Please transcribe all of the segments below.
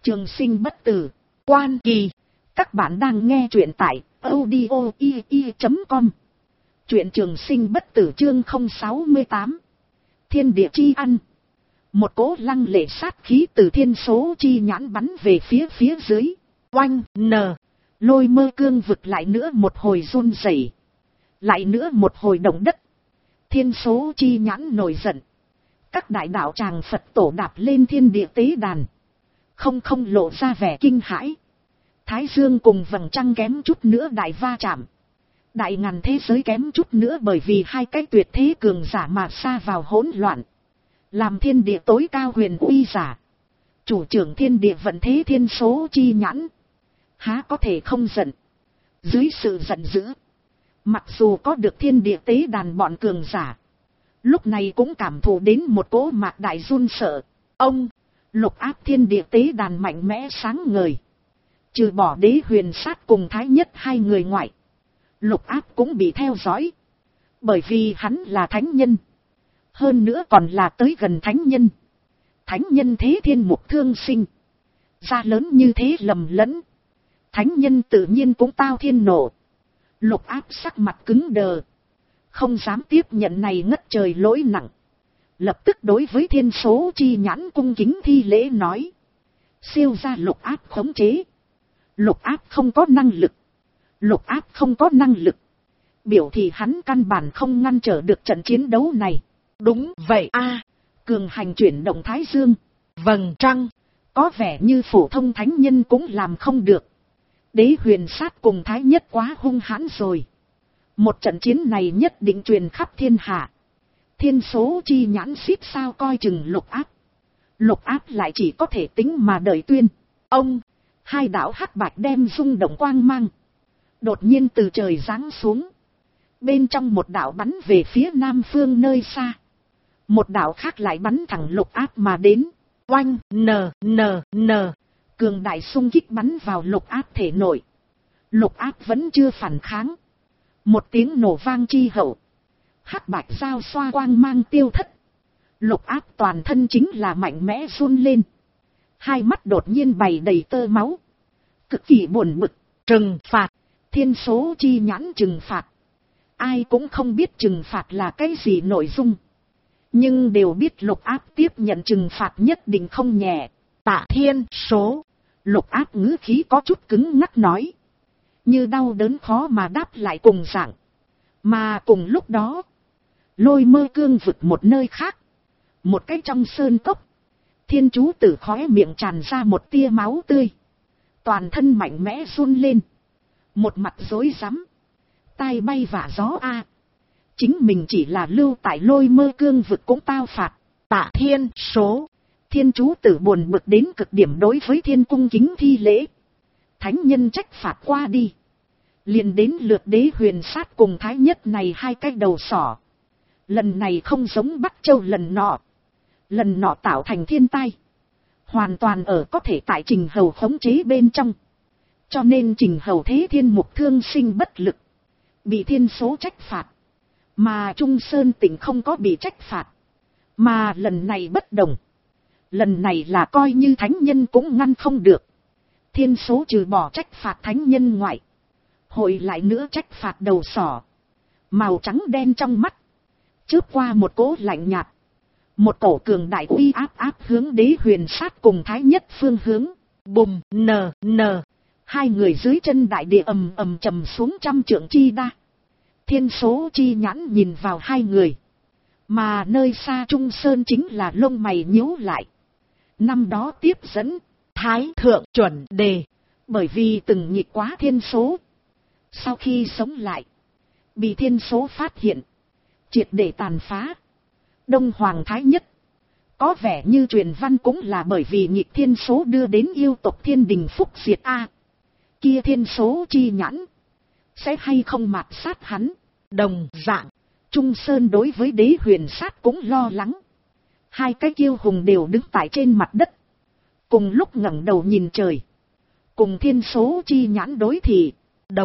Trường sinh bất tử, Quan Kỳ. Các bạn đang nghe truyện tại audio.com. Truyện Trường sinh bất tử chương 068. Thiên địa chi ăn. Một cỗ lăng lệ sát khí từ thiên số chi nhãn bắn về phía dưới. Oanh Lôi Mơ Cương vực lại nữa một hồi run rẩy, lại nữa một hồi động đất. Thiên số chi nhãn nổi giận. Các đại đạo tràng Phật tổ đạp lên thiên địa tế đàn, không lộ ra vẻ kinh hãi. Thái dương cùng vầng trăng kém chút nữa đại va chạm. Đại ngàn thế giới kém chút nữa bởi vì hai cái tuyệt thế cường giả mà sa vào hỗn loạn. Làm thiên địa tối cao huyền uy giả, chủ trưởng thiên địa vận thế thiên số chi nhãn, há có thể không giận. Dưới sự giận dữ, mặc dù có được thiên địa tế đàn bọn cường giả, lúc này cũng cảm thụ đến một cỗ mạc đại run sợ. Ông lục áp thiên địa tế đàn mạnh mẽ sáng ngời. Trừ bỏ Đế Huyền Sát cùng Thái Nhất hai người ngoại, lục áp cũng bị theo dõi. Bởi vì hắn là thánh nhân, hơn nữa còn là tới gần thánh nhân. Thánh nhân thế thiên mục thương sinh, ra lớn như thế lầm lẫn, thánh nhân tự nhiên cũng tao thiên nộ. Lục áp sắc mặt cứng đờ, không dám tiếp nhận này ngất trời lỗi nặng. Lập tức đối với thiên số chi nhãn cung kính thi lễ nói: siêu ra lục áp khống chế. Lục áp không có năng lực. Lục áp không có năng lực, biểu thì hắn căn bản không ngăn trở được trận chiến đấu này. Đúng vậy a. Cường hành chuyển động thái dương, vầng trăng, có vẻ như phổ thông thánh nhân cũng làm không được. Đế Huyền Sát cùng Thái Nhất quá hung hãn rồi. Một trận chiến này nhất định truyền khắp thiên hạ. Thiên số chi nhãn xít sao coi chừng lục áp. Lục áp lại chỉ có thể tính mà đợi tuyên. Ông, hai đạo hắc bạch đem rung động quang mang đột nhiên từ trời giáng xuống. Bên trong một đạo bắn về phía nam phương nơi xa, một đạo khác lại bắn thẳng lục áp mà đến. Oanh cường đại xung kích bắn vào lục áp thể nội. Lục áp vẫn chưa phản kháng. Một tiếng nổ vang chi hậu, hắc bạch giao xoa quang mang tiêu thất. Lục áp toàn thân chính là mạnh mẽ run lên, hai mắt đột nhiên bày đầy tơ máu, cực kỳ buồn bực. Trừng phạt, thiên số chi nhãn trừng phạt. Ai cũng không biết trừng phạt là cái gì nội dung, nhưng đều biết lục áp tiếp nhận trừng phạt nhất định không nhẹ. Tạ thiên số, lục áp ngữ khí có chút cứng ngắc nói, như đau đớn khó mà đáp lại cùng dạng. Mà cùng lúc đó, Lôi Mơ Cương vực một nơi khác, một cái trong sơn cốc, thiên chú tử khóe miệng tràn ra một tia máu tươi, toàn thân mạnh mẽ run lên, một mặt rối rắm, tai bay vả gió a. Chính mình chỉ là lưu tại Lôi Mơ Cương vực cũng tao phạt. Tạ thiên số, thiên chú tử buồn bực đến cực điểm đối với thiên cung kính thi lễ. Thánh nhân trách phạt qua đi, liền đến lượt Đế Huyền Sát cùng Thái Nhất này hai cái đầu sỏ. Lần này không giống Bắc Châu lần nọ tạo thành thiên tai, hoàn toàn ở có thể tại Trình Hầu khống chế bên trong. Cho nên Trình Hầu thế thiên mục thương sinh bất lực, bị thiên số trách phạt. Mà Trung Sơn tỉnh không có bị trách phạt. Mà lần này bất đồng. Lần này là coi như thánh nhân cũng ngăn không được. Thiên số trừ bỏ trách phạt thánh nhân ngoại, hội lại nữa trách phạt đầu sỏ. Màu trắng đen trong mắt, chớp qua một cỗ lạnh nhạt. Một cổ cường đại uy áp hướng Đế Huyền Sát cùng Thái Nhất phương hướng. Bùm hai người dưới chân đại địa ầm ầm trầm xuống trăm trượng chi đa. Thiên số chi nhãn nhìn vào hai người, mà nơi xa Trung Sơn chính là lông mày nhíu lại. Năm đó tiếp dẫn Thái Thượng chuẩn đề, bởi vì từng nhịp quá thiên số, sau khi sống lại, bị thiên số phát hiện, triệt để tàn phá. Đông Hoàng Thái Nhất, có vẻ như truyền văn cũng là bởi vì nhịp thiên số đưa đến yêu tộc thiên đình phúc diệt a. Kia thiên số chi nhãn, sẽ hay không mạt sát hắn? Đồng dạng, Trung Sơn đối với Đế Huyền Sát cũng lo lắng. Hai cái kiêu hùng đều đứng tại trên mặt đất, cùng lúc ngẩng đầu nhìn trời, cùng thiên số chi nhãn đối thì. Độc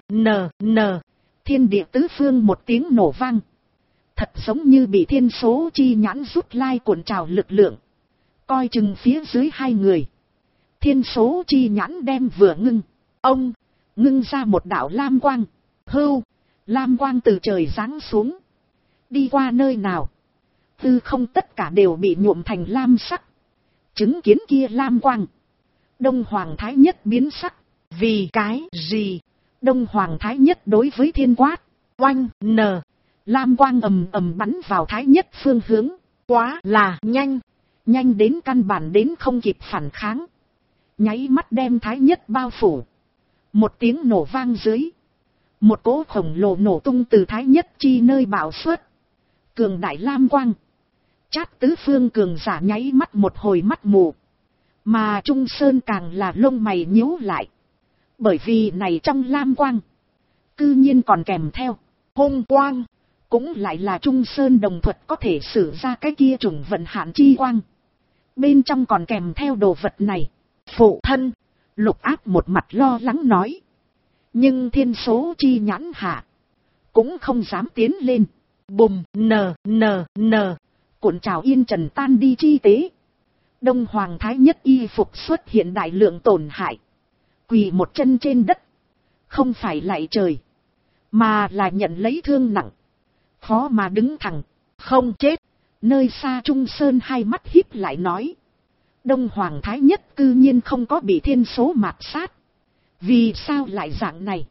thiên địa tứ phương một tiếng nổ vang, thật giống như bị thiên số chi nhãn rút lai cuộn trào lực lượng, coi chừng phía dưới hai người. Thiên số chi nhãn đem vừa ngưng. Ông, ngưng ra một đạo lam quang. Hưu, lam quang từ trời giáng xuống. Đi qua nơi nào. Tư không tất cả đều bị nhuộm thành lam sắc. Chứng kiến kia lam quang. Đông Hoàng Thái Nhất biến sắc. Vì cái gì? Đông Hoàng Thái Nhất đối với thiên quát. Oanh, nờ. Lam quang ầm ầm bắn vào Thái Nhất phương hướng. Quá là nhanh. Nhanh đến căn bản đến không kịp phản kháng. Nháy mắt đem Thái Nhất bao phủ. Một tiếng nổ vang dưới. Một cỗ khổng lồ nổ tung từ Thái Nhất chi nơi bạo xuất. Cường đại lam quang. Chát tứ phương cường giả nháy mắt một hồi mắt mù. Mà Trung Sơn càng là lông mày nhíu lại. Bởi vì này trong lam quang. Cư nhiên còn kèm theo. Hung quang. Cũng lại là Trung Sơn đồng thuật có thể sử ra cái kia chủng vận hạn chi quang. Bên trong còn kèm theo đồ vật này. Phụ thân. Lục Áp một mặt lo lắng nói. Nhưng thiên số chi nhãn hạ. Cũng không dám tiến lên. Bùm nờ. Cuộn trào yên trần tan đi chi tế. Đông Hoàng Thái Nhất y phục xuất hiện đại lượng tổn hại. Quỳ một chân trên đất. Không phải lạy trời. Mà là nhận lấy thương nặng. Khó mà đứng thẳng. Không chết. Nơi xa Trung Sơn hai mắt híp lại nói. Đông Hoàng Thái Nhất cư nhiên không có bị thiên số mạt sát. Vì sao lại dạng này?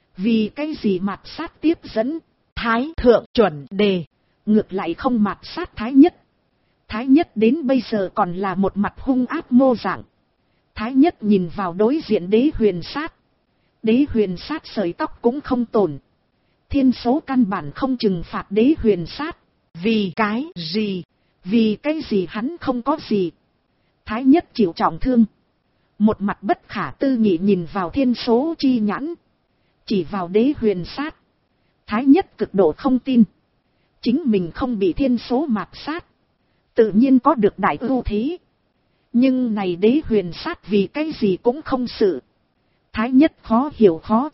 Vì cái gì mạt sát tiếp dẫn? Thái thượng chuẩn đề. Ngược lại không mạt sát Thái Nhất. Thái Nhất đến bây giờ còn là một mặt hung ác mô dạng. Thái Nhất nhìn vào đối diện Đế Huyền Sát. Đế Huyền Sát sợi tóc cũng không tổn. Thiên số căn bản không trừng phạt Đế Huyền Sát. Vì cái gì? Vì cái gì hắn không có gì? Thái Nhất chịu trọng thương. Một mặt bất khả tư nghị nhìn vào thiên số chi nhãn. Chỉ vào Đế Huyền Sát. Thái Nhất cực độ không tin. Chính mình không bị thiên số mạt sát. Tự nhiên có được đại ưu thế. Nhưng này Đế Huyền Sát vì cái gì cũng không sự. Thái Nhất khó hiểu khó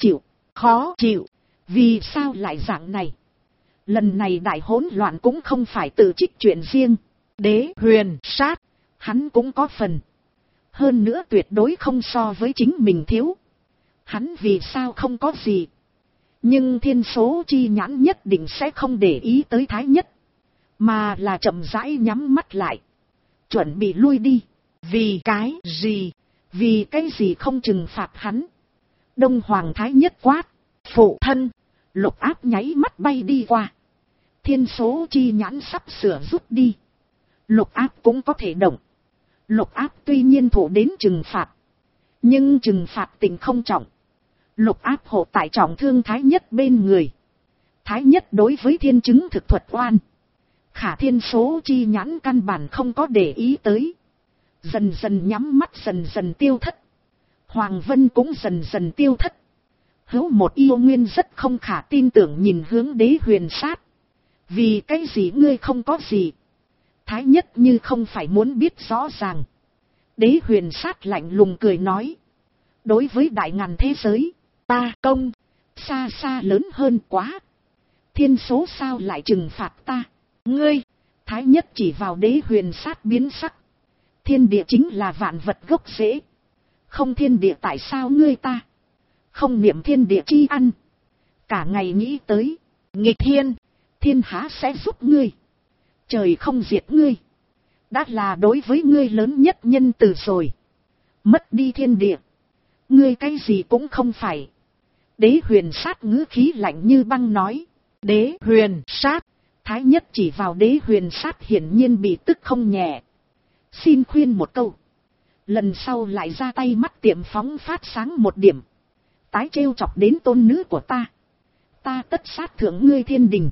chịu. Vì sao lại dạng này? Lần này đại hỗn loạn cũng không phải tự trích chuyện riêng. Đế Huyền Sát. Hắn cũng có phần. Hơn nữa tuyệt đối không so với chính mình thiếu. Hắn vì sao không có gì. Nhưng thiên số chi nhãn nhất định sẽ không để ý tới Thái Nhất. Mà là chậm rãi nhắm mắt lại. Chuẩn bị lui đi. Vì cái gì? Vì cái gì không trừng phạt hắn? Đông Hoàng Thái Nhất quát. Phụ thân. Lục Áp nháy mắt bay đi qua. Thiên số chi nhãn sắp sửa rút đi. Lục Áp cũng có thể động. Lục Áp tuy nhiên thủ đến trừng phạt. Nhưng trừng phạt tình không trọng. Lục Áp hộ tại trọng thương Thái Nhất bên người. Thái Nhất đối với thiên chứng thực thuật oan. Khả thiên số chi nhãn căn bản không có để ý tới. Dần dần nhắm mắt dần dần tiêu thất. Hoàng Vân cũng dần dần tiêu thất. Hữu một yêu nguyên rất không khả tin tưởng nhìn hướng Đế Huyền Sát. Vì cái gì ngươi không có gì? Thái Nhất như không phải muốn biết rõ ràng. Đế Huyền Sát lạnh lùng cười nói. Đối với đại ngàn thế giới, ta công, xa xa lớn hơn quá. Thiên số sao lại trừng phạt ta? Ngươi, Thái Nhất chỉ vào Đế Huyền Sát biến sắc. Thiên địa chính là vạn vật gốc rễ. Không thiên địa tại sao ngươi ta? Không niệm thiên địa chi ăn. Cả ngày nghĩ tới, nghịch thiên, thiên há sẽ giúp ngươi. Trời không diệt ngươi. Đã là đối với ngươi lớn nhất nhân từ rồi. Mất đi thiên địa. Ngươi cái gì cũng không phải. Đế Huyền Sát ngữ khí lạnh như băng nói. Đế Huyền Sát. Thái Nhất chỉ vào Đế Huyền Sát hiển nhiên bị tức không nhẹ. Xin khuyên một câu. Lần sau lại ra tay mắt tiệm phóng phát sáng một điểm. Tái trêu chọc đến tôn nữ của ta. Ta tất sát thưởng ngươi thiên đình.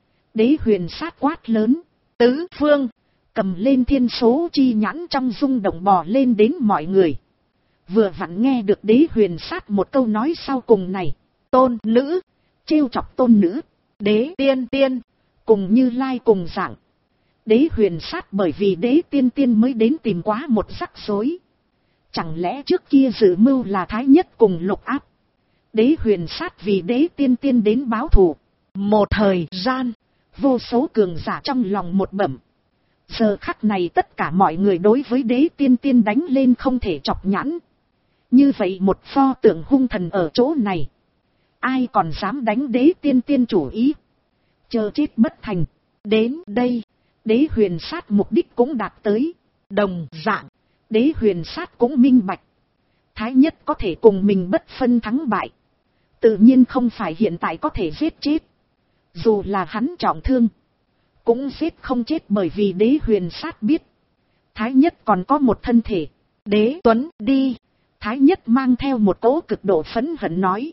Đế Huyền Sát quát lớn. Tứ phương. Cầm lên thiên số chi nhãn trong rung động bò lên đến mọi người. Vừa vặn nghe được Đế Huyền Sát một câu nói sau cùng này. Tôn nữ. Trêu chọc tôn nữ. Đế tiên. Cùng Như Lai cùng dạng. Đế Huyền Sát bởi vì Đế tiên mới đến tìm quá một rắc rối. Chẳng lẽ trước kia dự mưu là Thái Nhất cùng Lục Áp. Đế Huyền Sát vì Đế tiên đến báo thù. Một thời gian, vô số cường giả trong lòng một bẩm. Giờ khắc này tất cả mọi người đối với đế tiên tiên đánh lên không thể chọc nhãn. Như vậy một pho tượng hung thần ở chỗ này. Ai còn dám đánh đế tiên tiên chủ ý. Chờ chết bất thành. Đến đây, đế huyền sát mục đích cũng đạt tới. Đồng dạng, đế huyền sát cũng minh bạch. Thái nhất có thể cùng mình bất phân thắng bại. Tự nhiên không phải hiện tại có thể giết chết. Dù là hắn trọng thương, cũng giết không chết, bởi vì đế huyền sát biết. Thái nhất còn có một thân thể. Đế Tuấn đi. Thái nhất mang theo một cỗ cực độ phẫn hận nói.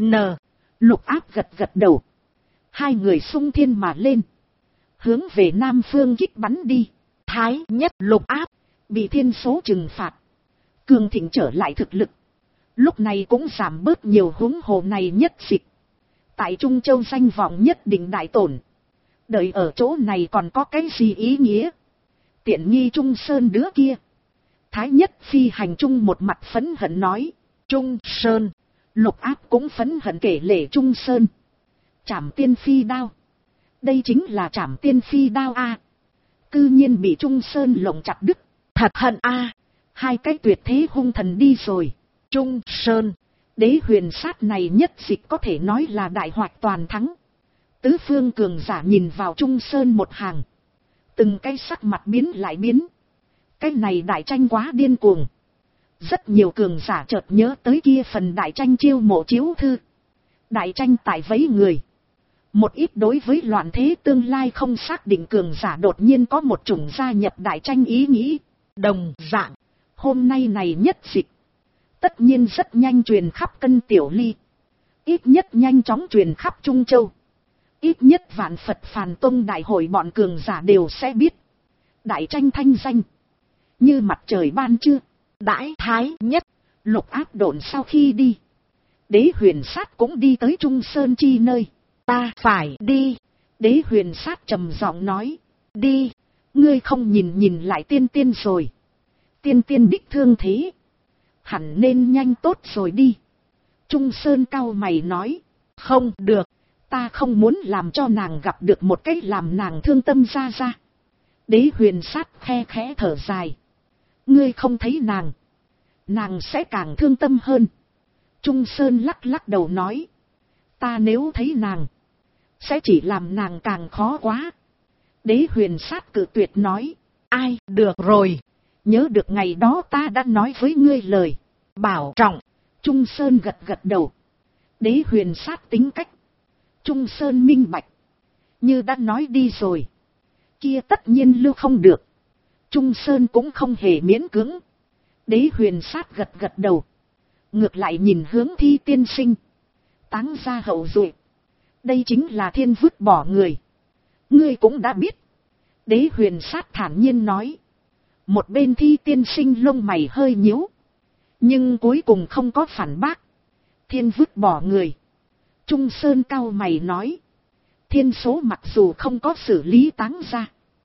Lục Áp gật gật đầu. Hai người xung thiên mà lên. Hướng về Nam Phương kích bắn đi. Thái nhất Lục Áp bị thiên số trừng phạt. Cường thịnh trở lại thực lực. Lúc này cũng giảm bớt nhiều, huống hồ này nhất dịch. Tại Trung Châu danh vọng nhất định đại tổn. Đợi ở chỗ này còn có cái gì ý nghĩa? Tiện nghi Trung Sơn đứa kia. Thái nhất phi hành trung một mặt phẫn hận nói. Trung Sơn. Lục Áp cũng phẫn hận kể lể Trung Sơn. Trảm tiên phi đao. Đây chính là trảm tiên phi đao a. Cư nhiên bị Trung Sơn lộng chặt đứt. Thật hận a. Hai cái tuyệt thế hung thần đi rồi. Trung Sơn. Đế huyền sát này nhất dịch có thể nói là đại hoạch toàn thắng. Tứ phương cường giả nhìn vào Trung Sơn một hàng. Từng cái sắc mặt biến lại biến. Cái này đại tranh quá điên cuồng. Rất nhiều cường giả chợt nhớ tới kia phần đại tranh chiêu mộ chiếu thư. Đại tranh tại vấy người. Một ít đối với loạn thế tương lai không xác định cường giả đột nhiên có một chủng gia nhập đại tranh ý nghĩ. Đồng dạng, hôm nay này nhất dịch. Tất nhiên rất nhanh truyền khắp Cân Tiểu Ly. Ít nhất nhanh chóng truyền khắp Trung Châu. Ít nhất Vạn Phật Phàn Tông đại hội bọn cường giả đều sẽ biết. Đại tranh thanh danh. Như mặt trời ban trưa. Đãi Thái nhất. Lục Áp độn sau khi đi. Đế huyền sát cũng đi tới Trung Sơn chi nơi. Ta phải đi. Đế huyền sát trầm giọng nói. Đi. Ngươi không nhìn lại tiên tiên rồi. Tiên tiên đích thương thế. Hẳn nên nhanh tốt rồi đi. Trung Sơn cau mày nói. Không được. Ta không muốn làm cho nàng gặp được một cái làm nàng thương tâm ra. Đế huyền sát khe khẽ thở dài. Ngươi không thấy nàng. Nàng sẽ càng thương tâm hơn. Trung Sơn lắc lắc đầu nói. Ta nếu thấy nàng. Sẽ chỉ làm nàng càng khó quá. Đế huyền sát cự tuyệt nói. Ai được rồi. Nhớ được ngày đó ta đã nói với ngươi lời. Bảo trọng. Trung Sơn gật gật đầu. Đế huyền sát tính cách. Trung Sơn minh bạch. Như đã nói đi rồi. Kia tất nhiên lưu không được. Trung Sơn cũng không hề miễn cưỡng. Đế huyền sát gật gật đầu. Ngược lại nhìn hướng Thi tiên sinh. Táng ra hậu duệ. Đây chính là thiên vứt bỏ người. Ngươi cũng đã biết. Đế huyền sát thản nhiên nói. Một bên Thi tiên sinh lông mày hơi nhíu. Nhưng cuối cùng không có phản bác. Thiên vứt bỏ người. Trung Sơn cau mày nói. Thiên số mặc dù không có xử lý táng ra.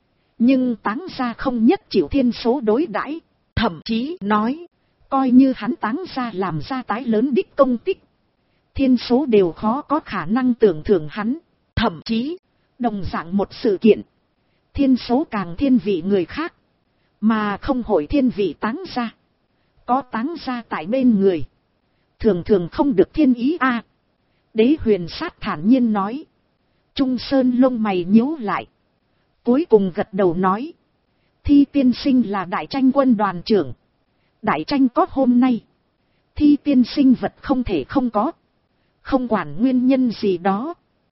Nhưng táng ra không nhất chịu thiên số đối đãi. Thậm chí nói. Coi như hắn táng ra làm ra tái lớn đích công tích. Thiên số đều khó có khả năng tưởng thưởng hắn. Thậm chí. Đồng dạng một sự kiện. Thiên số càng thiên vị người khác. Mà không hội thiên vị táng ra. Có táng ra tại bên người. Thường thường không được thiên ý a. Đế huyền sát thản nhiên nói. Trung Sơn lông mày nhíu lại. Cuối cùng gật đầu nói. Thi tiên sinh là đại tranh quân đoàn trưởng. Đại tranh có hôm nay. Thi tiên sinh vật không thể không có. Không quản nguyên nhân gì đó.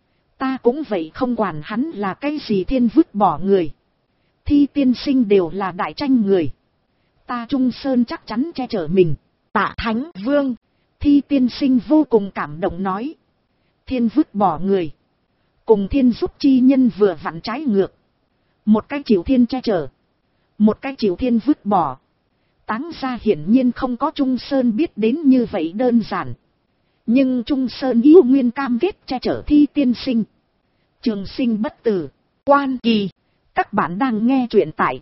Ta cũng vậy không quản hắn là cái gì thiên vứt bỏ người. Thi tiên sinh đều là đại tranh người. Ta Trung Sơn chắc chắn che chở mình. Tạ Thánh Vương. Thi tiên sinh vô cùng cảm động nói. Thiên vứt bỏ người. Cùng thiên giúp chi nhân vừa vặn trái ngược. Một cái chịu thiên che chở. Một cái chịu thiên vứt bỏ. Táng ra hiển nhiên không có Trung Sơn biết đến như vậy đơn giản. Nhưng Trung Sơn yêu nguyên cam kết che chở Thi tiên sinh. Trường sinh bất tử. Quan Kỳ. Các bạn đang nghe truyện tại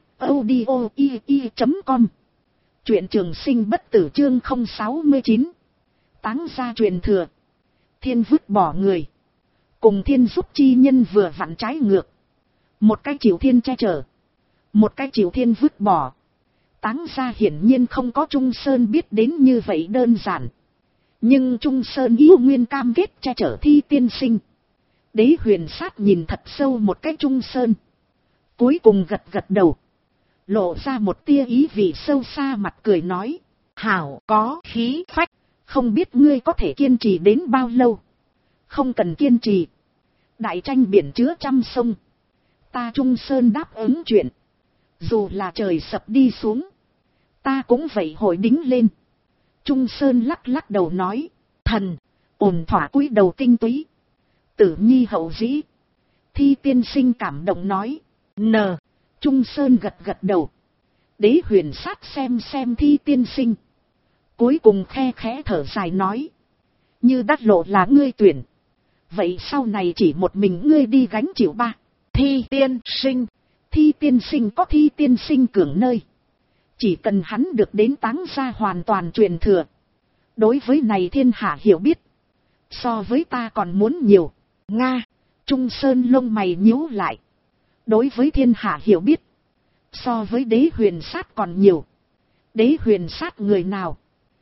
audio.com. Truyện trường sinh bất tử chương 069. Táng ra truyền thừa. Thiên vứt bỏ người. Cùng thiên giúp chi nhân vừa vặn trái ngược. Một cái chịu thiên che chở. Một cái chịu thiên vứt bỏ. Táng gia hiển nhiên không có Trung Sơn biết đến như vậy đơn giản. Nhưng Trung Sơn yêu nguyên cam kết che chở Thi tiên sinh. Đế Huyền Sát nhìn thật sâu một cái Trung Sơn. Cuối cùng gật gật đầu. Lộ ra một tia ý vị sâu xa, mặt cười nói. Hảo có khí phách. Không biết ngươi có thể kiên trì đến bao lâu. Không cần kiên trì. Đại tranh biển chứa trăm sông. Ta Trung Sơn đáp ứng chuyện. Dù là trời sập đi xuống. Ta cũng vậy hội đính lên. Trung Sơn lắc lắc đầu nói. Thần, ổn thỏa cúi đầu tinh túy. Tử nhi hậu dĩ. Thi tiên sinh cảm động nói. Trung Sơn gật gật đầu. Đế Huyền Sát xem Thi tiên sinh. Cuối cùng khe khẽ thở dài nói. Như đắc lộ là ngươi tuyển. Vậy sau này chỉ một mình ngươi đi gánh chịu ba. Thi tiên sinh. Thi tiên sinh có Thi tiên sinh cường nơi. Chỉ cần hắn được đến Táng gia hoàn toàn truyền thừa. Đối với này thiên hạ hiểu biết. So với ta còn muốn nhiều. Nga. Trung Sơn lông mày nhíu lại. Đối với thiên hạ hiểu biết. So với Đế Huyền Sát còn nhiều. Đế Huyền Sát người nào?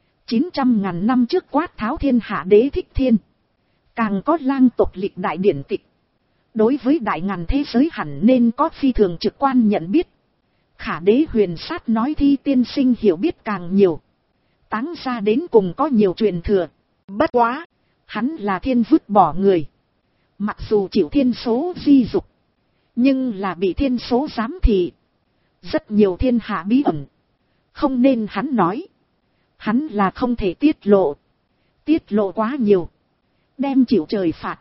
900.000 năm trước quát tháo thiên hạ đế thích thiên. Càng có lang tộc lịch đại điển tịch. Đối với đại ngàn thế giới hẳn nên có phi thường trực quan nhận biết. Khả Đế Huyền Sát nói Thi tiên sinh hiểu biết càng nhiều. Táng gia đến cùng có nhiều truyền thừa. Bất quá, hắn là thiên vứt bỏ người. Mặc dù chịu thiên số di dục. Nhưng là bị thiên số giám thị. Rất nhiều thiên hạ bí ẩn. Không nên hắn nói. Hắn là không thể tiết lộ. Tiết lộ quá nhiều. Đem chịu trời phạt.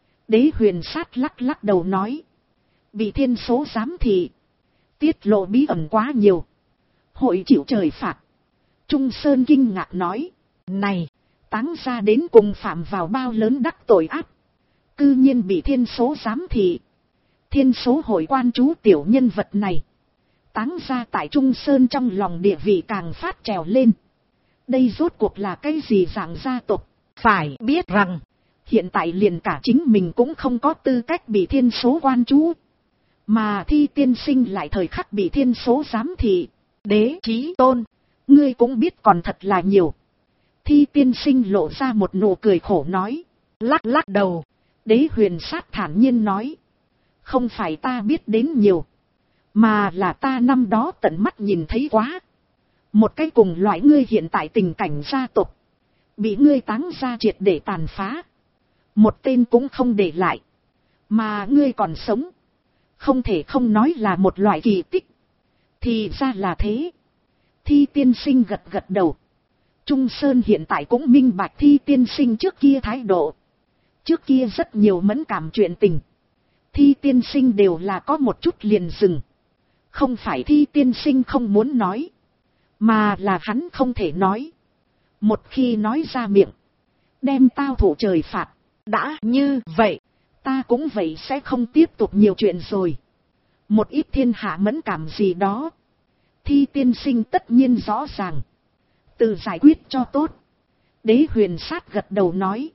Đế Huyền Sát lắc lắc đầu nói. Bị thiên số giám thị. Tiết lộ bí ẩn quá nhiều. Hội chịu trời phạt. Trung Sơn kinh ngạc nói. Này, Táng gia đến cùng phạm vào bao lớn đắc tội ác. Cư nhiên bị thiên số giám thị. Thiên số hội quan chú tiểu nhân vật này. Táng gia tại Trung Sơn trong lòng địa vị càng phát trèo lên. Đây rốt cuộc là cái gì dạng gia tộc? Phải biết rằng, hiện tại liền cả chính mình cũng không có tư cách bị thiên số quan chú. Mà Thi tiên sinh lại thời khắc bị thiên số giám thị. Đế Chí Tôn, ngươi cũng biết còn thật là nhiều. Thi tiên sinh lộ ra một nụ cười khổ nói. Lắc lắc đầu. Đế Huyền Sát thản nhiên nói. Không phải ta biết đến nhiều. Mà là ta năm đó tận mắt nhìn thấy quá. Một cái cùng loại ngươi hiện tại tình cảnh gia tộc. Bị ngươi Táng gia triệt để tàn phá. Một tên cũng không để lại. Mà ngươi còn sống. Không thể không nói là một loại kỳ tích. Thì ra là thế. Thi tiên sinh gật gật đầu. Trung Sơn hiện tại cũng minh bạch Thi tiên sinh trước kia thái độ. Trước kia rất nhiều mẫn cảm chuyện tình. Thi tiên sinh đều là có một chút liền dừng. Không phải Thi tiên sinh không muốn nói. Mà là hắn không thể nói. Một khi nói ra miệng. Đem tao thủ trời phạt. Đã như vậy. Ta cũng vậy sẽ không tiếp tục nhiều chuyện rồi. Một ít thiên hạ mẫn cảm gì đó. Thi tiên sinh tất nhiên rõ ràng. Tự giải quyết cho tốt. Đế Huyền Sát gật đầu nói.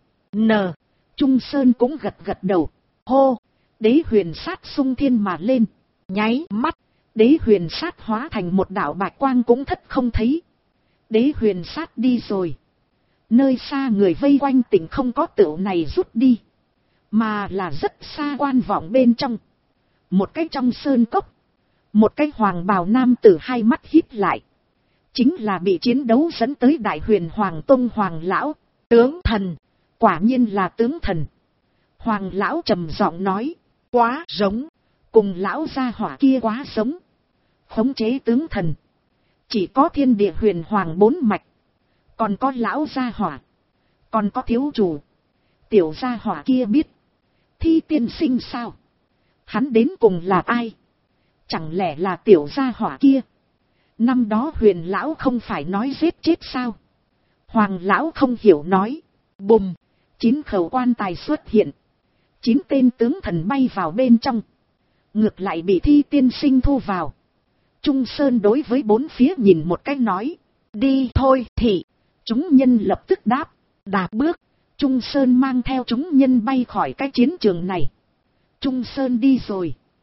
Trung Sơn cũng gật gật đầu. Hô. Đế Huyền Sát xung thiên mà lên. Nháy mắt. Đế Huyền Sát hóa thành một đạo bạch quang cũng thất không thấy. Đế Huyền Sát đi rồi. Nơi xa người vây quanh tỉnh không có tựu này rút đi. Mà là rất xa quan vọng bên trong. Một cái trong sơn cốc. Một cái hoàng bào nam tử hai mắt híp lại. Chính là bị chiến đấu dẫn tới Đại Huyền Hoàng Tông Hoàng Lão. Tướng thần. Quả nhiên là tướng thần. Hoàng Lão trầm giọng nói. Quá giống. Cùng lão gia hỏa kia quá giống. Khống chế tướng thần. Chỉ có thiên địa huyền hoàng 4 mạch. Còn có lão gia hỏa. Còn có thiếu chủ. Tiểu gia hỏa kia biết. Thi tiên sinh sao? Hắn đến cùng là ai? Chẳng lẽ là tiểu gia hỏa kia? Năm đó huyền lão không phải nói giết chết sao? Hoàng lão không hiểu nói. Bùm. 9 khẩu quan tài xuất hiện. 9 tên tướng thần bay vào bên trong. Ngược lại bị Thi tiên sinh thu vào. Trung Sơn đối với bốn phía nhìn một cách nói. Đi thôi thị. Chúng nhân lập tức đáp. Đạp bước. Trung Sơn mang theo chúng nhân bay khỏi cái chiến trường này. Trung Sơn đi rồi.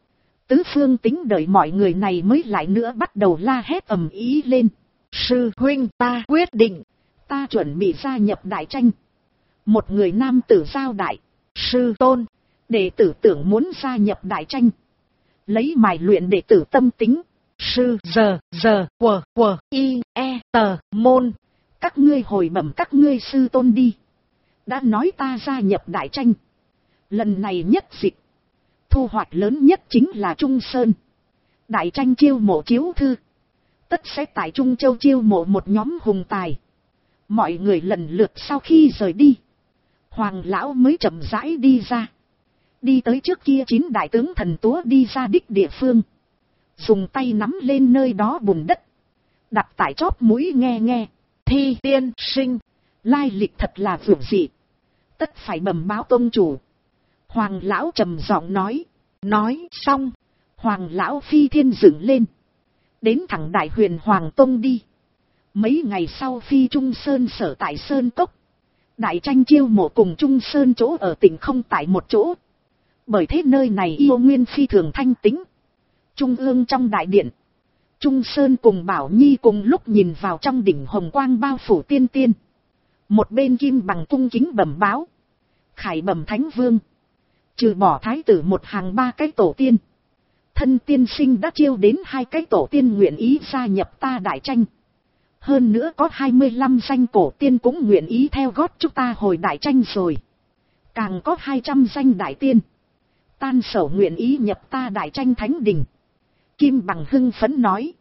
tứ phương tính đợi mọi người này mới lại nữa bắt đầu la hét ầm ý lên. Sư huynh, ta quyết định, ta chuẩn bị gia nhập đại tranh. Một người nam tử giao đại. Sư tôn, đệ tử tưởng muốn gia nhập đại tranh. Lấy mài luyện đệ tử tâm tính. Sư giờ quờ y e tờ môn. Các ngươi hồi bẩm các ngươi sư tôn đi. Đã nói ta gia nhập đại tranh. Lần này nhất dịch, thu hoạch lớn nhất chính là Trung Sơn. Đại tranh chiêu mộ chiếu thư. Tất sẽ tại Trung Châu chiêu mộ một nhóm hùng tài. Mọi người lần lượt sau khi rời đi, Hoàng lão mới chậm rãi đi ra. Đi tới trước kia 9 đại tướng thần túa đi ra đích địa phương. Dùng tay nắm lên nơi đó bùn đất. Đặt tại chóp mũi nghe nghe. Thi tiên sinh, lai lịch thật là vượt dị. Tất phải bẩm báo tôn chủ. Hoàng lão trầm giọng nói. Nói xong, Hoàng lão phi thiên dựng lên. Đến thẳng Đại Huyền Hoàng Tông đi. Mấy ngày sau phi Trung Sơn sở tại Sơn Cốc. Đại tranh chiêu mộ cùng Trung Sơn chỗ ở tỉnh không tại một chỗ. Bởi thế nơi này yêu nguyên phi thường thanh tĩnh. Trung ương trong đại điện, Trung Sơn cùng Bảo Nhi cùng lúc nhìn vào trong đỉnh hồng quang bao phủ tiên tiên. Một bên Kim Bằng cung kính bẩm báo. Khải bẩm Thánh Vương. Trừ bỏ thái tử một hàng 3 cái tổ tiên. Thân tiên sinh đã chiêu đến 2 cái tổ tiên nguyện ý gia nhập ta đại tranh. Hơn nữa có 25 danh cổ tiên cũng nguyện ý theo gót chúng ta hồi đại tranh rồi. Càng có 200 danh đại tiên. Tan sở nguyện ý nhập ta đại tranh thánh đình. Kim Bằng hưng phấn nói.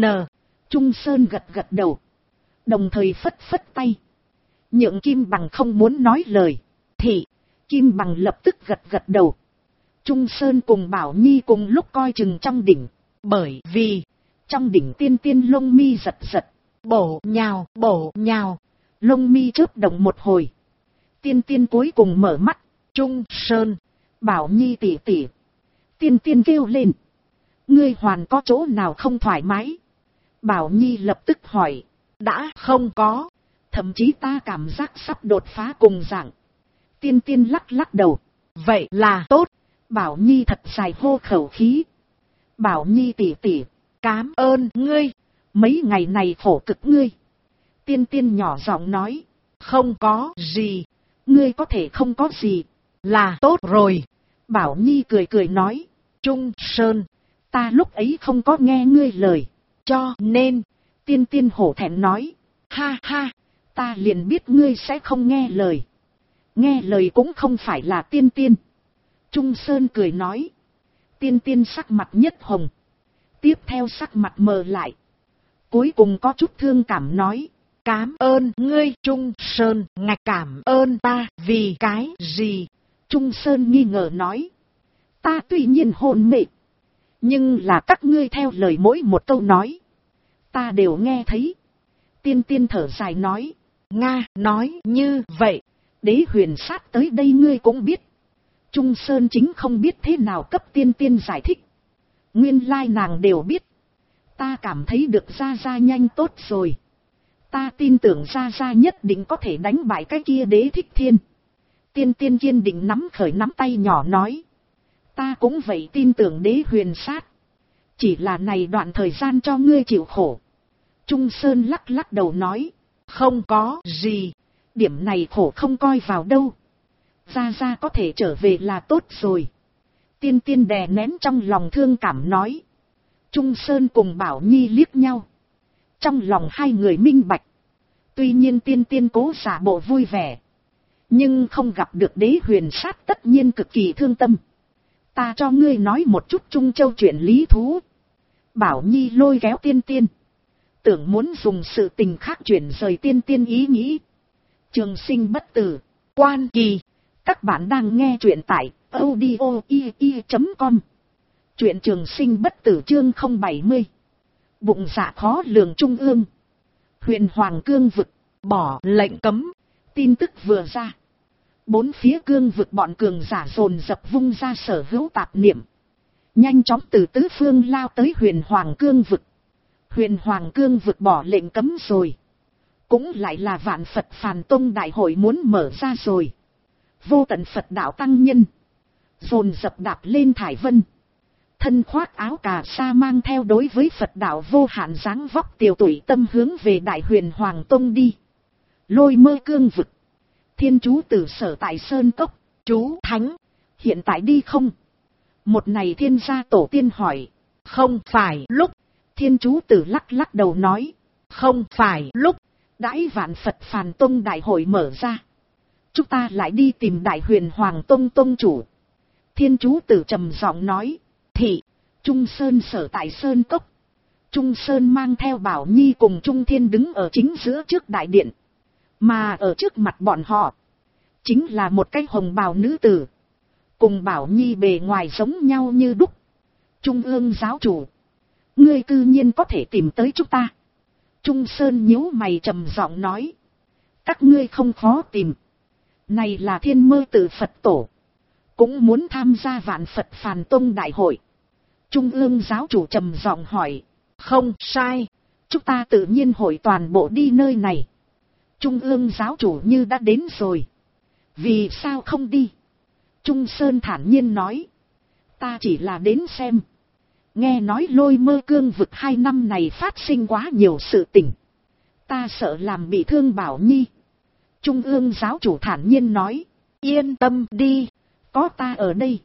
Trung Sơn gật gật đầu. Đồng thời phất phất tay. Nhượng Kim Bằng không muốn nói lời. Thì Kim Bằng lập tức gật gật đầu. Trung Sơn cùng Bảo Nhi cùng lúc coi chừng trong đỉnh. Bởi vì trong đỉnh tiên tiên lông mi giật giật. Bổ nhào. Lông mi chớp động một hồi. Tiên tiên cuối cùng mở mắt. Trung Sơn, Bảo Nhi tỷ tỷ. Tiên tiên kêu lên. Ngươi hoàn có chỗ nào không thoải mái? Bảo Nhi lập tức hỏi. Đã không có. Thậm chí ta cảm giác sắp đột phá cùng dạng. Tiên tiên lắc lắc đầu. Vậy là tốt. Bảo Nhi thật dài hô khẩu khí. Bảo Nhi tỷ tỷ, cảm ơn ngươi. Mấy ngày này khổ cực ngươi. Tiên tiên nhỏ giọng nói. Không có gì. Ngươi có thể không có gì. Là tốt rồi. Bảo Nhi cười cười nói. Trung Sơn, ta lúc ấy không có nghe ngươi lời. Cho nên, tiên tiên hổ thẹn nói. Ha ha, ta liền biết ngươi sẽ không nghe lời. Nghe lời cũng không phải là tiên tiên. Trung Sơn cười nói. Tiên tiên sắc mặt nhất hồng. Tiếp theo sắc mặt mờ lại. Cuối cùng có chút thương cảm nói. Cảm ơn ngươi Trung Sơn, ngài cảm ơn ta vì cái gì? Trung Sơn nghi ngờ nói. Ta tuy nhiên hồn mệt. Nhưng là các ngươi theo lời mỗi một câu nói. Ta đều nghe thấy. Tiên tiên thở dài nói. Nga nói như vậy. Đế huyền sát tới đây ngươi cũng biết. Trung Sơn chính không biết thế nào cấp tiên tiên giải thích. Nguyên lai nàng đều biết. Ta cảm thấy được Gia Gia nhanh tốt rồi. Ta tin tưởng Gia Gia nhất định có thể đánh bại cái kia Đế Thích Thiên. Tiên tiên kiên định nắm khởi nắm tay nhỏ nói. Ta cũng vậy tin tưởng Đế huyền sát. Chỉ là này đoạn thời gian cho ngươi chịu khổ. Trung Sơn lắc lắc đầu nói. Không có gì. Điểm này khổ không coi vào đâu. Gia Gia có thể trở về là tốt rồi. Tiên tiên đè nén trong lòng thương cảm nói. Trung Sơn cùng Bảo Nhi liếc nhau. Trong lòng hai người minh bạch. Tuy nhiên tiên tiên cố giả bộ vui vẻ. Nhưng không gặp được Đế huyền sát tất nhiên cực kỳ thương tâm. Ta cho ngươi nói một chút Trung Châu chuyện lý thú. Bảo Nhi lôi kéo tiên tiên. Tưởng muốn dùng sự tình khác chuyển rời tiên tiên ý nghĩ. Trường sinh bất tử. Quan kỳ. Các bạn đang nghe truyện tại audio.com. Truyện trường sinh bất tử chương 070. Bụng dạ khó lường trung ương. Huyền Hoàng cương vực. Bỏ lệnh cấm. Tin tức vừa ra. Bốn phía cương vực bọn cường giả dồn dập vung ra sở hữu tạp niệm. Nhanh chóng từ tứ phương lao tới Huyền Hoàng cương vực. Huyền Hoàng cương vực bỏ lệnh cấm rồi. Cũng lại là vạn Phật Phàn Tông đại hội muốn mở ra rồi. Vô tận Phật đạo tăng nhân. Dồn dập đạp lên thải vân. thân khoác áo cà sa mang theo đối với Phật đạo vô hạn dáng vóc tiều tụy tâm hướng về Đại Huyền Hoàng Tông đi. Lôi Mơ Cương vực. Thiên chú tử sở tại Sơn Cốc. Chú Thánh, hiện tại đi không? Một này thiên gia tổ tiên hỏi. Không phải lúc. Thiên chú tử lắc lắc đầu nói. Không phải lúc. Đãi Vạn Phật Phàn Tông đại hội mở ra, chúng ta lại đi tìm Đại Huyền Hoàng Tông tông chủ. Thiên chú tử trầm giọng nói. Thị, Trung Sơn sở tại Sơn Cốc. Trung Sơn mang theo Bảo Nhi cùng Trung Thiên đứng ở chính giữa trước đại điện. Mà ở trước mặt bọn họ, chính là một cái hồng bào nữ tử. Cùng Bảo Nhi bề ngoài giống nhau như đúc. Trung ương giáo chủ, ngươi cư nhiên có thể tìm tới chúng ta. Trung Sơn nhíu mày trầm giọng nói. Các ngươi không khó tìm. Này là Thiên Mơ Tự Phật tổ, cũng muốn tham gia Vạn Phật Phàn Tông đại hội. Trung ương giáo chủ trầm giọng hỏi. Không sai, chúng ta tự nhiên hội toàn bộ đi nơi này. Trung ương giáo chủ như đã đến rồi, vì sao không đi? Trung Sơn thản nhiên nói. Ta chỉ là đến xem. Nghe nói Lôi Mơ Cương vực 2 năm này phát sinh quá nhiều sự tình, ta sợ làm bị thương Bảo Nhi. Trung ương giáo chủ thản nhiên nói. Yên tâm đi, có ta ở đây,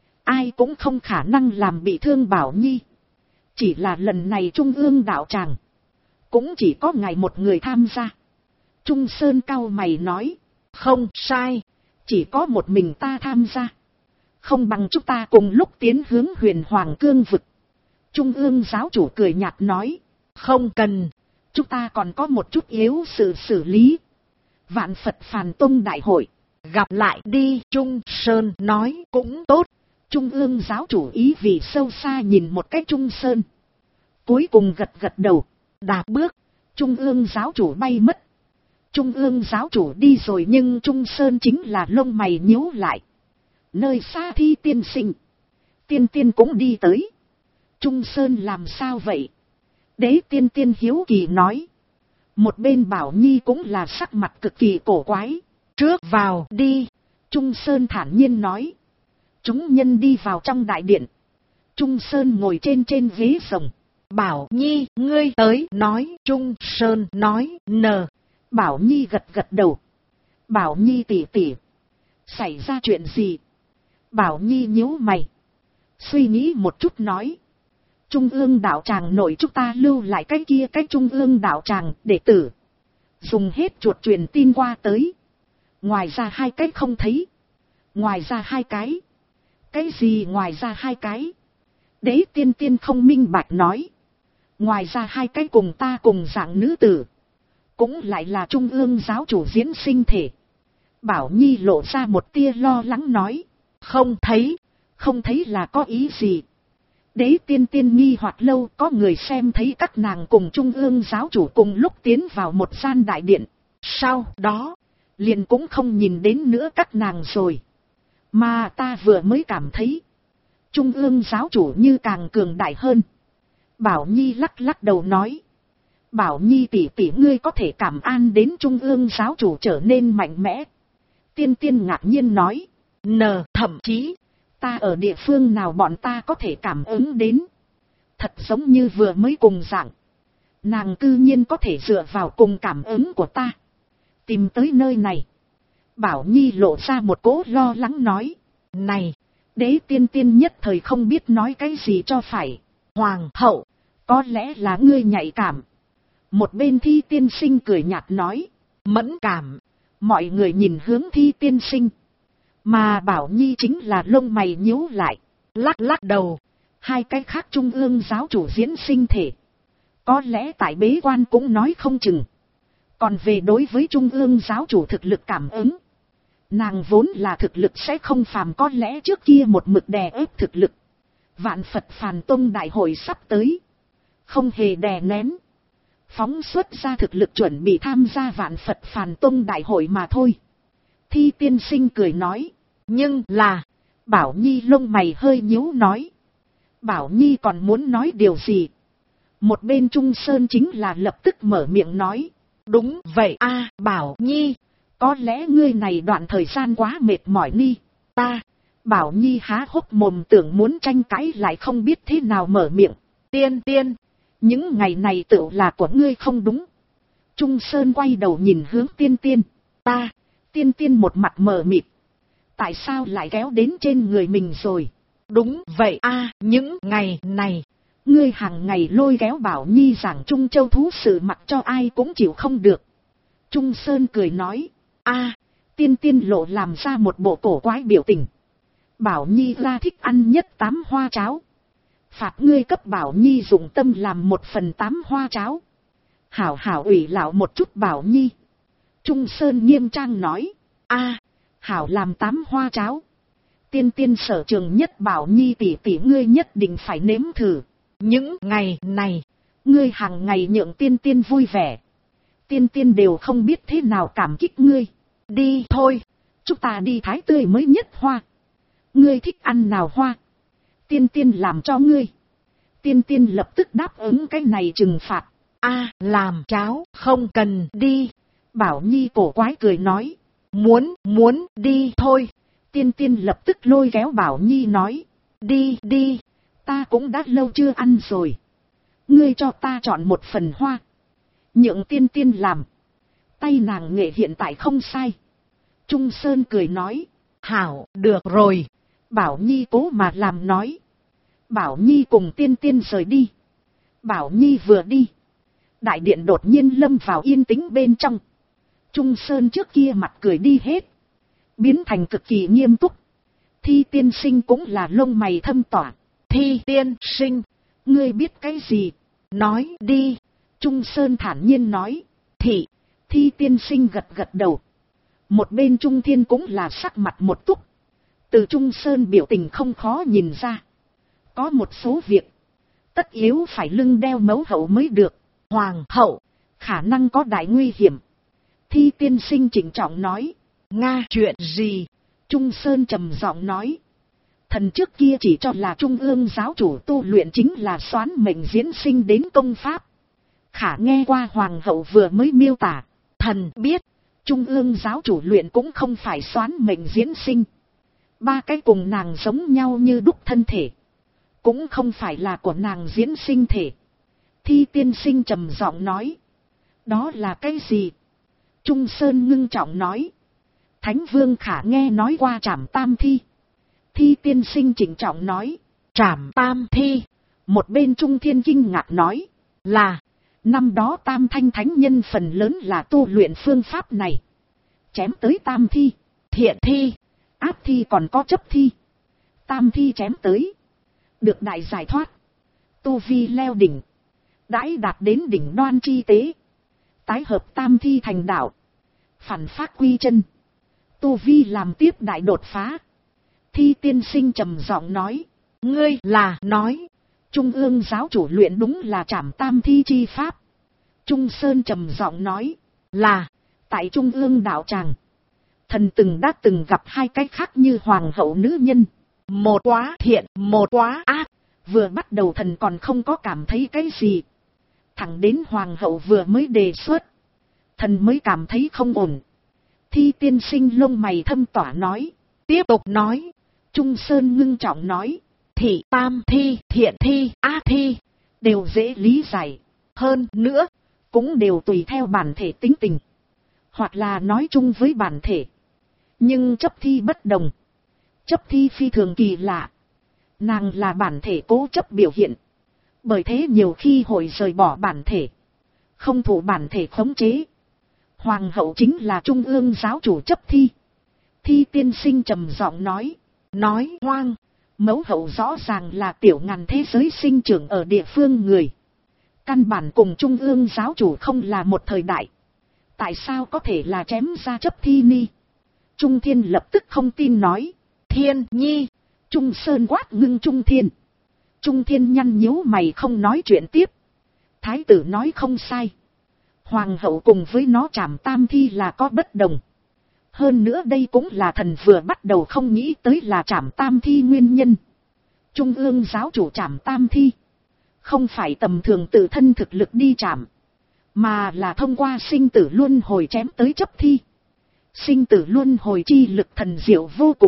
ai cũng không khả năng làm bị thương Bảo Nhi. Chỉ là lần này Trung ương đạo tràng, cũng chỉ có ngài một người tham gia. Trung Sơn cau mày nói. Không sai, chỉ có một mình ta tham gia. Không bằng chúng ta cùng lúc tiến hướng Huyền Hoàng Cương vực. Trung ương giáo chủ cười nhạt nói. Không cần, chúng ta còn có một chút yếu sự xử lý. Vạn Phật Phàn Tông đại hội, gặp lại đi. Trung Sơn nói cũng tốt. Trung ương giáo chủ ý vì sâu xa nhìn một cái Trung Sơn, cuối cùng gật gật đầu, đạp bước. Trung ương giáo chủ bay mất. Trung ương giáo chủ đi rồi, nhưng Trung Sơn chính là lông mày nhíu lại. Nơi xa Thi tiên sinh, tiên tiên cũng đi tới. Trung Sơn làm sao vậy? Đế tiên tiên hiếu kỳ nói. Một bên Bảo Nhi cũng là sắc mặt cực kỳ cổ quái. Trước vào đi. Trung Sơn thản nhiên nói. Chúng nhân đi vào trong đại điện. Trung Sơn ngồi trên ghế rồng. Bảo Nhi, ngươi tới nói. Trung Sơn nói. Bảo Nhi gật gật đầu. Bảo Nhi tỷ tỷ, xảy ra chuyện gì? Bảo Nhi nhíu mày, suy nghĩ một chút nói. Trung ương đạo tràng nội chúng ta lưu lại cái Trung ương đạo tràng đệ tử, dùng hết chuột truyền tin qua tới. Ngoài ra 2 cái không thấy. Ngoài ra 2 cái? Cái gì ngoài ra 2 cái? Đế tiên tiên không minh bạch nói. Ngoài ra 2 cái cùng ta cùng dạng nữ tử, cũng lại là Trung ương giáo chủ diễn sinh thể. Bảo Nhi lộ ra một tia lo lắng nói. Không thấy. Không thấy là có ý gì? Đế tiên tiên nghi hoặc lâu, có người xem thấy các nàng cùng Trung ương giáo chủ cùng lúc tiến vào một gian đại điện. Sau đó, liền cũng không nhìn đến nữa các nàng rồi. Mà ta vừa mới cảm thấy, Trung ương giáo chủ như càng cường đại hơn. Bảo Nhi lắc lắc đầu nói. Bảo Nhi tỷ tỷ, ngươi có thể cảm an đến Trung ương giáo chủ trở nên mạnh mẽ. Tiên tiên ngạc nhiên nói. Thậm chí, ta ở địa phương nào bọn ta có thể cảm ứng đến. Thật giống như vừa mới cùng dạng. Nàng cư nhiên có thể dựa vào cùng cảm ứng của ta tìm tới nơi này. Bảo Nhi lộ ra một cỗ lo lắng nói. Này, đế tiên tiên nhất thời không biết nói cái gì cho phải. Hoàng hậu, có lẽ là ngươi nhạy cảm. Một bên Thi tiên sinh cười nhạt nói. Mẫn cảm. Mọi người nhìn hướng Thi tiên sinh, mà Bảo Nhi chính là lông mày nhíu lại, lắc lắc đầu. 2 cái khác Trung ương giáo chủ diễn sinh thể, có lẽ tại bế quan cũng nói không chừng. Còn về đối với Trung ương giáo chủ thực lực cảm ứng, nàng vốn là thực lực sẽ không phàm, có lẽ trước kia một mực đè ép thực lực. Vạn Phật Phàn Tông đại hội sắp tới, không hề đè nén, phóng xuất ra thực lực chuẩn bị tham gia Vạn Phật Phàn Tông đại hội mà thôi. Thi tiên sinh cười nói. Nhưng là, Bảo Nhi lông mày hơi nhíu nói. Bảo Nhi còn muốn nói điều gì? Một bên Trung Sơn chính là lập tức mở miệng nói. Đúng vậy a, Bảo Nhi, có lẽ ngươi này đoạn thời gian quá mệt mỏi đi. Ta, Bảo Nhi há hốc mồm tưởng muốn tranh cãi lại không biết thế nào mở miệng. Tiên tiên, những ngày này tựu là của ngươi không đúng. Trung Sơn quay đầu nhìn hướng tiên tiên. Ta, tiên tiên một mặt mờ mịt. Tại sao lại kéo đến trên người mình rồi? Đúng vậy a, những ngày này, ngươi hàng ngày lôi kéo Bảo Nhi giảng Trung Châu thú sự mặc cho ai cũng chịu không được. Trung Sơn cười nói, a, tiên tiên lộ làm ra một bộ cổ quái biểu tình. Bảo Nhi ra thích ăn nhất 8 hoa cháo. Phạt ngươi cấp Bảo Nhi dụng tâm làm 1/8 hoa cháo. Hảo hảo ủy lão một chút Bảo Nhi. Trung Sơn nghiêm trang nói, a, hảo làm 8 hoa cháo. Tiên tiên sở trường nhất Bảo Nhi tỷ tỷ ngươi nhất định phải nếm thử. Những ngày này, ngươi hàng ngày nhượng tiên tiên vui vẻ. Tiên tiên đều không biết thế nào cảm kích ngươi. Đi thôi, chúng ta đi thái tươi mới nhất hoa. Ngươi thích ăn nào hoa? Tiên tiên làm cho ngươi. Tiên tiên lập tức đáp ứng cái này trừng phạt. A, làm cháo, không cần đi. Bảo Nhi cổ quái cười nói. Muốn đi thôi. Tiên tiên lập tức lôi kéo Bảo Nhi nói. Đi, ta cũng đã lâu chưa ăn rồi. Ngươi cho ta chọn 1 phần hoa. Nhượng tiên tiên làm. Tay nàng nghệ hiện tại không sai. Trung Sơn cười nói. Hảo, được rồi. Bảo Nhi cố mà làm nói. Bảo Nhi cùng tiên tiên rời đi. Bảo Nhi vừa đi, đại điện đột nhiên lâm vào yên tĩnh bên trong. Trung Sơn trước kia mặt cười đi hết, biến thành cực kỳ nghiêm túc. Thi tiên sinh cũng là lông mày thâm tỏa. Thi tiên sinh, ngươi biết cái gì? Nói đi. Trung Sơn thản nhiên nói. Thi tiên sinh gật gật đầu. Một bên Trung Thiên cũng là sắc mặt một túc. Từ Trung Sơn biểu tình không khó nhìn ra. Có một số việc, tất yếu phải lưng đeo mẫu hậu mới được. Hoàng hậu, khả năng có đại nguy hiểm. Thi tiên sinh trịnh trọng nói. Nga, chuyện gì? Trung Sơn trầm giọng nói. Thần trước kia chỉ cho là trung ương giáo chủ tu luyện chính là xoán mệnh diễn sinh đến công pháp. Khả nghe qua hoàng hậu vừa mới miêu tả, thần biết, trung ương giáo chủ luyện cũng không phải xoán mệnh diễn sinh. 3 cái cùng nàng giống nhau như đúc thân thể, cũng không phải là của nàng diễn sinh thể. Thi tiên sinh trầm giọng nói. Đó là cái gì? Trung Sơn ngưng trọng nói. Thánh vương khả nghe nói qua trảm tam thi. Thi tiên sinh trịnh trọng nói. Trảm tam thi. Một bên Trung Thiên kinh ngạc nói. Là, năm đó tam thanh thánh nhân phần lớn là tu luyện phương pháp này. Chém tới tam thi, thiện thi, áp thi còn có chấp thi. Tam thi chém tới, được đại giải thoát. Tu vi leo đỉnh, đãi đạt đến đỉnh đoan chi tế. Tái hợp tam thi thành đạo, phản phát quy chân. Tu vi làm tiếp đại đột phá. Thi tiên sinh trầm giọng nói. Ngươi là nói, trung ương giáo chủ luyện đúng là trảm tam thi chi pháp. Trung Sơn trầm giọng nói. Là, tại trung ương đạo tràng, thần đã từng gặp 2 cái khác như hoàng hậu nữ nhân. Một quá thiện, một quá ác. Vừa bắt đầu thần còn không có cảm thấy cái gì. Thẳng đến hoàng hậu vừa mới đề xuất, thần mới cảm thấy không ổn. Thi tiên sinh lông mày thâm tỏa nói. Tiếp tục nói. Trung Sơn ngưng trọng nói. Thị tam thi, thiện thi, ác thi, đều dễ lý giải. Hơn nữa, cũng đều tùy theo bản thể tính tình, hoặc là nói chung với bản thể. Nhưng chấp thi bất đồng. Chấp thi phi thường kỳ lạ. Nàng là bản thể cố chấp biểu hiện. Bởi thế nhiều khi hội rời bỏ bản thể, không thủ bản thể khống chế. Hoàng hậu chính là trung ương giáo chủ chấp thi. Thi tiên sinh trầm giọng nói. Nói hoang, mẫu hậu rõ ràng là tiểu ngàn thế giới sinh trưởng ở địa phương người. Căn bản cùng trung ương giáo chủ không là một thời đại. Tại sao có thể là chém ra chấp thi ni? Trung Thiên lập tức không tin nói. Thiên nhi. Trung Sơn quát ngưng Trung Thiên. Trung Thiên nhăn nhíu mày không nói chuyện tiếp. Thái tử nói không sai. Hoàng hậu cùng với nó trảm tam thi là có bất đồng. Hơn nữa đây cũng là thần vừa bắt đầu không nghĩ tới là trảm tam thi nguyên nhân. Trung ương giáo chủ trảm tam thi, không phải tầm thường tự thân thực lực đi trảm, mà là thông qua sinh tử luân hồi chém tới chấp thi. Sinh tử luân hồi chi lực thần diệu vô cùng.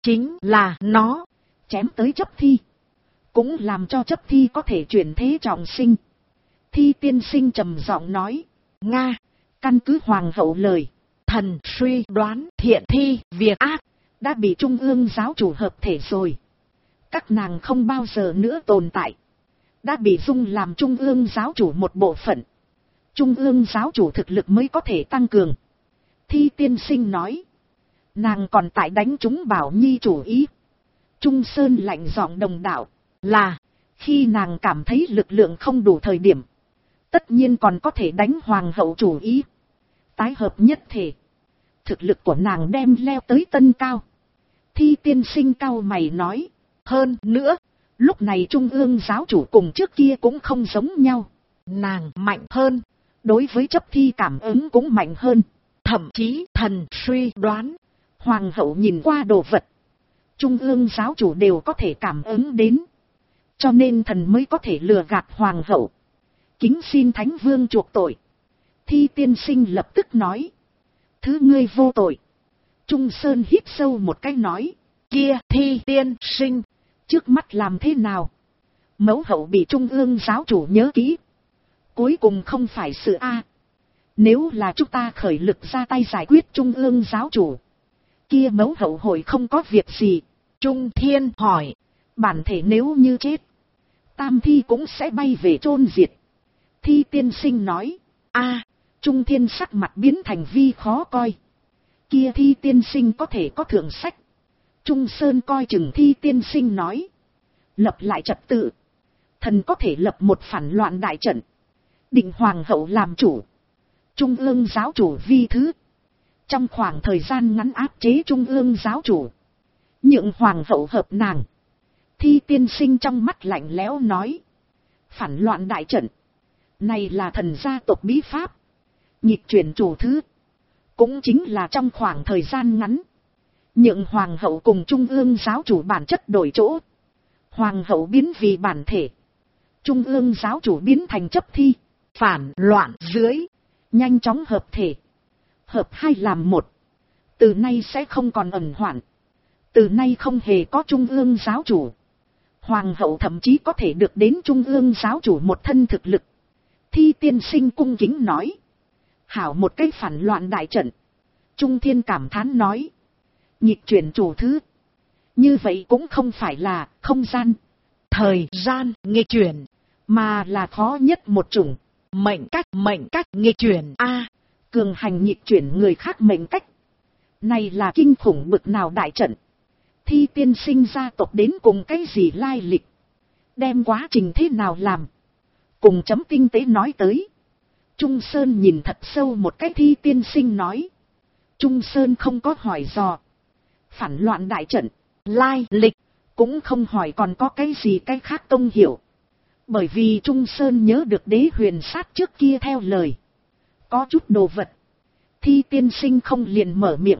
chính là nó chém tới chấp thi, cũng làm cho chấp thi có thể chuyển thế trọng sinh. Thi tiên sinh trầm giọng nói, Nga, căn cứ hoàng hậu lời, thần suy đoán thiện thi việc ác đã bị trung ương giáo chủ hợp thể rồi. Các nàng không bao giờ nữa tồn tại, đã bị dung làm trung ương giáo chủ một bộ phận. Trung ương giáo chủ thực lực mới có thể tăng cường. Thi tiên sinh nói, nàng còn tại đánh trúng Bảo Nhi chủ ý. Trung Sơn lạnh giọng đồng đạo, là khi nàng cảm thấy lực lượng không đủ thời điểm, tất nhiên còn có thể đánh hoàng hậu chủ ý. Tái hợp nhất thể, thực lực của nàng đem leo tới tân cao. Thi tiên sinh cao mày nói, hơn nữa, lúc này trung ương giáo chủ cùng trước kia cũng không giống nhau. Nàng mạnh hơn, đối với chấp thi cảm ứng cũng mạnh hơn. Thậm chí thần suy đoán, hoàng hậu nhìn qua đồ vật, trung ương giáo chủ đều có thể cảm ứng đến. Cho nên thần mới có thể lừa gạt hoàng hậu. Kính xin thánh vương chuộc tội. Thi tiên sinh lập tức nói, thứ ngươi vô tội. Trung Sơn hít sâu một cái nói, kia Thi tiên sinh, trước mắt làm thế nào? Mẫu hậu bị trung ương giáo chủ nhớ kỹ, cuối cùng không phải sự A. Nếu là chúng ta khởi lực ra tay giải quyết trung ương giáo chủ, kia mẫu hậu hội không có việc gì. Trung Thiên hỏi, bản thể nếu như chết, tam thi cũng sẽ bay về chôn diệt. Thi tiên sinh nói, a, Trung Thiên sắc mặt biến thành vi khó coi. Kia Thi tiên sinh có thể có thượng sách. Trung Sơn coi chừng Thi tiên sinh nói, lập lại trật tự, thần có thể lập một phản loạn đại trận, định hoàng hậu làm chủ, trung ương giáo chủ vi thứ. Trong khoảng thời gian ngắn áp chế trung ương giáo chủ, nhượng hoàng hậu hợp nàng. Thi tiên sinh trong mắt lạnh lẽo nói, phản loạn đại trận, này là thần gia tộc bí pháp, nhịp chuyển chủ thứ, cũng chính là trong khoảng thời gian ngắn, nhượng hoàng hậu cùng trung ương giáo chủ bản chất đổi chỗ. Hoàng hậu biến vì bản thể, trung ương giáo chủ biến thành chấp thi. Phản loạn dưới, nhanh chóng hợp thể, hợp hai làm một. Từ nay sẽ không còn ẩn hoạn, từ nay không hề có trung ương giáo chủ. Hoàng hậu thậm chí có thể được đến trung ương giáo chủ một thân thực lực. Thi tiên sinh cung kính nói, hảo một cái phản loạn đại trận. Trung Thiên cảm thán nói, nhịp chuyển chủ thứ, như vậy cũng không phải là không gian, thời gian nghịch chuyển, mà là khó nhất một chủng. Mệnh cách nghịch chuyển a, cường hành nhịp chuyển người khác mệnh cách, này là kinh khủng bực nào đại trận. Thi tiên sinh gia tộc đến cùng cái gì lai lịch, đem quá trình thế nào làm, cùng chấm tinh tế nói tới. Trung Sơn nhìn thật sâu một cái Thi tiên sinh nói, Trung Sơn không có hỏi dò phản loạn đại trận lai lịch, cũng không hỏi còn có cái gì cái khác tông hiểu. Bởi vì Trung Sơn nhớ được Đế Huyền Sát trước kia theo lời, có chút đồ vật, Thi tiên sinh không liền mở miệng.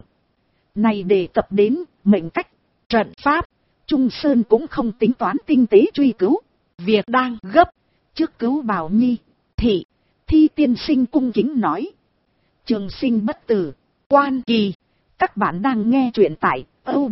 Này đề cập đến mệnh cách, trận pháp, Trung Sơn cũng không tính toán tinh tế truy cứu. Việc đang gấp, trước cứu Bảo Nhi, thì Thi tiên sinh cung kính nói, trường sinh bất tử, quan kỳ. Các bạn đang nghe truyện tại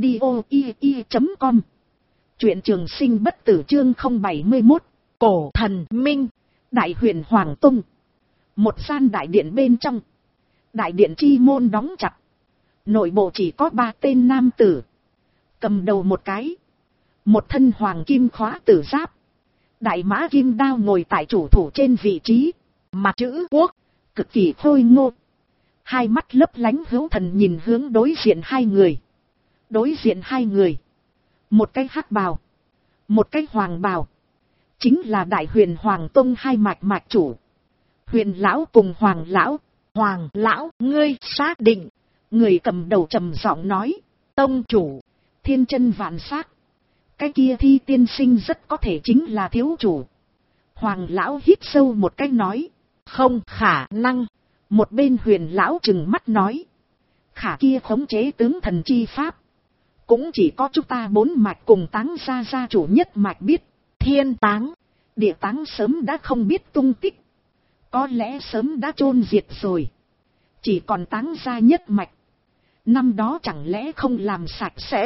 audio.com. Truyện trường sinh bất tử chương 071. Cổ thần minh, Đại Huyền Hoàng Tông. Một gian đại điện bên trong, đại điện chi môn đóng chặt, nội bộ chỉ có 3 tên nam tử. Cầm đầu một cái, một thân hoàng kim khóa tử giáp, đại mã kim đao ngồi tại chủ thủ trên vị trí, mặt chữ quốc, cực kỳ khôi ngô. Hai mắt lấp lánh hữu thần nhìn hướng đối diện hai người. Đối diện hai người, một cái hắc bào, một cái hoàng bào, chính là Đại Huyền Hoàng Tông hai mạch chủ, Huyền lão cùng Hoàng lão. Hoàng lão, ngươi xác định? Người cầm đầu trầm giọng nói, tông chủ, thiên chân vạn xác, cái kia Thi tiên sinh rất có thể chính là thiếu chủ. Hoàng lão hít sâu một cái nói, không khả năng. Một bên Huyền lão trừng mắt nói, khả kia khống chế tướng thần chi pháp, cũng chỉ có chúng ta 4 mạch cùng Táng gia chủ nhất mạch biết. Thiên Táng, Địa Táng sớm đã không biết tung tích, có lẽ sớm đã chôn diệt rồi. Chỉ còn Táng gia nhất mạch, năm đó chẳng lẽ không làm sạch sẽ.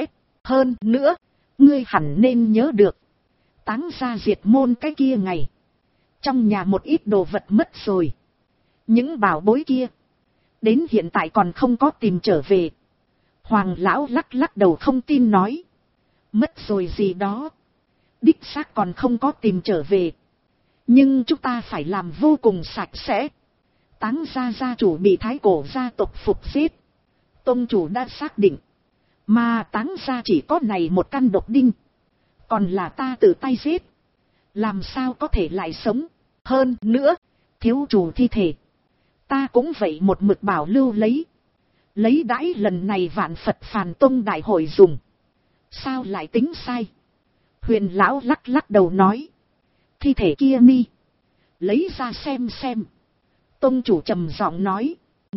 Hơn nữa, ngươi hẳn nên nhớ được, Táng gia diệt môn cái kia ngày, trong nhà một ít đồ vật mất rồi. Những bảo bối kia, đến hiện tại còn không có tìm trở về. Hoàng lão lắc lắc đầu không tin nói. Mất rồi gì đó. Đích xác còn không có tìm trở về. Nhưng chúng ta phải làm vô cùng sạch sẽ. Táng gia gia chủ bị thái cổ gia tộc phục giết. Tông chủ đã xác định. Mà Táng gia chỉ có này một căn độc đinh. Còn là ta tự tay giết. Làm sao có thể lại sống. Hơn nữa, thiếu chủ thi thể. Ta cũng vậy một mực bảo lưu lấy. Lấy đãi lần này vạn Phật Phàn Tông đại hội dùng. Sao lại tính sai? Huyền lão lắc lắc đầu nói. Thi thể kia mi. Lấy ra xem xem. Tông chủ trầm giọng nói.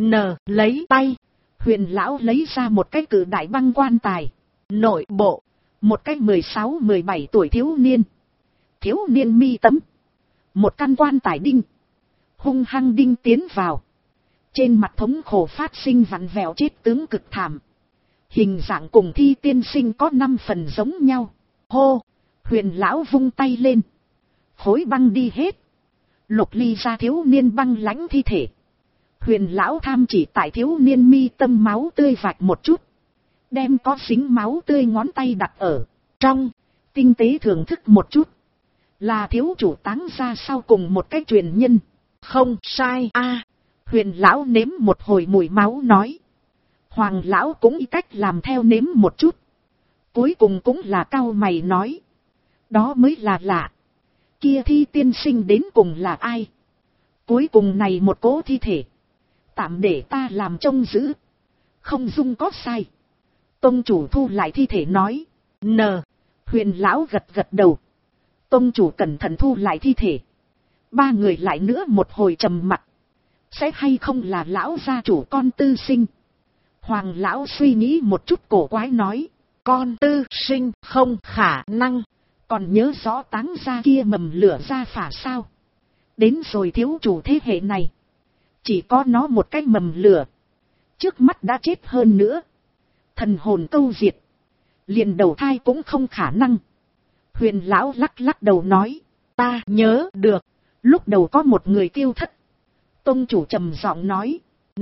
Lấy tay. Huyền lão lấy ra một cái cử đại băng quan tài. Nội bộ. Một cái 16-17 tuổi thiếu niên. Thiếu niên mi tấm. Một căn quan tài đinh. Hung hăng đinh tiến vào. Trên mặt thống khổ phát sinh vặn vẹo chết tướng cực thảm. Hình dạng cùng thi tiên sinh có 5 phần giống nhau. Hô! Huyền lão vung tay lên. Khối băng đi hết. Lục ly ra thiếu niên băng lãnh thi thể. Huyền lão tham chỉ tại thiếu niên mi tâm máu tươi vạch một chút. Đem có dính máu tươi ngón tay đặt ở trong. Tinh tế thưởng thức một chút. Là thiếu chủ Táng gia sau cùng một cái truyền nhân. Không sai a. Huyền lão nếm một hồi mùi máu nói. Hoàng lão cũng ý cách làm theo nếm một chút. Cuối cùng cũng là cau mày nói. Đó mới là lạ. Kia thi tiên sinh đến cùng là ai? Cuối cùng này một cố thi thể. Tạm để ta làm trông giữ. Không dung có sai. Tông chủ thu lại thi thể nói. Huyền lão gật gật đầu. Tông chủ cẩn thận thu lại thi thể. Ba người lại nữa một hồi trầm mặc. Sẽ hay không là lão gia chủ con tư sinh? Hoàng lão suy nghĩ một chút cổ quái nói. Con tư sinh không khả năng. Còn nhớ rõ Táng gia kia mầm lửa ra phả sao? Đến rồi thiếu chủ thế hệ này. Chỉ có nó một cái mầm lửa. Trước mắt đã chết hơn nữa. Thần hồn câu diệt. Liền đầu thai cũng không khả năng. Huyền lão lắc lắc đầu nói. Ta nhớ được. Lúc đầu có một người tiêu thất. Tông chủ trầm giọng nói.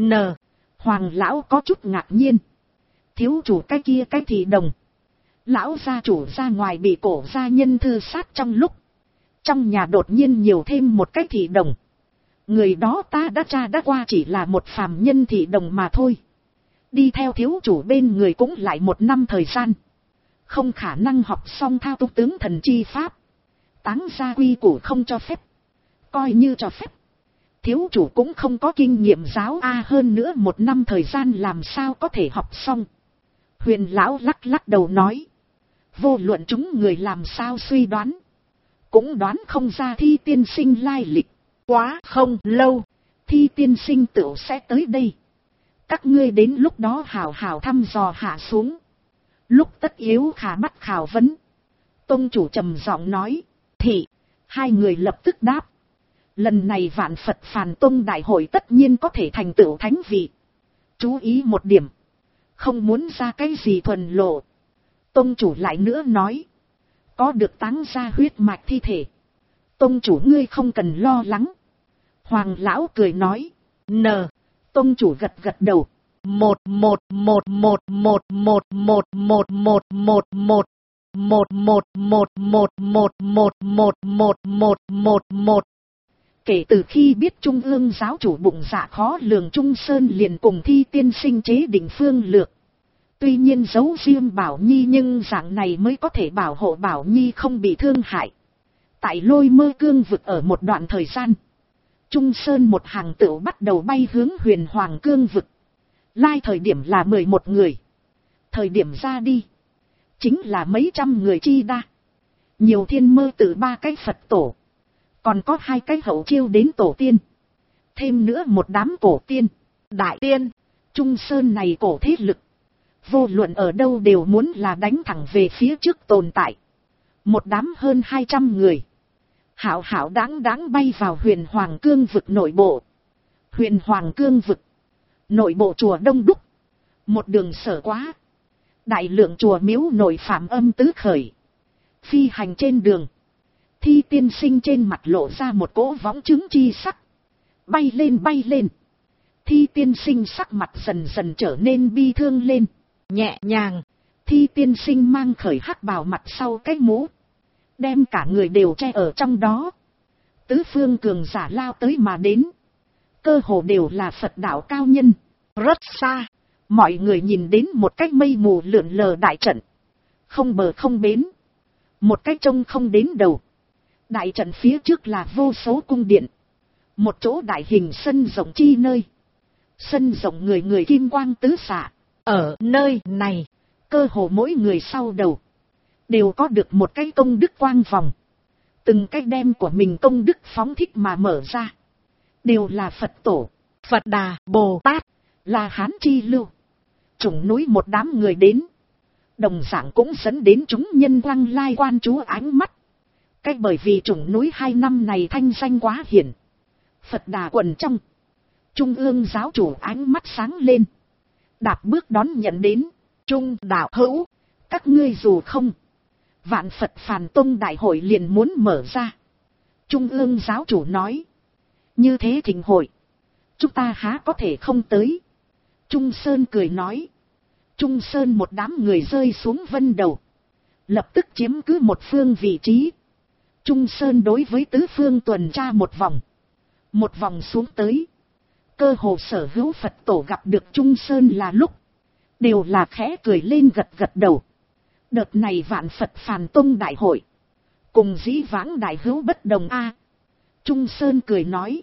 Hoàng lão có chút ngạc nhiên. Thiếu chủ cái kia cái thị đồng. Lão gia chủ ra ngoài bị cổ gia nhân thư sát trong lúc. Trong nhà đột nhiên nhiều thêm một cái thị đồng. Người đó ta đã tra đã qua chỉ là một phàm nhân thị đồng mà thôi. Đi theo thiếu chủ bên người cũng lại 1 năm thời gian. Không khả năng học xong thao túng tướng thần chi pháp. Táng gia quy củ không cho phép. Coi như cho phép. Thiếu chủ cũng không có kinh nghiệm giáo hơn nữa 1 năm thời gian làm sao có thể học xong. Huyền lão lắc lắc đầu nói. Vô luận chúng người làm sao suy đoán. Cũng đoán không ra thi tiên sinh lai lịch. Quá không lâu. Thi tiên sinh tựu sẽ tới đây. Các ngươi đến lúc đó hào hào thăm dò hạ xuống. Lúc tất yếu khả bắt khảo vấn. Tông chủ trầm giọng nói. Thì. Hai người lập tức đáp. Lần này vạn Phật Phàn Tông đại hội tất nhiên có thể thành tựu thánh vị. Chú ý một điểm. Không muốn ra cái gì thuần lộ. Tông chủ lại nữa nói. Có được Táng gia huyết mạch thi thể. Tông chủ ngươi không cần lo lắng. Hoàng lão cười nói. Tông chủ gật gật đầu. 111111111111111111. Kể từ khi biết Trung ương giáo chủ bụng dạ khó lường Trung Sơn liền cùng thi tiên sinh chế định phương lược. Tuy nhiên giấu riêng Bảo Nhi nhưng dạng này mới có thể bảo hộ Bảo Nhi không bị thương hại. Tại Lôi Mơ Cương vực ở một đoạn thời gian. Trung Sơn một hàng tựu bắt đầu bay hướng Huyền Hoàng Cương vực. Lai thời điểm là 11 người. Thời điểm ra đi. Chính là mấy trăm người chi đa. Nhiều thiên mơ tự 3 cái Phật tổ. Còn có 2 cái hậu chiêu đến tổ tiên. Thêm nữa một đám cổ tiên. Đại tiên. Trung Sơn này cổ thế lực. Vô luận ở đâu đều muốn là đánh thẳng về phía trước tồn tại. Một đám hơn 200 người. Hảo hảo đáng đáng bay vào Huyền Hoàng Cương vực nội bộ. Huyền Hoàng Cương vực. Nội bộ chùa đông đúc. Một đường sở quá. Đại lượng chùa miếu nội phạm âm tứ khởi. Phi hành trên đường. Thi tiên sinh trên mặt lộ ra một cỗ võng chứng chi sắc. Bay lên bay lên. Thi tiên sinh sắc mặt dần dần trở nên bi thương lên. Nhẹ nhàng. Thi tiên sinh mang khởi hắc bào mặt sau cái mũ. Đem cả người đều che ở trong đó. Tứ phương cường giả lao tới mà đến. Cơ hồ đều là Phật đạo cao nhân. Rất xa. Mọi người nhìn đến một cái mây mù lượn lờ đại trận. Không bờ không bến. Một cái trông không đến đầu. Đại trận phía trước là vô số cung điện. Một chỗ đại hình sân rộng chi nơi. Sân rộng người người kim quang tứ xạ. Ở nơi này, cơ hồ mỗi người sau đầu đều có được một cái công đức quang vòng. Từng cái đem của mình công đức phóng thích mà mở ra. Đều là Phật tổ, Phật Đà, Bồ Tát, là Hán chi lưu. Chủng núi một đám người đến. Đồng dạng cũng dẫn đến chúng nhân lăng lai quan chú ánh mắt. Cách bởi vì chủng núi 2 năm này thanh danh quá hiển. Phật Đà quần trong. Trung ương giáo chủ ánh mắt sáng lên. Đạp bước đón nhận đến. Trung đạo hữu, các ngươi dù không. Vạn Phật Phàn Tông đại hội liền muốn mở ra. Trung ương giáo chủ nói. Như thế thịnh hội. Chúng ta há có thể không tới. Trung Sơn cười nói. Trung Sơn một đám người rơi xuống vân đầu. Lập tức chiếm cứ một phương vị trí. Trung Sơn đối với tứ phương tuần tra một vòng. Một vòng xuống tới. Cơ hồ sở hữu Phật tổ gặp được Trung Sơn là lúc. Đều là khẽ cười lên gật gật đầu. Đợt này Vạn Phật Phàn Tông đại hội. Cùng dĩ vãng đại hữu bất đồng a. Trung Sơn cười nói.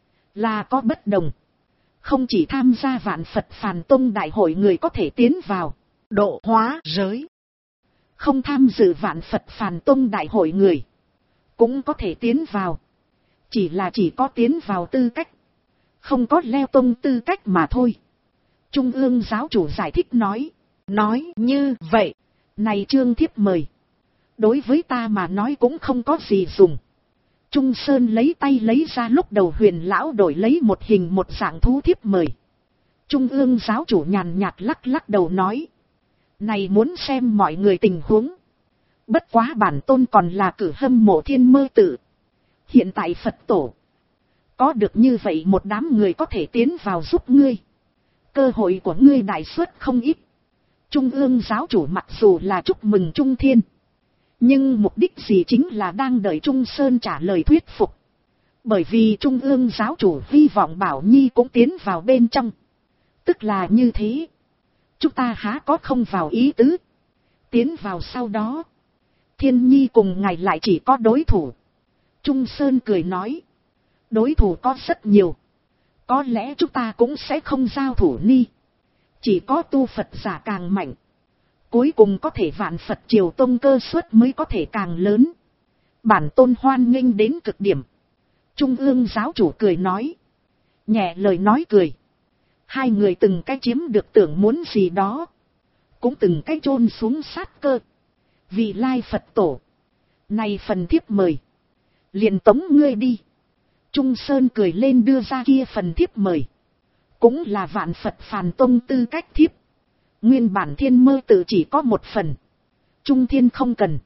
Là có bất đồng. Không chỉ tham gia Vạn Phật Phàn Tông đại hội người có thể tiến vào. độ hóa giới. Không tham dự Vạn Phật Phàn Tông đại hội người. Cũng có thể tiến vào. Chỉ là chỉ có tiến vào tư cách. Không có leo tông tư cách mà thôi. Trung ương giáo chủ giải thích nói. Nói như vậy. Này trương thiếp mời. Đối với ta mà nói cũng không có gì dùng. Trung Sơn lấy tay lấy ra lúc đầu Huyền lão đổi lấy một hình một dạng thú thiếp mời. Trung ương giáo chủ nhàn nhạt lắc lắc đầu nói. Này muốn xem mọi người tình huống. Bất quá bản tôn còn là cử hâm mộ Thiên Mơ Tự. Hiện tại Phật tổ. Có được như vậy một đám người có thể tiến vào giúp ngươi. Cơ hội của ngươi đại suất không ít. Trung ương giáo chủ mặc dù là chúc mừng Trung Thiên. Nhưng mục đích gì chính là đang đợi Trung Sơn trả lời thuyết phục. Bởi vì Trung ương giáo chủ hy vọng Bảo Nhi cũng tiến vào bên trong. Tức là như thế. Chúng ta há có không vào ý tứ. Tiến vào sau đó. Thiên Nhi cùng ngài lại chỉ có đối thủ. Trung Sơn cười nói. Đối thủ có rất nhiều. Có lẽ chúng ta cũng sẽ không giao thủ ni. Chỉ có tu Phật giả càng mạnh. Cuối cùng có thể Vạn Phật Triều Tông cơ suất mới có thể càng lớn. Bản tôn hoan nghênh đến cực điểm. Trung ương giáo chủ cười nói. Nhẹ lời nói cười. Hai người từng cái chiếm được tưởng muốn gì đó. Cũng từng cái chôn xuống sát cơ. Vì lai Phật tổ. Này phần thiếp mời. Liền tống ngươi đi. Trung Sơn cười lên đưa ra kia phần thiếp mời. Cũng là Vạn Phật Phàn Tông tư cách thiếp. Nguyên bản Thiên Mơ Tự chỉ có một phần. Trung Thiên không cần.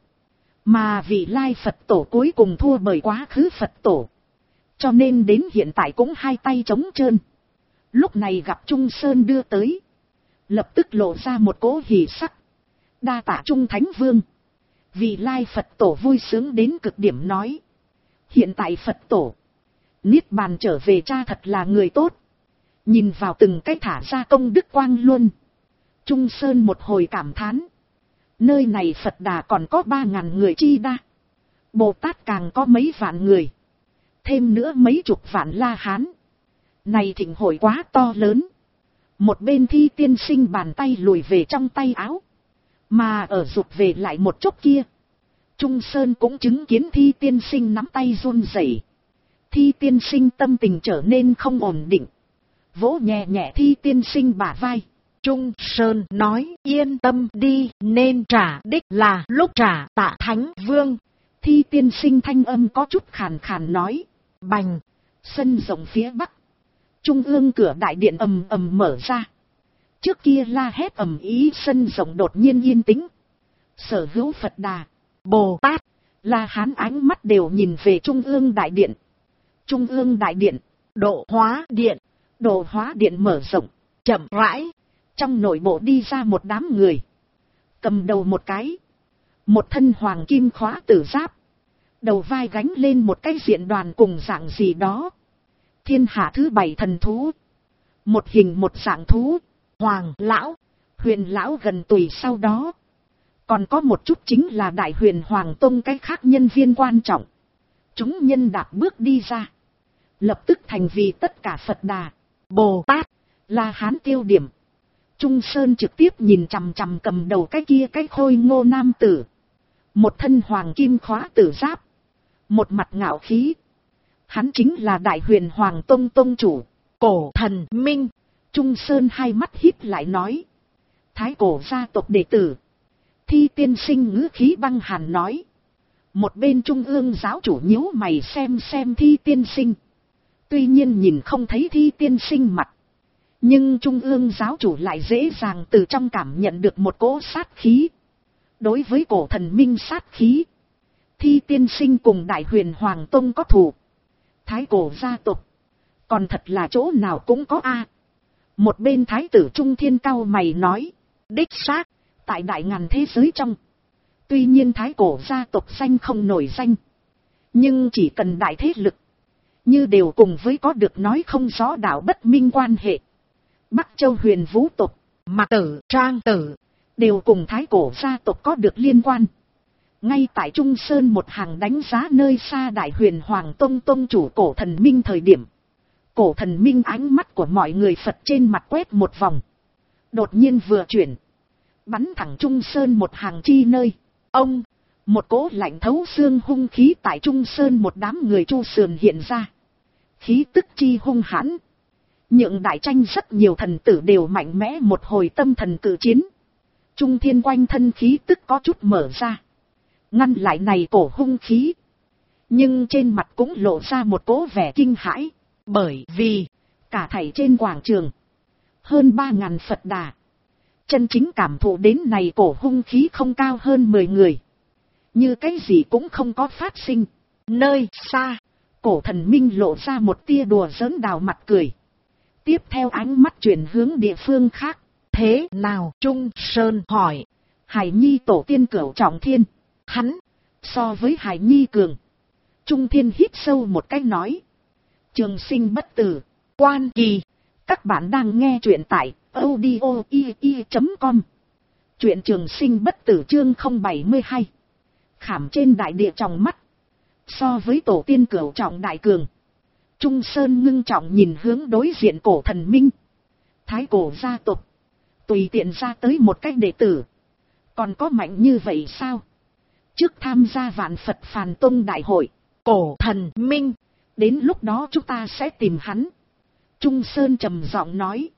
Mà vị lai Phật tổ cuối cùng thua bởi quá khứ Phật tổ. Cho nên đến hiện tại cũng hai tay trống trơn. Lúc này gặp Trung Sơn đưa tới. Lập tức lộ ra một cỗ hỉ sắc. Đa tạ Trung Thánh Vương. Vị lai Phật tổ vui sướng đến cực điểm nói. Hiện tại Phật tổ. Niết bàn trở về cha thật là người tốt. Nhìn vào từng cái thả ra công đức quang luôn. Trung Sơn một hồi cảm thán. Nơi này Phật Đà còn có 3.000 người chi đa. Bồ Tát càng có mấy vạn người. Thêm nữa mấy chục vạn La Hán. Này thịnh hội quá to lớn. Một bên Thi tiên sinh bàn tay lùi về trong tay áo. Mà ở rụt về lại một chốc kia. Trung Sơn cũng chứng kiến Thi tiên sinh nắm tay run rẩy. Thi tiên sinh tâm tình trở nên không ổn định. Vỗ nhẹ nhẹ Thi tiên sinh bả vai. Trung Sơn nói yên tâm đi, nên trả đích là lúc trả tạ Thánh Vương. Thi tiên sinh thanh âm có chút khàn khàn nói. Bành. Sân rộng phía bắc. Trung ương cửa đại điện ầm ầm mở ra. Trước kia la hét ầm ý sân rộng đột nhiên yên tĩnh. Sở hữu Phật Đà, Bồ Tát, La Hán ánh mắt đều nhìn về Trung ương Đại Điện. Trung ương Đại Điện, Độ Hóa Điện. Độ Hóa Điện mở rộng, chậm rãi. Trong nội bộ đi ra một đám người. Cầm đầu một cái. Một thân hoàng kim khóa tử giáp. Đầu vai gánh lên một cái diện đoàn cùng dạng gì đó. Thiên hạ thứ 7 thần thú. Một hình một dạng thú. Hoàng lão, Huyền lão gần tùy sau đó. Còn có một chút chính là Đại Huyền Hoàng Tông cái khác nhân viên quan trọng. Chúng nhân đạp bước đi ra. Lập tức thành vì tất cả Phật Đà, Bồ Tát, La Hán tiêu điểm. Trung Sơn trực tiếp nhìn chằm chằm cầm đầu cái kia cái khôi ngô nam tử. Một thân hoàng kim khóa tử giáp. Một mặt ngạo khí. Hắn chính là Đại Huyền Hoàng Tông Tông chủ, Cổ Thần Minh. Trung Sơn hai mắt híp lại nói. Thái cổ gia tộc đệ tử. Thi tiên sinh ngữ khí băng hàn nói. Một bên trung ương giáo chủ nhíu mày xem Thi tiên sinh. Tuy nhiên nhìn không thấy Thi tiên sinh mặt. Nhưng trung ương giáo chủ lại dễ dàng từ trong cảm nhận được một cỗ sát khí. Đối với Cổ Thần Minh sát khí. Thi tiên sinh cùng Đại Huyền Hoàng Tông có thù. Thái cổ gia tộc. Còn thật là chỗ nào cũng có a. Một bên thái tử Trung Thiên cao mày nói. Đích xác, tại đại ngàn thế giới trong. Tuy nhiên thái cổ gia tộc danh không nổi danh. Nhưng chỉ cần đại thế lực. Như đều cùng với có được nói không rõ đạo bất minh quan hệ. Bắc Châu Huyền Vũ tộc, Mạc Tử, Trang Tử. Đều cùng thái cổ gia tộc có được liên quan. Ngay tại Trung Sơn một hàng đánh giá nơi xa Đại Huyền Hoàng Tông Tông chủ Cổ Thần Minh thời điểm. Cổ Thần Minh ánh mắt của mọi người Phật trên mặt quét một vòng. Đột nhiên vừa chuyển. Bắn thẳng Trung Sơn một hàng chi nơi. Ông, một cỗ lạnh thấu xương hung khí tại Trung Sơn một đám người Chu sườn hiện ra. Khí tức chi hung hãn. Nhượng đại tranh rất nhiều thần tử đều mạnh mẽ một hồi tâm thần cự chiến. Trung Thiên quanh thân khí tức có chút mở ra. Ngăn lại này cổ hung khí. Nhưng trên mặt cũng lộ ra một cỗ vẻ kinh hãi. Bởi vì, cả thảy trên quảng trường. Hơn 3.000 Phật Đà. Chân chính cảm thụ đến này cổ hung khí không cao hơn 10 người. Như cái gì cũng không có phát sinh. Nơi xa, Cổ Thần Minh lộ ra một tia đùa giỡn đào mặt cười. Tiếp theo ánh mắt chuyển hướng địa phương khác. Thế nào? Trung Sơn hỏi. Hải Nhi tổ tiên Cửu Trọng Thiên. Hắn, so với Hải Nhi cường. Trung Thiên hít sâu một cái nói. Trường sinh bất tử. Quan Kỳ. Các bạn đang nghe truyện tại audio.com. Truyện Trường Sinh bất tử chương 072. Khảm trên đại địa trong mắt. So với tổ tiên Cửu Trọng đại cường. Trung Sơn ngưng trọng nhìn hướng đối diện Cổ Thần Minh. Thái cổ gia tộc. Tùy tiện ra tới một cách đệ tử. Còn có mạnh như vậy sao? Trước tham gia Vạn Phật Phàn Tông đại hội. Cổ Thần Minh. Đến lúc đó chúng ta sẽ tìm hắn. Trung Sơn trầm giọng nói.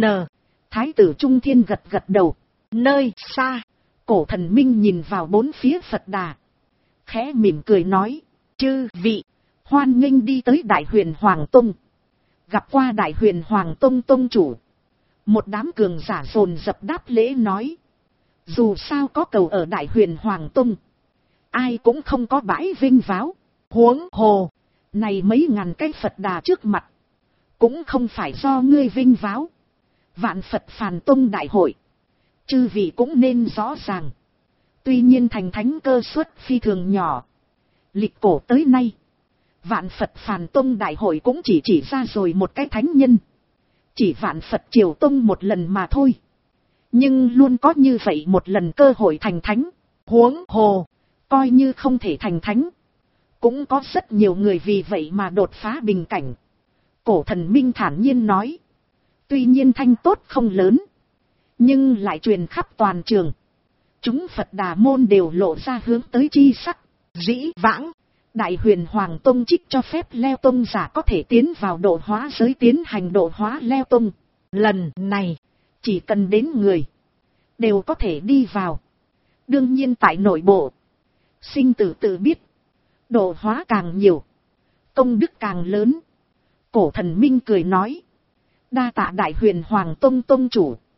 Thái tử Trung Thiên gật gật đầu. Nơi xa. Cổ Thần Minh nhìn vào bốn phía Phật Đà. Khẽ mỉm cười nói. Chư vị. Hoan nghênh đi tới Đại Huyền Hoàng Tông. Gặp qua Đại Huyền Hoàng Tông Tông chủ. Một đám cường giả dồn dập đáp lễ nói. Dù sao có cầu ở Đại Huyền Hoàng Tông. Ai cũng không có bãi vinh váo. Huống hồ. Này mấy ngàn cái Phật Đà trước mặt. Cũng không phải do ngươi vinh váo. Vạn Phật Phàn Tông đại hội. Chư vị cũng nên rõ ràng. Tuy nhiên thành thánh cơ suất phi thường nhỏ. Lịch cổ tới nay. Vạn Phật Phàn Tông đại hội cũng chỉ ra rồi một cái thánh nhân. Chỉ Vạn Phật Triều Tông một lần mà thôi. Nhưng luôn có như vậy một lần cơ hội thành thánh. Huống hồ. Coi như không thể thành thánh. Cũng có rất nhiều người vì vậy mà đột phá bình cảnh. Cổ Thần Minh thản nhiên nói. Tuy nhiên thanh tốt không lớn. Nhưng lại truyền khắp toàn trường. Chúng Phật Đà môn đều lộ ra hướng tới chi sắc. Dĩ vãng. Đại Huyền Hoàng Tông trích cho phép leo tông giả có thể tiến vào độ hóa giới tiến hành độ hóa leo tông. Lần này. Chỉ cần đến người. Đều có thể đi vào. Đương nhiên tại nội bộ. Sinh tử tự biết. Độ hóa càng nhiều. Công đức càng lớn. Cổ Thần Minh cười nói. Đa tạ Đại Huyền Hoàng Tông Tông chủ.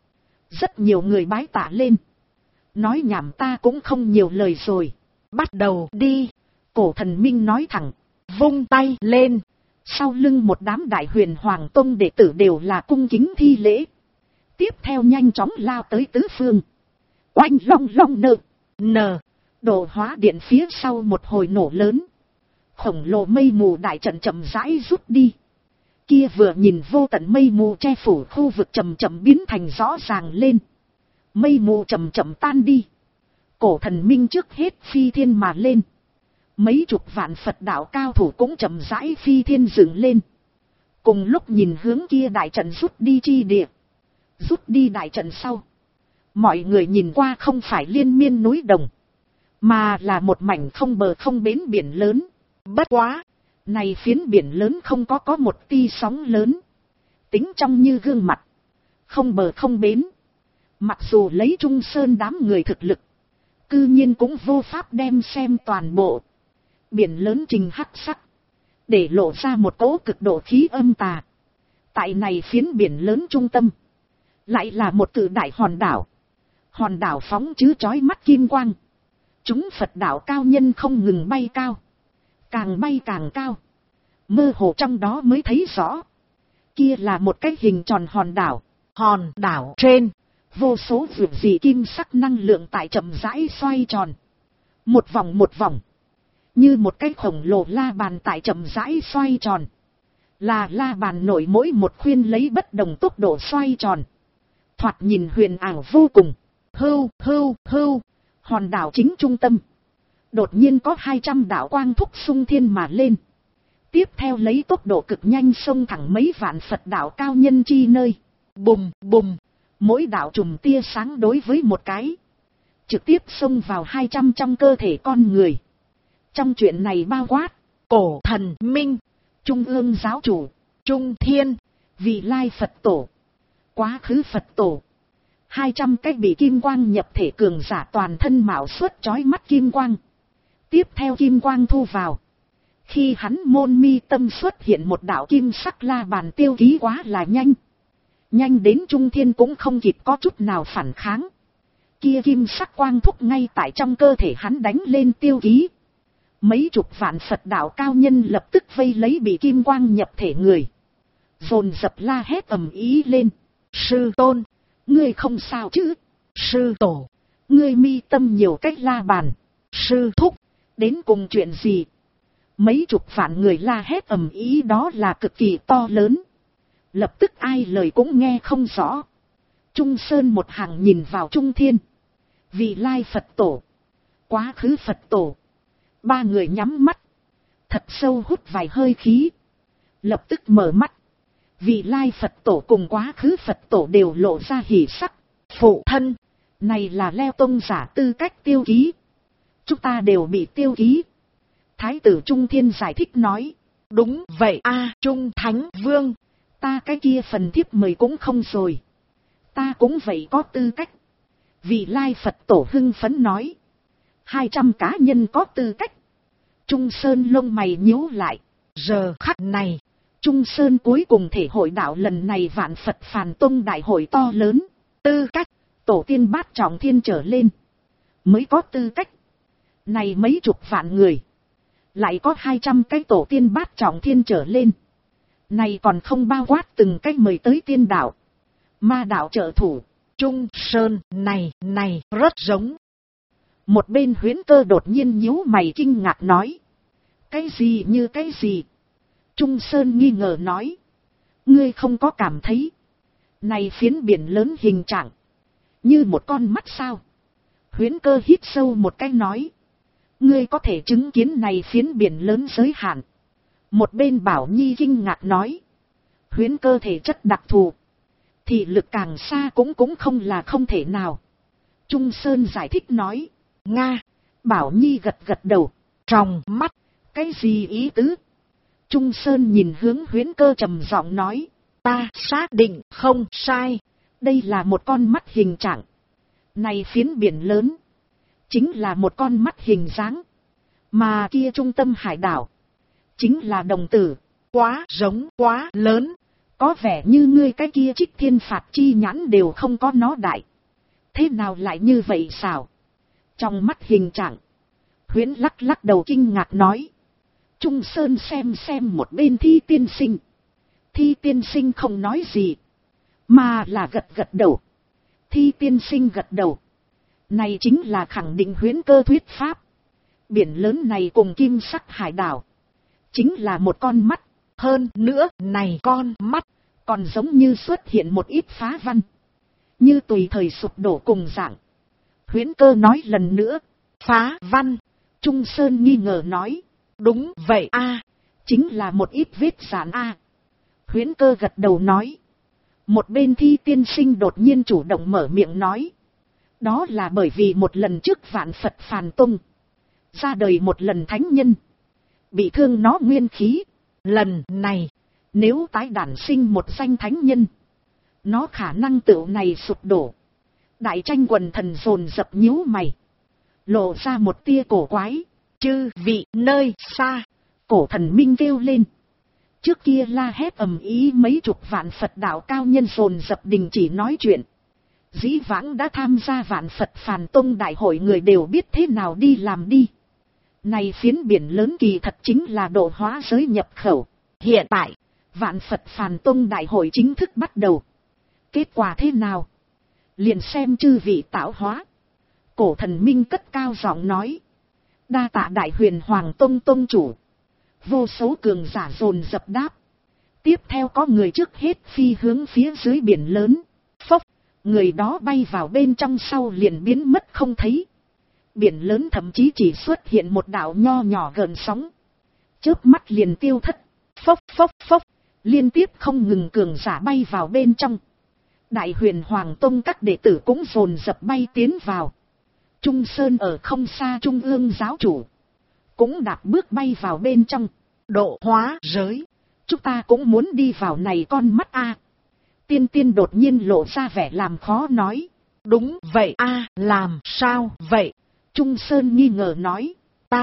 Rất nhiều người bái tạ lên. Nói nhảm ta cũng không nhiều lời rồi. Bắt đầu đi. Cổ thần minh nói thẳng. Vung tay lên. Sau lưng một đám đại huyền hoàng tông đệ tử đều là cung kính thi lễ. Tiếp theo nhanh chóng lao tới tứ phương. Oanh long long nờ. Độ hóa điện phía sau một hồi nổ lớn. Khổng lồ mây mù đại trận chậm rãi rút đi. Kia vừa nhìn vô tận mây mù che phủ khu vực chậm chậm biến thành rõ ràng lên. Mây mù chậm chậm tan đi. Cổ thần minh trước hết phi thiên mà lên. Mấy chục vạn Phật đạo cao thủ cũng chậm rãi phi thiên dựng lên. Cùng lúc nhìn hướng kia đại trận rút đi chi địa. Rút đi đại trận sau. Mọi người nhìn qua không phải liên miên núi đồng. Mà là một mảnh không bờ không bến biển lớn. Bất quá. Này phiến biển lớn không có một tia sóng lớn. Tính trong như gương mặt. Không bờ không bến. Mặc dù lấy Trung Sơn đám người thực lực. Cư nhiên cũng vô pháp đem xem toàn bộ. Biển lớn trình hắc sắc. Để lộ ra một cỗ cực độ khí âm tà. Tại này phiến biển lớn trung tâm. Lại là một cự đại hòn đảo. Hòn đảo phóng chứ chói mắt kim quang. Chúng Phật đạo cao nhân không ngừng bay cao. Càng bay càng cao. Mơ hồ trong đó mới thấy rõ. Kia là một cái hình tròn hòn đảo. Hòn đảo trên. Vô số vượt dị kim sắc năng lượng tại chậm rãi xoay tròn. Một vòng. Như một cái khổng lồ la bàn tại chậm rãi xoay tròn. Là la bàn nổi mỗi một khuyên lấy bất đồng tốc độ xoay tròn. Thoạt nhìn huyền ảo vô cùng. Hưu. Hòn đảo chính trung tâm. Đột nhiên có 200 đạo quang thúc xung thiên mà lên. Tiếp theo lấy tốc độ cực nhanh xông thẳng mấy vạn Phật đạo cao nhân chi nơi. Bùm. Mỗi đạo chùm tia sáng đối với một cái. Trực tiếp xông vào 200 trong cơ thể con người. Trong chuyện này bao quát. Cổ thần minh. Trung ương giáo chủ. Trung thiên. Vị lai Phật tổ. Quá khứ Phật tổ. 200 cái bị kim quang nhập thể cường giả toàn thân mạo xuất chói mắt kim quang. Tiếp theo kim quang thu vào. Khi hắn môn mi tâm xuất hiện một đạo kim sắc la bàn tiêu ký quá là nhanh. Nhanh đến Trung Thiên cũng không kịp có chút nào phản kháng. Kia kim sắc quang thúc ngay tại trong cơ thể hắn đánh lên tiêu ký. Mấy chục vạn Phật đạo cao nhân lập tức vây lấy bị kim quang nhập thể người. Dồn dập la hét ầm ý lên. Sư tôn. Ngươi không sao chứ? Sư tổ. Ngươi mi tâm nhiều cách la bàn. Sư thúc. Đến cùng chuyện gì? Mấy chục vạn người la hét ầm ý đó là cực kỳ to lớn. Lập tức ai lời cũng nghe không rõ. Trung Sơn một hàng nhìn vào Trung Thiên. Vị lai Phật tổ. Quá khứ Phật tổ. Ba người nhắm mắt. Thật sâu hút vài hơi khí. Lập tức mở mắt. Vị lai Phật tổ cùng quá khứ Phật tổ đều lộ ra hỉ sắc. Phụ thân. Này là Leo Tông giả tư cách tiêu ký. Chúng ta đều bị tiêu ký. Thái tử Trung Thiên giải thích nói. Đúng vậy Trung Thánh Vương. Ta cái kia phần thiếp mời cũng không rồi. Ta cũng vậy có tư cách. Vị lai Phật tổ hưng phấn nói. 200 cá nhân có tư cách. Trung Sơn lông mày nhíu lại. Giờ khắc này. Trung Sơn cuối cùng thể hội đạo lần này vạn Phật Phàn Tông đại hội to lớn. Tư cách. Tổ tiên bát trọng thiên trở lên. Mới có tư cách. Này mấy chục vạn người. Lại có 200 cái tổ tiên bát trọng thiên trở lên. Này còn không bao quát từng cách mời tới tiên đạo. Ma đạo trợ thủ. Trung Sơn này rất giống. Một bên Huyễn Cơ đột nhiên nhíu mày kinh ngạc nói. Cái gì như cái gì? Trung Sơn nghi ngờ nói. Ngươi không có cảm thấy. Này phiến biển lớn hình trạng. Như một con mắt sao? Huyễn Cơ hít sâu một cái nói. Ngươi có thể chứng kiến này phiến biển lớn giới hạn. Một bên Bảo Nhi kinh ngạc nói. Huyễn Cơ thể chất đặc thù. Thị lực càng xa cũng không là không thể nào. Trung Sơn giải thích nói. Nga. Bảo Nhi gật đầu. Trong mắt. Cái gì ý tứ? Trung Sơn nhìn hướng Huyễn Cơ trầm giọng nói. Ta xác định không sai. Đây là một con mắt hình trạng. Này phiến biển lớn. Chính là một con mắt hình dáng. Mà kia trung tâm hải đảo. Chính là đồng tử. Quá giống quá lớn. Có vẻ như ngươi cái kia Trích Thiên Phạt chi nhãn đều không có nó đại. Thế nào lại như vậy sao? Trong mắt hình trạng, Huyễn lắc lắc đầu kinh ngạc nói. Trung Sơn xem một bên Thi tiên sinh. Thi tiên sinh không nói gì, mà là gật đầu. Thi tiên sinh gật đầu. Này chính là khẳng định huyễn cơ thuyết pháp. Biển lớn này cùng kim sắc hải đảo chính là một con mắt. Hơn nữa, này con mắt còn giống như xuất hiện một ít phá văn, như tùy thời sụp đổ cùng dạng. Huyễn cơ nói lần nữa. Phá văn? Trung Sơn nghi ngờ nói. Đúng vậy a, chính là một ít vết dạn a. Huyễn cơ gật đầu nói. Một bên Thi tiên sinh đột nhiên chủ động mở miệng nói. Đó là bởi vì một lần trước vạn Phật phàn tung ra đời một lần thánh nhân, bị thương nó nguyên khí. Lần này, nếu tái đản sinh một danh thánh nhân, nó khả năng tựu này sụp đổ. Đại tranh quần thần dồn dập nhíu mày, lộ ra một tia cổ quái. Chư vị nơi xa, cổ thần minh kêu lên. Trước kia la hét ầm ý, mấy chục vạn Phật đạo cao nhân dồn dập đình chỉ nói chuyện. Dĩ vãng đã tham gia vạn Phật phàn tông đại hội người đều biết thế nào đi làm đi. Này phiến biển lớn kỳ thật chính là độ hóa giới nhập khẩu. Hiện tại, vạn Phật phàn tông đại hội chính thức bắt đầu. Kết quả thế nào? Liền xem chư vị tạo hóa. Cổ thần minh cất cao giọng nói. Đa tạ đại huyền hoàng tông tông chủ. Vô số cường giả dồn dập đáp. Tiếp theo có người trước hết phi hướng phía dưới biển lớn. Phốc, người đó bay vào bên trong sau liền biến mất không thấy. Biển lớn thậm chí chỉ xuất hiện một đạo nho nhỏ gợn sóng, chớp mắt liền tiêu thất. Phốc phốc phốc, liên tiếp không ngừng cường giả bay vào bên trong. Đại huyền hoàng tông các đệ tử cũng dồn dập bay tiến vào. Trung Sơn ở không xa trung ương giáo chủ cũng đạp bước bay vào bên trong. Độ hóa giới, chúng ta cũng muốn đi vào này con mắt a. Tiên tiên đột nhiên lộ ra vẻ làm khó nói. Đúng vậy a, làm sao vậy? Trung Sơn nghi ngờ nói.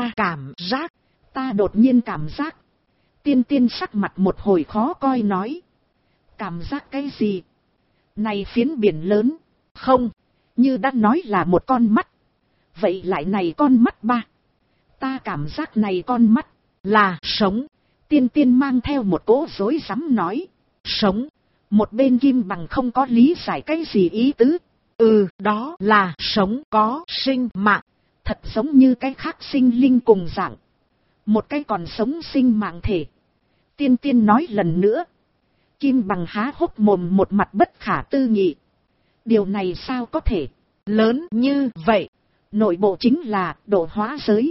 Ta đột nhiên cảm giác. Tiên tiên sắc mặt một hồi khó coi nói. Cảm giác cái gì? Này phiến biển lớn. Không, như đã nói là một con mắt. Vậy lại này con mắt ba. Ta cảm giác này con mắt là sống. Tiên tiên mang theo một cỗ rối rắm nói. Sống. Một bên Kim Bằng không có lý giải cái gì ý tứ. Đó là sống, có sinh mạng. Thật giống như cái khác sinh linh cùng dạng. Một cái còn sống sinh mạng thể. Tiên tiên nói lần nữa. Kim Bằng há hốc mồm một mặt bất khả tư nghị. Điều này sao có thể lớn như vậy? Nội bộ chính là độ hóa giới.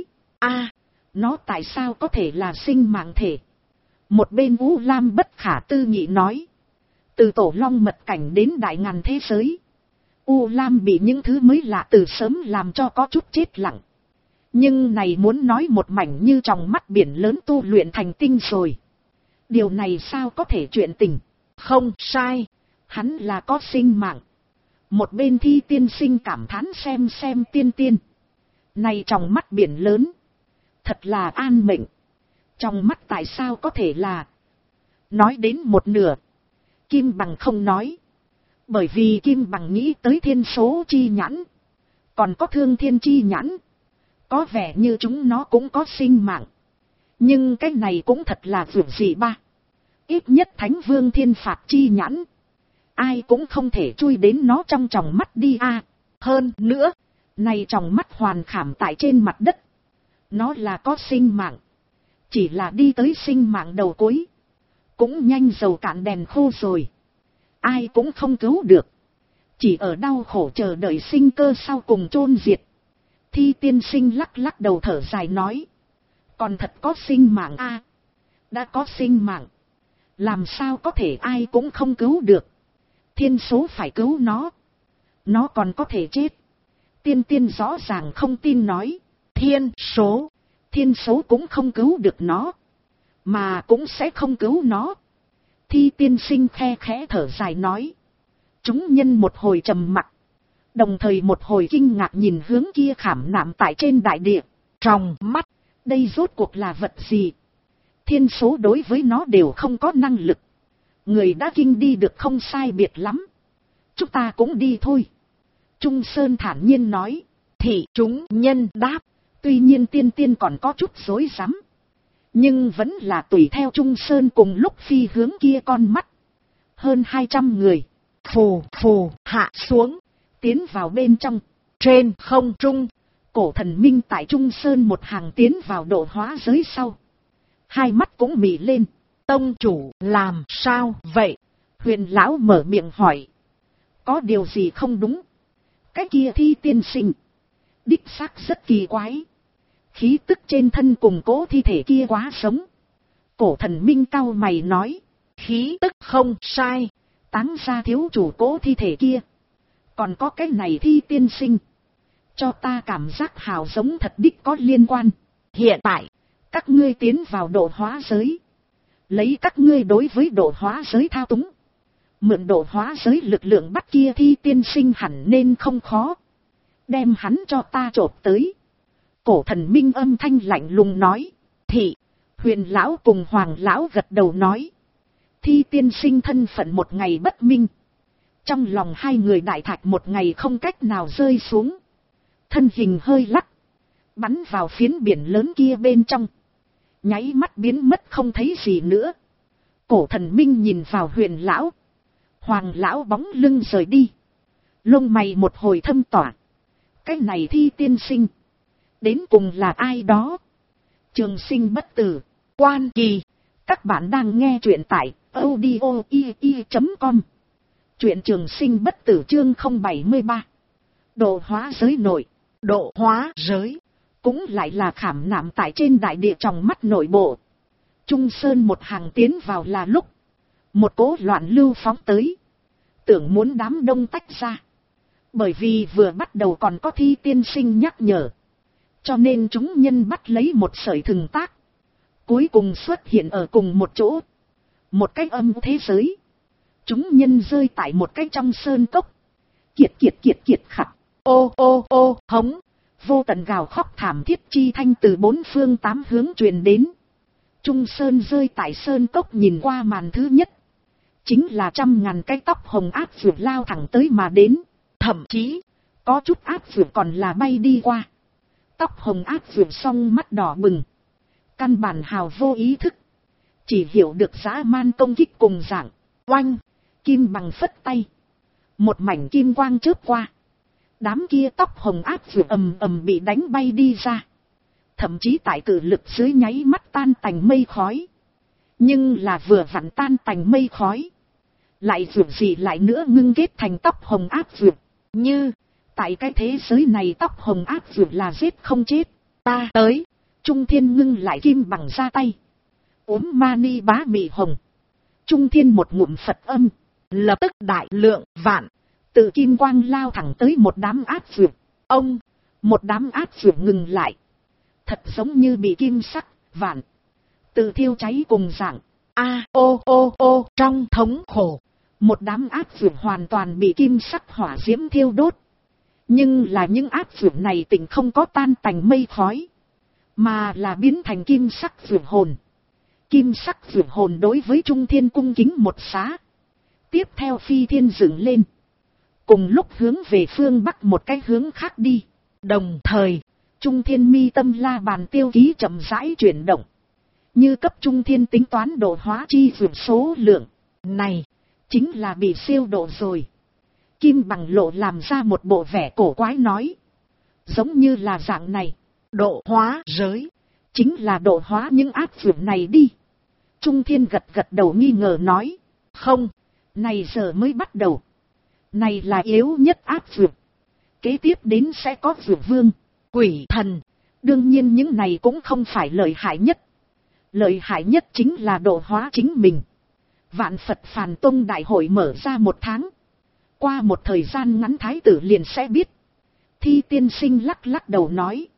Nó tại sao có thể là sinh mạng thể? Một bên U Lam bất khả tư nghị nói. Từ tổ long mật cảnh đến đại ngàn thế giới, U Lam bị những thứ mới lạ từ sớm làm cho có chút chết lặng. Nhưng này muốn nói một mảnh như trong mắt biển lớn tu luyện thành tinh rồi. Điều này sao có thể chuyện tình? Không sai, hắn là có sinh mạng. Một bên Thi tiên sinh cảm thán xem tiên tiên. Này trong mắt biển lớn, thật là an mệnh. Trong mắt tại sao có thể là... Nói đến một nửa, Kim Bằng không nói. Bởi vì Kim Bằng nghĩ tới thiên số chi nhãn, còn có thương thiên chi nhãn. Có vẻ như chúng nó cũng có sinh mạng. Nhưng cái này cũng thật là vượt gì ba. Ít nhất Thánh Vương Thiên Phạt chi nhãn, ai cũng không thể chui đến nó trong tròng mắt đi a. Hơn nữa, này tròng mắt hoàn khảm tại trên mặt đất. Nó là có sinh mạng. Chỉ là đi tới sinh mạng đầu cuối, cũng nhanh dầu cạn đèn khô rồi. Ai cũng không cứu được. Chỉ ở đau khổ chờ đợi sinh cơ sau cùng chôn diệt. Thi tiên sinh lắc lắc đầu thở dài nói. Còn thật có sinh mạng a. Đã có sinh mạng, làm sao có thể ai cũng không cứu được? Thiên số phải cứu nó. Nó còn có thể chết. Tiên tiên rõ ràng không tin nói. Thiên số cũng không cứu được nó, mà cũng sẽ không cứu nó. Thi tiên sinh khe khẽ thở dài nói. Chúng nhân một hồi trầm mặc, đồng thời một hồi kinh ngạc nhìn hướng kia khảm nạm tại trên đại địa. Trong mắt, đây rốt cuộc là vật gì? Thiên số đối với nó đều không có năng lực, Người đã kinh đi được không sai biệt lắm. Chúng ta cũng đi thôi. Trung Sơn thản nhiên nói. Thị chúng nhân đáp. Tuy nhiên tiên tiên còn có chút rối rắm, nhưng vẫn là tùy theo Trung Sơn cùng lúc phi hướng kia con mắt. Hơn 200 người. Phù phù hạ xuống. Tiến vào bên trong. Trên không trung. Cổ thần minh tại Trung Sơn một hàng tiến vào độ hóa giới sau. Hai mắt cũng mị lên. Tông chủ làm sao vậy? Huyền lão mở miệng hỏi. Có điều gì không đúng? Cái kia thi tiên sinh đích xác rất kỳ quái. Khí tức trên thân cùng cố thi thể kia quá sống. Cổ thần minh cau mày nói. Khí tức không sai. Táng ra thiếu chủ cố thi thể kia. Còn có cái này thi tiên sinh. Cho ta cảm giác hào giống thật đích có liên quan. Hiện tại, các ngươi tiến vào độ hóa giới. Lấy các ngươi đối với độ hóa giới thao túng. Mượn độ hóa giới lực lượng bắt kia thi tiên sinh hẳn nên không khó. Đem hắn cho ta chộp tới. Cổ thần minh âm thanh lạnh lùng nói. Thị, huyền lão cùng hoàng lão gật đầu nói. Thi tiên sinh thân phận một ngày bất minh. Trong lòng hai người đại thạch một ngày không cách nào rơi xuống. Thân hình hơi lắc. Bắn vào phiến biển lớn kia bên trong. Nháy mắt biến mất không thấy gì nữa. Cổ thần minh nhìn vào huyền lão. Hoàng lão bóng lưng rời đi. Lông mày một hồi thâm tỏa. Cái này thi tiên sinh. Đến cùng là ai đó? Trường sinh bất tử. Quan Kỳ. Các bạn đang nghe truyện tại audio.com. Truyện trường sinh bất tử chương 073. Độ hóa giới nội. Độ hóa giới. Cũng lại là khảm nạm tại trên đại địa trong mắt nội bộ. Trung Sơn một hàng tiến vào là lúc. Một cỗ loạn lưu phóng tới. Tưởng muốn đám đông tách ra. Bởi vì vừa bắt đầu còn có thi tiên sinh nhắc nhở. Cho nên chúng nhân bắt lấy một sợi thừng tác. Cuối cùng xuất hiện ở cùng một chỗ. Một cái âm thế giới. Chúng nhân rơi tại một cái trong sơn cốc. Kiệt khặt. Ô ô ô hống. Vô tận gào khóc thảm thiết chi thanh từ bốn phương tám hướng truyền đến. Trung Sơn rơi tại sơn cốc nhìn qua màn thứ nhất. Chính là 100.000 cái tóc hồng áp phượng lao thẳng tới mà đến. Thậm chí, có chút áp phượng còn là bay đi qua. Tóc hồng áp phượng song mắt đỏ bừng. Căn bản hào vô ý thức. Chỉ hiểu được dã man công kích cùng dạng. Oanh, kim bằng phất tay. Một mảnh kim quang chớp qua. Đám kia tóc hồng áp phượng ầm ầm bị đánh bay đi ra. Thậm chí tại cử lực dưới nháy mắt tan tành mây khói. Nhưng là vừa vặn tan tành mây khói. Lại vượt gì lại nữa ngưng kết thành tóc hồng áp vượt. Như, tại cái thế giới này tóc hồng áp vượt là giết không chết. Ta tới, Trung Thiên ngưng lại kim bằng ra tay. Ốm mani bá mị hồng. Trung Thiên một ngụm Phật âm. Lập tức đại lượng vạn. Từ kim quang lao thẳng tới một đám áp vượt. Ông, một đám áp vượt ngừng lại. Thật giống như bị kim sắc, vạn. Từ thiêu cháy cùng dạng. Ô ô ô trong thống khổ. Một đám áp vượt hoàn toàn bị kim sắc hỏa diễm thiêu đốt. Nhưng là những áp vượt này tỉnh không có tan tành mây khói. Mà là biến thành kim sắc vượt hồn. Kim sắc vượt hồn đối với Trung Thiên cung kính một xá. Tiếp theo phi thiên dựng lên. Cùng lúc hướng về phương Bắc một cái hướng khác đi. Đồng thời, Trung Thiên mi tâm la bàn tiêu ký chậm rãi chuyển động. Như cấp Trung Thiên tính toán độ hóa chi vượt số lượng. Này, chính là bị siêu độ rồi. Kim bằng lộ làm ra một bộ vẻ cổ quái nói. Giống như là dạng này. Độ hóa giới. Chính là độ hóa những áp vượt này đi. Trung Thiên gật gật đầu nghi ngờ nói. Không, này giờ mới bắt đầu. Này là yếu nhất áp vượt. Kế tiếp đến sẽ có vượt vương, quỷ thần. Đương nhiên những này cũng không phải lợi hại nhất. Lợi hại nhất chính là độ hóa chính mình. Vạn Phật Phàn Tông đại hội mở ra 1 tháng. Qua một thời gian ngắn thái tử liền sẽ biết. Thi tiên sinh lắc lắc đầu nói.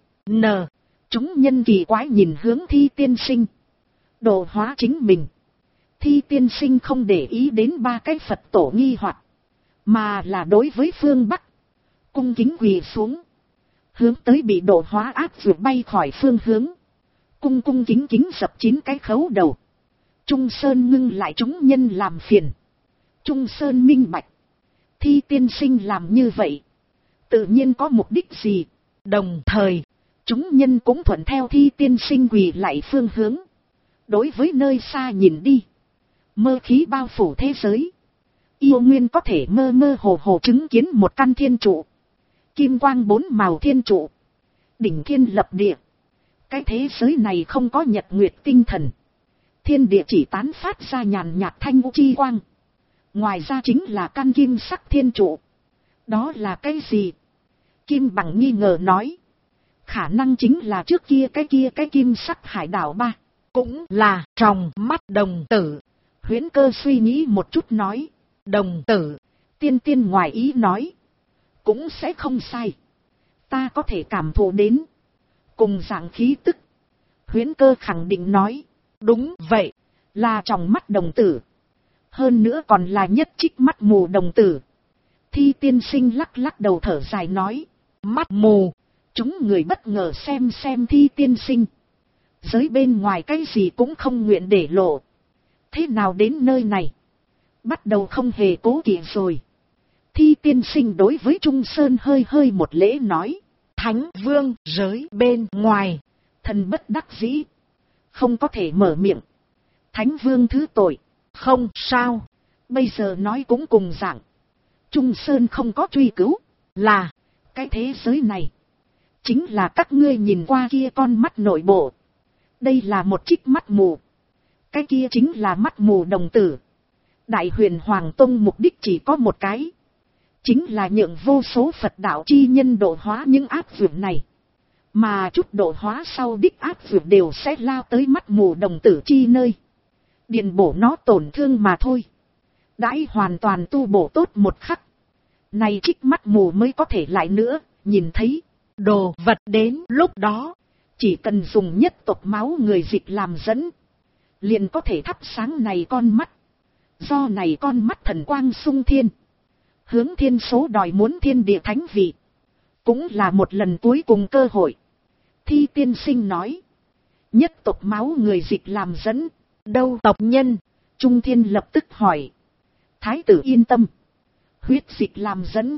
Chúng nhân kỳ quái nhìn hướng thi tiên sinh. Độ hóa chính mình. Thi tiên sinh không để ý đến 3 cái Phật tổ nghi hoặc. Mà là đối với phương Bắc. Cung kính quỳ xuống. Hướng tới bị độ hóa áp vượt bay khỏi phương hướng. Cung kính dập 9 cái khấu đầu. Trung Sơn ngưng lại chúng nhân làm phiền. Trung Sơn minh bạch. Thi tiên sinh làm như vậy, tự nhiên có mục đích gì. Đồng thời, chúng nhân cũng thuận theo thi tiên sinh quỳ lại phương hướng. Đối với nơi xa nhìn đi, mơ khí bao phủ thế giới. Yêu Nguyên có thể mơ mơ hồ hồ chứng kiến một căn thiên trụ. Kim quang 4 màu thiên trụ. Đỉnh thiên lập địa. Cái thế giới này không có nhật nguyệt tinh thần. Thiên địa chỉ tán phát ra nhàn nhạt thanh u chi quang. Ngoài ra chính là căn kim sắc thiên trụ. Đó là cái gì? Kim Bằng nghi ngờ nói. Khả năng chính là trước kia cái kim sắc hải đảo ba. Cũng là trong mắt đồng tử. Huyễn Cơ suy nghĩ một chút nói. Đồng tử. Tiên tiên ngoài ý nói. Cũng sẽ không sai. Ta có thể cảm thụ đến. Cùng dạng khí tức. Huyễn Cơ khẳng định nói. Đúng vậy. Là trong mắt đồng tử. Hơn nữa còn là nhất trích mắt mù đồng tử. Thi tiên sinh lắc lắc đầu thở dài nói. Mắt mù. Chúng người bất ngờ xem thi tiên sinh. Giới bên ngoài cái gì cũng không nguyện để lộ. Thế nào đến nơi này? Bắt đầu không hề cố kỵ rồi. Thi tiên sinh đối với Trung Sơn hơi một lễ nói. Thánh vương giới bên ngoài. Thần bất đắc dĩ. Không có thể mở miệng. Thánh vương thứ tội. Không sao. Bây giờ nói cũng cùng dạng. Trung Sơn không có truy cứu. Là. Cái thế giới này. Chính là các ngươi nhìn qua kia con mắt nội bộ. Đây là một chiếc mắt mù. Cái kia chính là mắt mù đồng tử. Đại Huyền Hoàng Tông mục đích chỉ có một cái. Chính là nhượng vô số Phật đạo chi nhân độ hóa những áp dụng này. Mà chút độ hóa sau đích áp dụng đều sẽ lao tới mắt mù đồng tử chi nơi. Điện bổ nó tổn thương mà thôi. Đãi hoàn toàn tu bổ tốt một khắc. Này trích mắt mù mới có thể lại nữa, nhìn thấy. Đồ vật đến lúc đó. Chỉ cần dùng nhất tộc máu người dịch làm dẫn. Liền có thể thắp sáng này con mắt. Do này con mắt thần quang sung thiên. Hướng thiên số đòi muốn thiên địa thánh vị. Cũng là một lần cuối cùng cơ hội. Thi tiên sinh nói. Nhất tộc máu người dịch làm dẫn. Đâu tộc nhân? Trung Thiên lập tức hỏi. Thái tử yên tâm. Huyết dịch làm dẫn.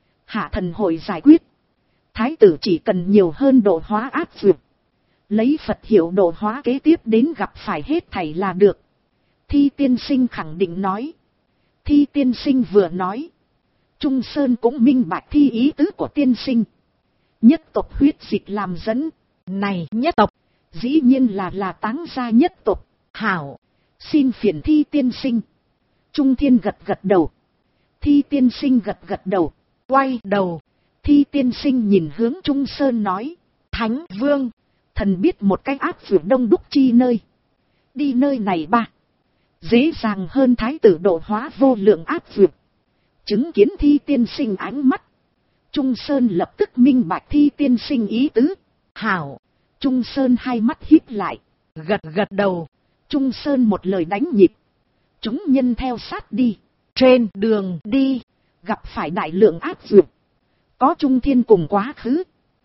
Hạ thần hội giải quyết. Thái tử chỉ cần nhiều hơn độ hóa áp dược. Lấy Phật hiệu độ hóa kế tiếp đến gặp phải hết thảy là được. Thi tiên sinh khẳng định nói. Thi tiên sinh vừa nói. Trung Sơn cũng minh bạch thi ý tứ của tiên sinh. Nhất tộc huyết dịch làm dẫn. Này nhất tộc. Dĩ nhiên là táng gia nhất tộc. Hảo. Xin phiền thi tiên sinh. Trung Thiên gật đầu. Thi tiên sinh gật đầu. Quay đầu. Thi tiên sinh nhìn hướng Trung Sơn nói. Thánh vương. Thần biết một cái áp vượt đông đúc chi nơi. Đi nơi này ba. Dễ dàng hơn thái tử độ hóa vô lượng áp vượt. Chứng kiến thi tiên sinh ánh mắt. Trung Sơn lập tức minh bạch thi tiên sinh ý tứ. Hảo. Trung Sơn hai mắt híp lại. Gật đầu. Trung Sơn một lời đánh nhịp. Chúng nhân theo sát đi. Trên đường đi. Gặp phải đại lượng áp vượt. Có Trung Thiên cùng quá khứ.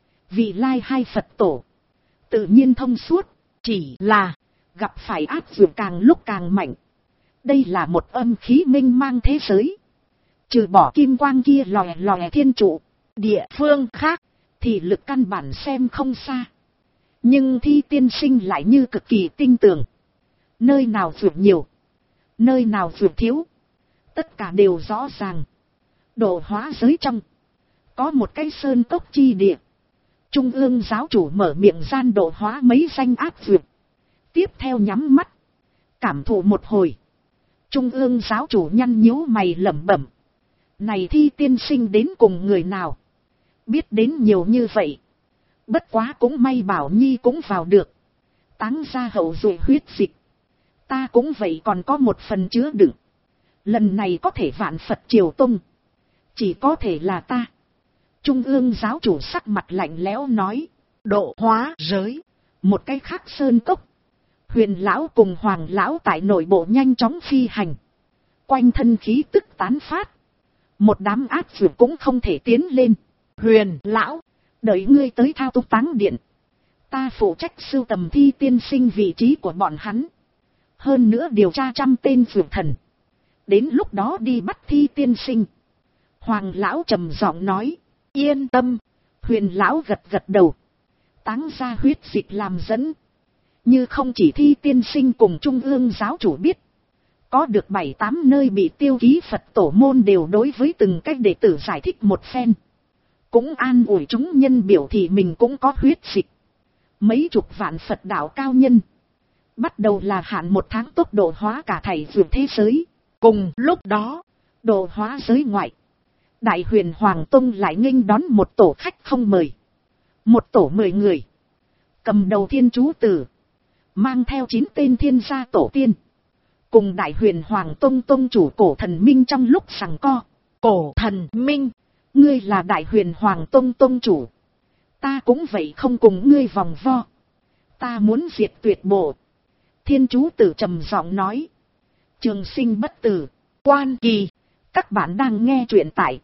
Vị lai hai Phật tổ. Tự nhiên thông suốt. Chỉ là gặp phải áp vượt càng lúc càng mạnh. Đây là một âm khí minh mang thế giới. Trừ bỏ kim quang kia lòe thiên trụ. Địa phương khác. Thì lực căn bản xem không xa. Nhưng thi tiên sinh lại như cực kỳ tinh tường. Nơi nào vượt nhiều. Nơi nào vượt thiếu. Tất cả đều rõ ràng. Độ hóa giới trong. Có một cái sơn cốc chi địa. Trung ương giáo chủ mở miệng gian độ hóa mấy danh áp vượt. Tiếp theo nhắm mắt. Cảm thụ một hồi. Trung ương giáo chủ nhăn nhíu mày lẩm bẩm. Này thi tiên sinh đến cùng người nào? Biết đến nhiều như vậy. Bất quá cũng may Bảo Nhi cũng vào được. Táng ra hậu duệ huyết dịch. Ta cũng vậy còn có một phần chứa đựng. Lần này có thể vạn Phật triều tung. Chỉ có thể là ta. Trung ương giáo chủ sắc mặt lạnh lẽo nói. Độ hóa giới. Một cái khác sơn cốc. Huyền lão cùng Hoàng lão tại nội bộ nhanh chóng phi hành. Quanh thân khí tức tán phát. Một đám áp dược cũng không thể tiến lên. Huyền lão. Đợi ngươi tới thao túng táng điện. Ta phụ trách sưu tầm thi tiên sinh vị trí của bọn hắn. hơn nữa điều tra 100 tên vượt thần, đến lúc đó đi bắt Thi tiên sinh. Hoàng lão trầm giọng nói, yên tâm. Huyền lão gật gật đầu, táng ra huyết dịch làm dẫn. Như không chỉ Thi tiên sinh cùng trung ương giáo chủ biết, có được 7-8 nơi bị tiêu ký Phật tổ môn đều đối với từng cách đệ tử giải thích một phen. Cũng an ủi chúng nhân biểu thị mình cũng có huyết dịch. Mấy chục vạn Phật đạo cao nhân. Bắt đầu là hạn 1 tháng tốc độ hóa cả thảy vượt thế giới. Cùng lúc đó, độ hóa giới ngoại. Đại Huyền Hoàng Tông lại nghênh đón một tổ khách không mời. Một tổ 10 người. Cầm đầu Thiên Chú Tử. Mang theo 9 tên thiên gia tổ tiên. Cùng Đại Huyền Hoàng Tông Tông chủ Cổ Thần Minh trong lúc giằng co. Cổ Thần Minh, ngươi là Đại Huyền Hoàng Tông Tông chủ. Ta cũng vậy không cùng ngươi vòng vo. Ta muốn diệt tuyệt bộ. Thiên Chú Tử trầm giọng nói. Trường sinh bất tử. Quan Kỳ. Các bạn đang nghe truyện tại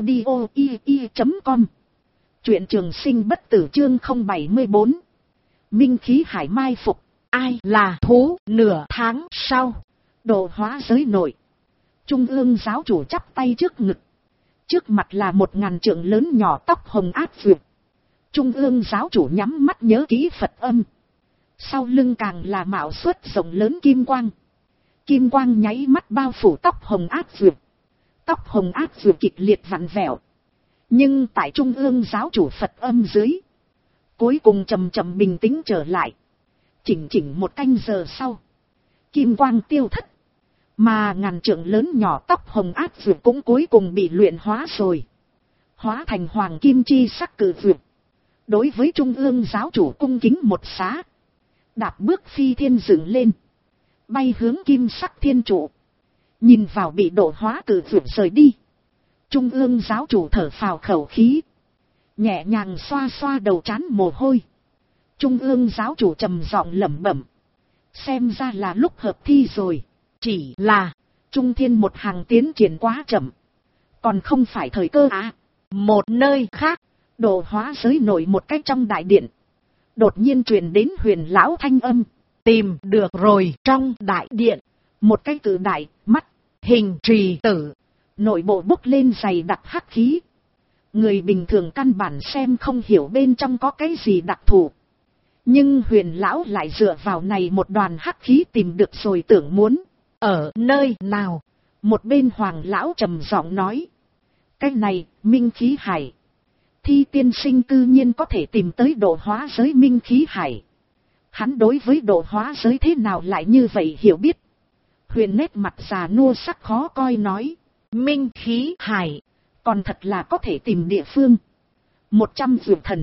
audio.com. Truyện Trường sinh bất tử chương 074. Minh khí hải mai phục. Ai là thú nửa tháng sau. Độ hóa giới nội. Trung ương giáo chủ chắp tay trước ngực. Trước mặt là 1000 trượng lớn nhỏ tóc hồng át vượt. Trung ương giáo chủ nhắm mắt nhớ kỹ Phật âm. Sau lưng càng là mạo xuất rộng lớn kim quang. Kim quang nháy mắt bao phủ tóc hồng át vượt. Tóc hồng át vượt kịch liệt vặn vẹo. Nhưng tại trung ương giáo chủ Phật âm dưới. Cuối cùng chậm chậm bình tĩnh trở lại. Chỉnh 1 canh giờ sau. Kim quang tiêu thất. Mà 1000 trượng lớn nhỏ tóc hồng át vượt cũng cuối cùng bị luyện hóa rồi. Hóa thành hoàng kim chi sắc cự vượt. Đối với trung ương giáo chủ cung kính một xá. Đạp bước phi thiên dựng lên. Bay hướng kim sắc thiên trụ. Nhìn vào bị độ hóa cự vượt rời đi. Trung ương giáo chủ thở phào khẩu khí. Nhẹ nhàng xoa xoa đầu trán mồ hôi. Trung ương giáo chủ trầm giọng lẩm bẩm. Xem ra là lúc hợp thi rồi. Chỉ là Trung thiên một hàng tiến triển quá chậm. Còn không phải thời cơ à. Một nơi khác. Độ hóa giới nổi một cách trong đại điện. Đột nhiên truyền đến Huyền lão thanh âm. Tìm được rồi. Trong đại điện. Một cái cự đại, mắt, hình trì tử. Nội bộ bốc lên dày đặc hắc khí. Người bình thường căn bản xem không hiểu bên trong có cái gì đặc thù. Nhưng Huyền lão lại dựa vào này một đoàn hắc khí tìm được rồi tưởng muốn. Ở nơi nào? Một bên Hoàng lão trầm giọng nói. Cái này, minh khí hải. Thi tiên sinh cư nhiên có thể tìm tới độ hóa giới minh khí hải. Hắn đối với độ hóa giới thế nào lại như vậy hiểu biết. Huyền nét mặt già nua sắc khó coi nói. Minh khí hải. Còn thật là có thể tìm địa phương. 100 vượt thần.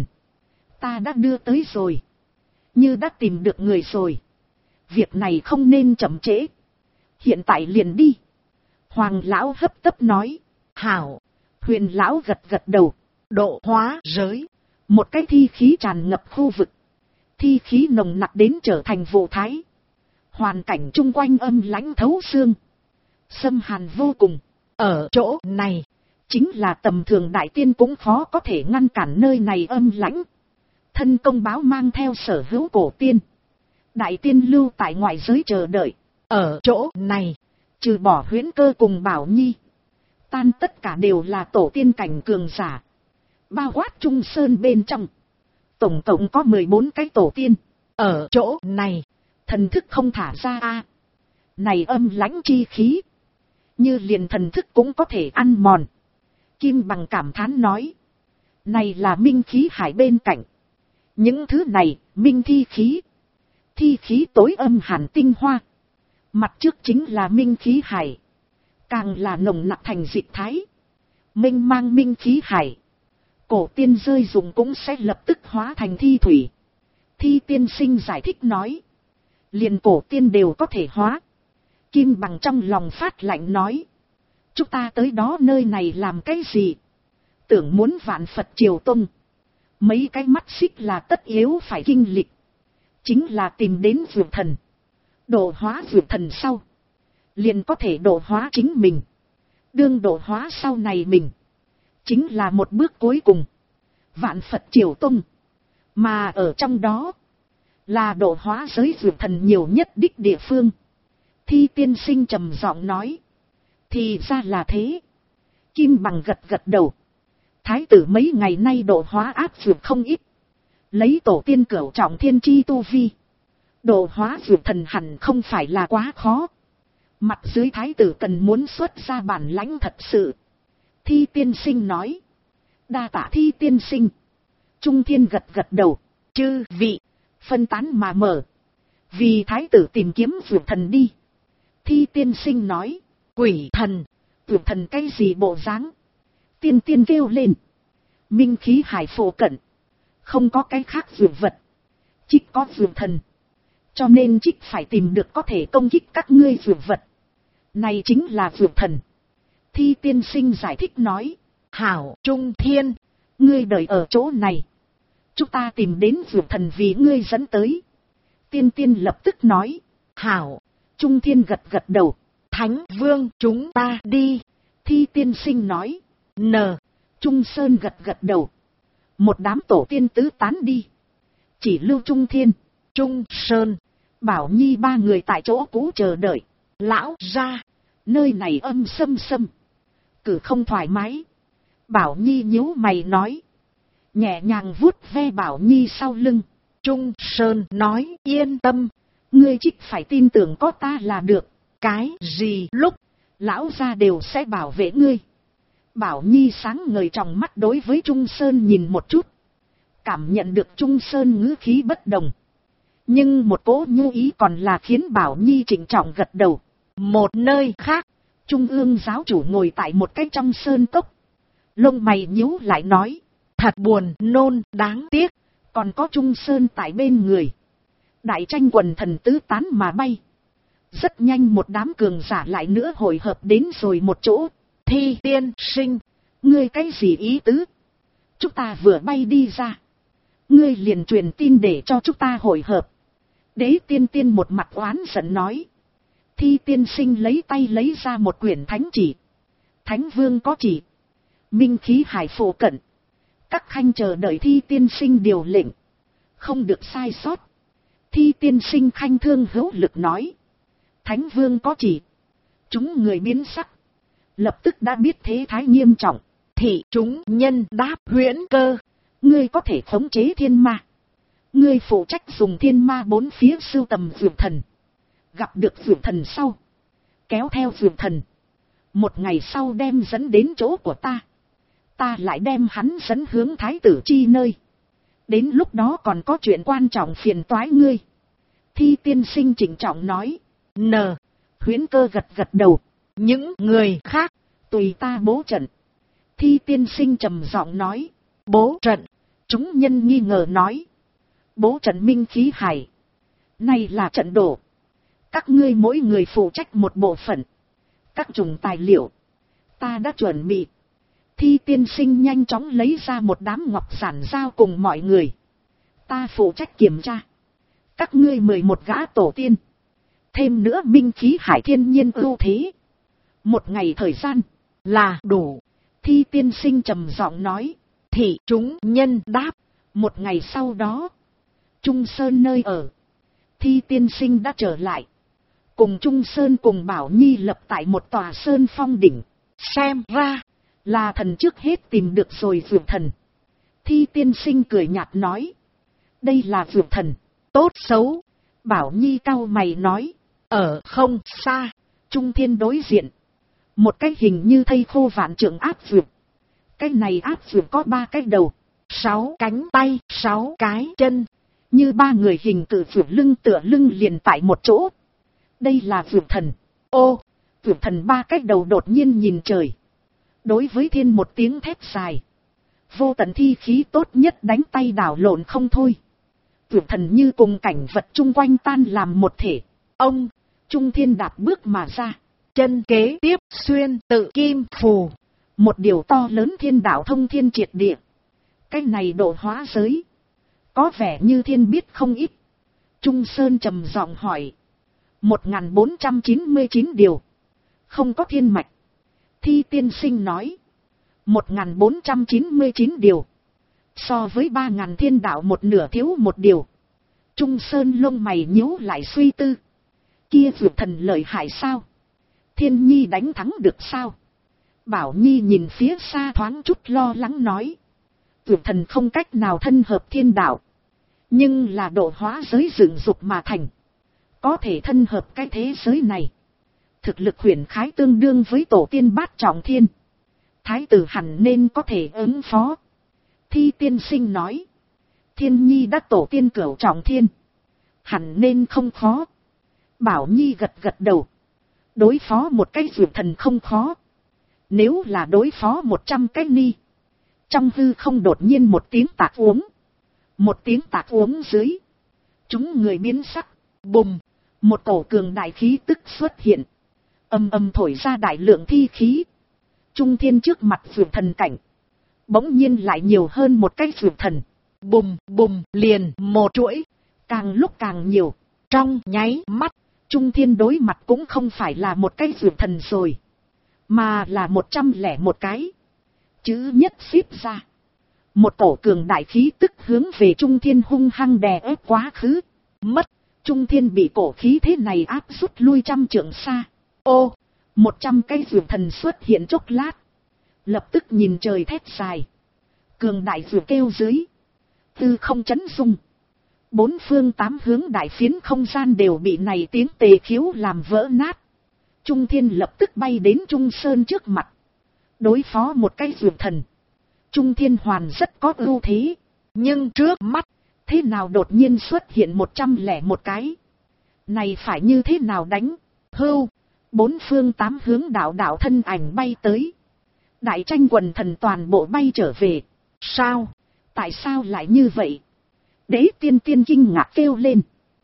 Ta đã đưa tới rồi. Như đã tìm được người rồi. Việc này không nên chậm trễ. Hiện tại liền đi. Hoàng lão hấp tấp nói. Hảo. Huyền lão gật gật đầu. Độ hóa giới. Một cái thi khí tràn ngập khu vực. Thi khí nồng nặc đến trở thành vụ thái. Hoàn cảnh chung quanh âm lãnh thấu xương. Xâm hàn vô cùng. Ở chỗ này. Chính là tầm thường đại tiên cũng khó có thể ngăn cản nơi này âm lãnh. Thân công báo mang theo sở hữu cổ tiên. Đại tiên lưu tại ngoại giới chờ đợi. Ở chỗ này. Trừ bỏ Huyễn Cơ cùng Bảo Nhi. Tan tất cả đều là tổ tiên cảnh cường giả. Bao quát Trung Sơn bên trong. Tổng cộng có 14 cái tổ tiên. Ở chỗ này. Thần thức không thả ra a. Này âm lãnh chi khí. Như liền thần thức cũng có thể ăn mòn. Kim Bằng cảm thán nói. Này là minh khí hải bên cạnh. Những thứ này, minh thi khí. Thi khí tối âm hàn tinh hoa. Mặt trước chính là minh khí hải. Càng là nồng nặc thành dịch thái. Minh mang minh khí hải. Cổ tiên rơi dụng cũng sẽ lập tức hóa thành thi thủy. Thi tiên sinh giải thích nói. Liền cổ tiên đều có thể hóa. Kim Bằng trong lòng phát lạnh nói. Chúng ta tới đó nơi này làm cái gì? Tưởng muốn vạn Phật triều tông. Mấy cái mắt xích là tất yếu phải kinh lịch. Chính là tìm đến vượt thần. Độ hóa vượt thần sau. Liền có thể độ hóa chính mình. Đương độ hóa sau này mình. Chính là một bước cuối cùng. Vạn Phật triều tông. Mà ở trong đó. Là độ hóa giới vượt thần nhiều nhất đích địa phương. Thi tiên sinh trầm giọng nói. Thì ra là thế. Kim Bằng gật gật đầu. Thái tử mấy ngày nay độ hóa áp dược không ít. Lấy tổ tiên cửu trọng thiên chi tu vi. Độ hóa dược thần hẳn không phải là quá khó. Mặt dưới thái tử cần muốn xuất ra bản lãnh thật sự. Thi tiên sinh nói. Đa tạ Thi tiên sinh. Trung Thiên gật gật đầu. Chư vị, phân tán mà mở. Vì thái tử tìm kiếm dược thần đi. Thi tiên sinh nói. Quỷ thần, dược thần cái gì bộ dáng? Tiên tiên kêu lên. Minh khí hải phổ cận. Không có cái khác dược vật. Trích có dược thần. Cho nên trích phải tìm được có thể công kích các ngươi dược vật. Này chính là dược thần. Thi tiên sinh giải thích nói. Hảo Trung Thiên, ngươi đợi ở chỗ này. Chúng ta tìm đến dược thần vì ngươi dẫn tới. Tiên tiên lập tức nói. Hảo. Trung Thiên gật gật đầu. Thánh Vương chúng ta đi. Thi tiên sinh nói. N. Trung Sơn gật gật đầu. Một đám tổ tiên tứ tán đi. Chỉ lưu Trung Thiên, Trung Sơn, Bảo Nhi ba người tại chỗ cũ chờ đợi. Lão ra, nơi này âm sâm sâm. Cử không thoải mái. Bảo Nhi nhíu mày nói. Nhẹ nhàng vuốt ve Bảo Nhi sau lưng. Trung Sơn nói yên tâm. Ngươi trích phải tin tưởng có ta là được. Cái gì lúc, lão ra đều sẽ bảo vệ ngươi. Bảo Nhi sáng ngời trong mắt đối với Trung Sơn nhìn một chút. Cảm nhận được Trung Sơn ngữ khí bất đồng. Nhưng một cỗ nhu ý còn là khiến Bảo Nhi trịnh trọng gật đầu. Một nơi khác, Trung ương giáo chủ ngồi tại một cái trong sơn cốc. Lông mày nhíu lại nói. Thật buồn nôn đáng tiếc. Còn có Trung Sơn tại bên người. Đại tranh quần thần tứ tán mà bay. Rất nhanh một đám cường giả lại nữa hội hợp đến rồi một chỗ. Thi tiên sinh, ngươi cái gì ý tứ? Chúng ta vừa bay đi ra. Ngươi liền truyền tin để cho chúng ta hội hợp. Đế tiên tiên một mặt oán giận nói. Thi tiên sinh lấy tay lấy ra một quyển thánh chỉ. Thánh vương có chỉ. Minh khí hải phổ cận. Các khanh chờ đợi thi tiên sinh điều lệnh. Không được sai sót. Thi tiên sinh khanh thương hữu lực nói. Thánh vương có chỉ. Chúng người biến sắc. Lập tức đã biết thế thái nghiêm trọng. Thị chúng nhân đáp huyễn cơ. Ngươi có thể khống chế thiên ma. Ngươi phụ trách dùng thiên ma bốn phía sưu tầm dược thần. Gặp được dược thần sau. Kéo theo dược thần. Một ngày sau đem dẫn đến chỗ của ta. Ta lại đem hắn dẫn hướng thái tử chi nơi. Đến lúc đó còn có chuyện quan trọng phiền toái ngươi. Thi tiên sinh chỉnh trọng nói. N. Huyễn cơ gật gật đầu. Những người khác, tùy ta bố trận. Thi tiên sinh trầm giọng nói. Bố trận. Chúng nhân nghi ngờ nói. Bố trận minh khí hải. Này là trận đổ. Các ngươi mỗi người phụ trách một bộ phận. Các chủng tài liệu. Ta đã chuẩn bị. Thi tiên sinh nhanh chóng lấy ra một đám ngọc giản giao cùng mọi người. Ta phụ trách kiểm tra. Các ngươi 11 gã tổ tiên. Thêm nữa minh khí hải thiên nhiên ưu thế. Một ngày thời gian là đủ. Thi tiên sinh trầm giọng nói. Thị chúng nhân đáp. Một ngày sau đó. Trung Sơn nơi ở. Thi tiên sinh đã trở lại. Cùng Trung Sơn cùng Bảo Nhi lập tại một tòa sơn phong đỉnh. Xem ra là thần trước hết tìm được rồi dược thần. Thi tiên sinh cười nhạt nói. Đây là dược thần. Tốt xấu. Bảo Nhi cau mày nói. Ở không xa. Trung Thiên đối diện. Một cái hình như thây khô vạn trượng áp dược. Cái này áp dược có 3 cái đầu. 6 cánh tay. 6 cái chân. Như 3 người hình tự dược lưng tựa lưng liền tại một chỗ. Đây là dược thần. Ô. Dược thần 3 cái đầu đột nhiên nhìn trời. Đối với thiên một tiếng thét dài. Vô tận thi khí tốt nhất đánh tay đảo lộn không thôi. Dược thần như cùng cảnh vật chung quanh tan làm một thể. Ông. Trung Thiên đạp bước mà ra. Chân kế tiếp xuyên tự kim phù. Một điều to lớn thiên đạo thông thiên triệt địa. Cái này độ hóa giới. Có vẻ như thiên biết không ít. Trung Sơn trầm giọng hỏi. 1499 điều. Không có thiên mạch. Thi tiên sinh nói. 1499 điều. So với 3000 thiên đạo một nửa thiếu một điều. Trung Sơn lông mày nhíu lại suy tư. Kia vượt thần lợi hại sao? Thiên Nhi đánh thắng được sao? Bảo Nhi nhìn phía xa thoáng chút lo lắng nói. Vượt thần không cách nào thân hợp thiên đạo. Nhưng là độ hóa giới dựng dục mà thành. Có thể thân hợp cái thế giới này. Thực lực huyền khái tương đương với tổ tiên bát trọng thiên. Thái tử hẳn nên có thể ứng phó. Thi tiên sinh nói. Thiên Nhi đã tổ tiên cửu trọng thiên. Hẳn nên không khó. Bảo Nhi gật gật đầu. Đối phó một cái vượt thần không khó. Nếu là đối phó 100 cái ni. Trong hư không đột nhiên một tiếng tạc uống. Một tiếng tạc uống dưới. Chúng người biến sắc. Bùm. Một cổ cường đại khí tức xuất hiện. Âm âm thổi ra đại lượng thi khí. Trung thiên trước mặt vượt thần cảnh. Bỗng nhiên lại nhiều hơn một cái vượt thần. Bùm bùm liền một chuỗi. Càng lúc càng nhiều. Trong nháy mắt. Trung thiên đối mặt cũng không phải là một cái vượt thần rồi. Mà là 101 cái. Chữ nhất xếp ra. Một cổ cường đại khí tức hướng về Trung thiên hung hăng đè ép quá khứ. Mất. Trung thiên bị cổ khí thế này áp rút lui 100 trượng xa. Ô. 100 cái vượt thần xuất hiện chốc lát. Lập tức nhìn trời thét dài. Cường đại vượt kêu dưới. Tư không chấn dung. Bốn phương tám hướng đại phiến không gian đều bị này tiếng tề khiếu làm vỡ nát. Trung thiên lập tức bay đến Trung Sơn trước mặt. Đối phó một cái vượt thần. Trung thiên hoàn rất có ưu thế. Nhưng trước mắt, thế nào đột nhiên xuất hiện 101 cái. Này phải như thế nào đánh? Hưu. Bốn phương tám hướng đạo đạo thân ảnh bay tới. Đại tranh quần thần toàn bộ bay trở về. Sao? Tại sao lại như vậy? Đế tiên tiên kinh ngạc kêu lên.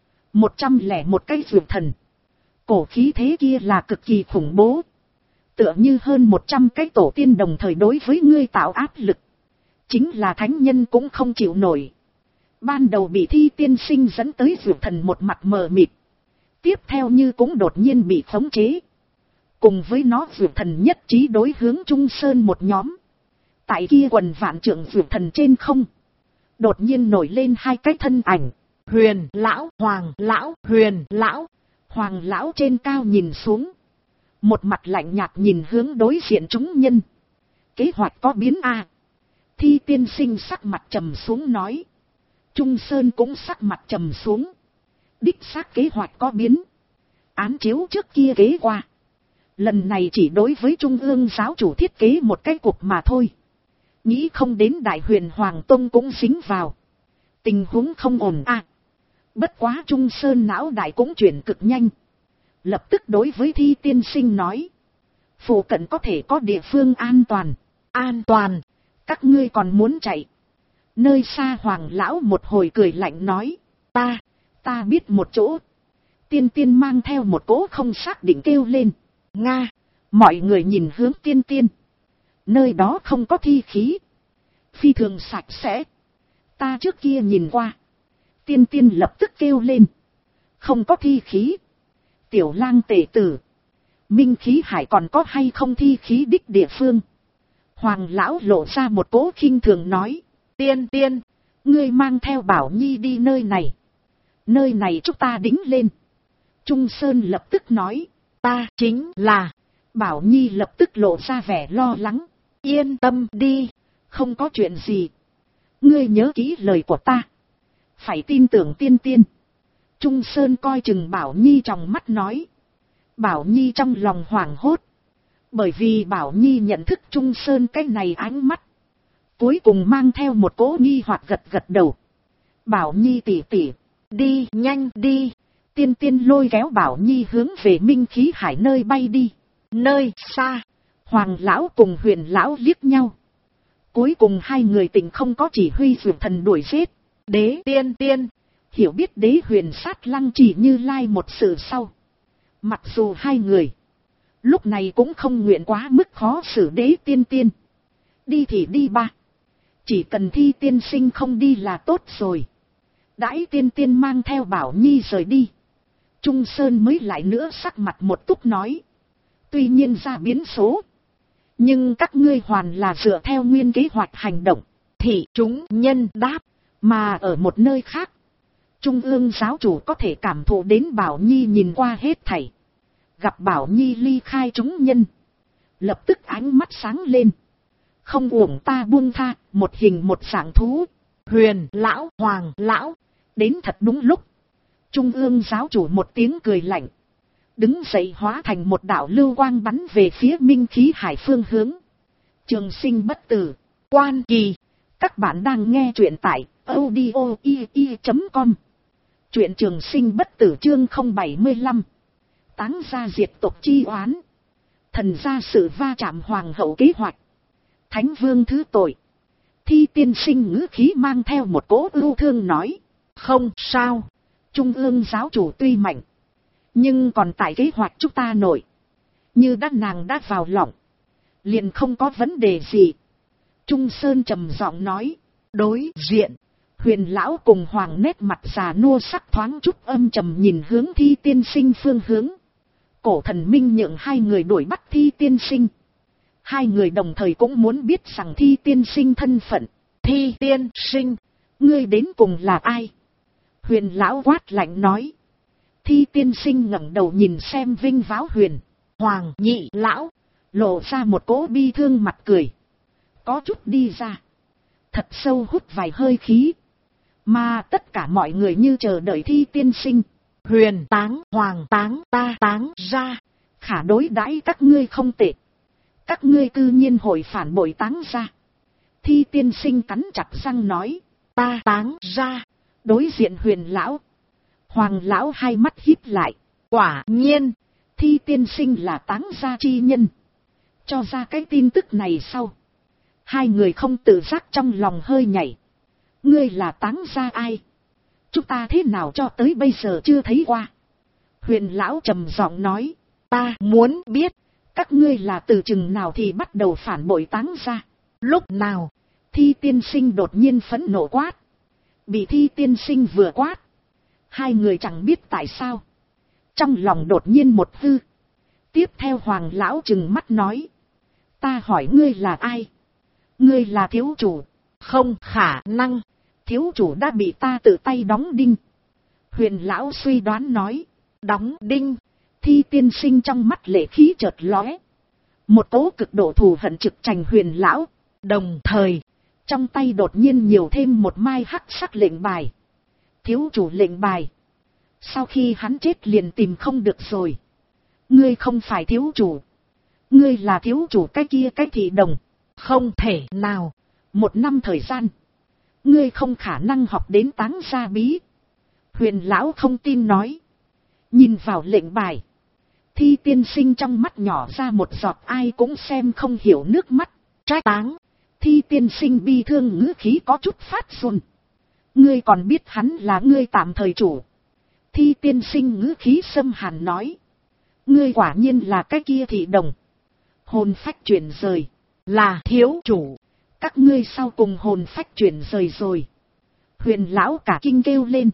101 cái vượt thần. Cổ khí thế kia là cực kỳ khủng bố. Tựa như hơn 100 cái tổ tiên đồng thời đối với ngươi tạo áp lực. Chính là thánh nhân cũng không chịu nổi. Ban đầu bị Thi tiên sinh dẫn tới vượt thần một mặt mờ mịt. Tiếp theo như cũng đột nhiên bị khống chế. Cùng với nó vượt thần nhất trí đối hướng Trung Sơn một nhóm. Tại kia quần vạn trượng vượt thần trên không. Đột nhiên nổi lên hai cái thân ảnh. Huyền lão, Hoàng lão, Huyền lão. Hoàng lão trên cao nhìn xuống. Một mặt lạnh nhạt nhìn hướng đối diện chúng nhân. Kế hoạch có biến à? Thi tiên sinh sắc mặt trầm xuống nói. Trung Sơn cũng sắc mặt trầm xuống. Đích xác kế hoạch có biến. Án chiếu trước kia kế qua. Lần này chỉ đối với Trung ương giáo chủ thiết kế một cái cục mà thôi. Nghĩ không đến Đại Huyền Hoàng Tông cũng dính vào. Tình huống không ổn à. Bất quá Trung Sơn não đại cũng chuyển cực nhanh. Lập tức đối với Thi tiên sinh nói. Phụ cận có thể có địa phương an toàn. An toàn. Các ngươi còn muốn chạy. Nơi xa Hoàng lão một hồi cười lạnh nói. Ta biết một chỗ. Tiên tiên mang theo một cỗ không xác định kêu lên. Nga. Mọi người nhìn hướng tiên tiên. Nơi đó không có thi khí. Phi thường sạch sẽ. Ta trước kia nhìn qua. Tiên tiên lập tức kêu lên. Không có thi khí. Tiểu lang tể tử. Minh khí hải còn có hay không thi khí đích địa phương. Hoàng lão lộ ra một cỗ khinh thường nói. Tiên tiên. Ngươi mang theo Bảo Nhi đi nơi này. Nơi này chúng ta đính lên. Trung Sơn lập tức nói. Ta chính là. Bảo Nhi lập tức lộ ra vẻ lo lắng. Yên tâm đi. Không có chuyện gì. Ngươi nhớ kỹ lời của ta. Phải tin tưởng tiên tiên. Trung Sơn coi chừng Bảo Nhi trong mắt nói. Bảo Nhi trong lòng hoảng hốt. Bởi vì Bảo Nhi nhận thức Trung Sơn cái này ánh mắt. Cuối cùng mang theo một cỗ nghi hoặc gật gật đầu. Bảo Nhi tỉ tỉ. Đi nhanh đi. Tiên tiên lôi kéo Bảo Nhi hướng về Minh khí hải nơi bay đi. Nơi xa. Hoàng lão cùng Huyền lão liếc nhau. Cuối cùng hai người tình không có chỉ huy vượt thần đuổi giết. Đế tiên tiên. Hiểu biết Đế Huyền sát Lăng Chỉ Như Lai một sự sau. Mặc dù hai người. Lúc này cũng không nguyện quá mức khó xử Đế tiên tiên. Đi thì đi ba. Chỉ cần Thi tiên sinh không đi là tốt rồi. Đãi tiên tiên mang theo Bảo Nhi rời đi. Trung Sơn mới lại nữa sắc mặt một túc nói. Tuy nhiên ra biến số. Nhưng các ngươi hoàn là dựa theo nguyên kế hoạch hành động. Thì chúng nhân đáp. Mà ở một nơi khác. Trung ương giáo chủ có thể cảm thụ đến Bảo Nhi nhìn qua hết thảy. Gặp Bảo Nhi ly khai chúng nhân. Lập tức ánh mắt sáng lên. Không uổng ta buông tha, một hình một dạng thú. Huyền lão, Hoàng lão. Đến thật đúng lúc. Trung ương giáo chủ một tiếng cười lạnh. Đứng dậy hóa thành một đạo lưu quang bắn về phía Minh Khí Hải phương hướng. Trường sinh bất tử. Quan Kỳ. Các bạn đang nghe truyện tại audio.com. Truyện Trường Sinh bất tử chương 075. Táng gia diệt tộc chi oán. Thần gia sự va chạm hoàng hậu kế hoạch. Thánh vương thứ tội. Thi tiên sinh ngữ khí mang theo một cỗ ưu thương nói. Không sao. Trung ương giáo chủ tuy mạnh. Nhưng còn tại kế hoạch chúng ta nổi. Như nàng đã vào lòng. Liền không có vấn đề gì. Trung Sơn trầm giọng nói. Đối diện. Huyền lão cùng Hoàng nét mặt già nua sắc thoáng chút âm trầm nhìn hướng Thi tiên sinh phương hướng. Cổ thần minh nhượng hai người đuổi bắt Thi tiên sinh. Hai người đồng thời cũng muốn biết rằng Thi tiên sinh thân phận. Thi tiên sinh, ngươi đến cùng là ai? Huyền lão quát lạnh nói. Thi tiên sinh ngẩng đầu nhìn xem vinh váo Huyền. Hoàng nhị lão, lộ ra một cỗ bi thương mặt cười. Có chút đi ra. Thật sâu hút vài hơi khí. Mà tất cả mọi người như chờ đợi Thi tiên sinh. Huyền táng, Hoàng táng, ta táng ra. Khả đối đãi các ngươi không tệ. Các ngươi cư nhiên hội phản bội táng ra. Thi tiên sinh cắn chặt răng nói. Ta táng ra. Đối diện Huyền lão. Hoàng lão hai mắt híp lại. Quả nhiên. Thi tiên sinh là táng gia chi nhân. Cho ra cái tin tức này sau. Hai người không tự giác trong lòng hơi nhảy. Ngươi là táng gia ai? Chúng ta thế nào cho tới bây giờ chưa thấy qua? Huyền lão trầm giọng nói. Ta muốn biết. Các ngươi là từ chừng nào thì bắt đầu phản bội táng gia? Lúc nào? Thi tiên sinh đột nhiên phẫn nộ quát. Bị Thi tiên sinh vừa quát. Hai người chẳng biết tại sao. Trong lòng đột nhiên một hư. Tiếp theo Hoàng lão trừng mắt nói. Ta hỏi ngươi là ai? Ngươi là thiếu chủ. Không khả năng. Thiếu chủ đã bị ta tự tay đóng đinh. Huyền lão suy đoán nói. Đóng đinh. Thi tiên sinh trong mắt lệ khí chợt lóe. Một tố cực độ thù hận trực trành Huyền lão. Đồng thời, trong tay đột nhiên nhiều thêm một mai hắc sắc lệnh bài. Thiếu chủ lệnh bài. Sau khi hắn chết liền tìm không được rồi. Ngươi không phải thiếu chủ. Ngươi là thiếu chủ cái kia cái thị đồng. Không thể nào. 1 năm thời gian. Ngươi không khả năng học đến táng gia bí. Huyền lão không tin nói. Nhìn vào lệnh bài. Thi tiên sinh trong mắt nhỏ ra một giọt ai cũng xem không hiểu nước mắt. Trách táng. Thi tiên sinh bi thương ngữ khí có chút phát run. Ngươi còn biết hắn là ngươi tạm thời chủ. Thi tiên sinh ngữ khí xâm hàn nói. Ngươi quả nhiên là cái kia thị đồng. Hồn phách chuyển rời. Là thiếu chủ. Các ngươi sau cùng hồn phách chuyển rời rồi. Huyền lão cả kinh kêu lên.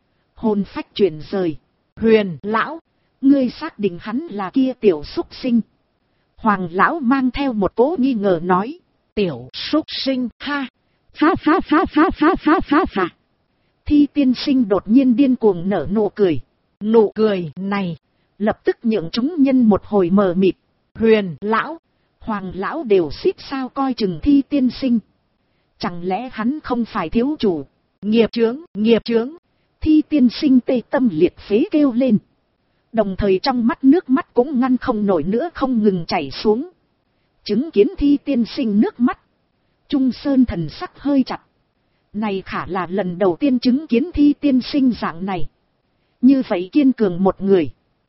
Hồn phách chuyển rời. Huyền lão. Ngươi xác định hắn là kia tiểu súc sinh. Hoàng lão mang theo một cỗ nghi ngờ nói. Tiểu súc sinh ha. Ha ha ha ha ha ha ha ha. Thi tiên sinh đột nhiên điên cuồng nở nụ cười. Nụ cười này lập tức nhượng chúng nhân một hồi mờ mịt. Huyền lão, Hoàng lão đều xít sao coi chừng Thi tiên sinh. Chẳng lẽ hắn không phải thiếu chủ? Nghiệp chướng. Thi tiên sinh tê tâm liệt phế kêu lên. Đồng thời trong mắt nước mắt cũng ngăn không nổi nữa không ngừng chảy xuống. Chứng kiến Thi tiên sinh nước mắt. Trung Sơn thần sắc hơi chặt. Này khả là lần đầu tiên chứng kiến Thi tiên sinh dạng này. Như vậy kiên cường một người.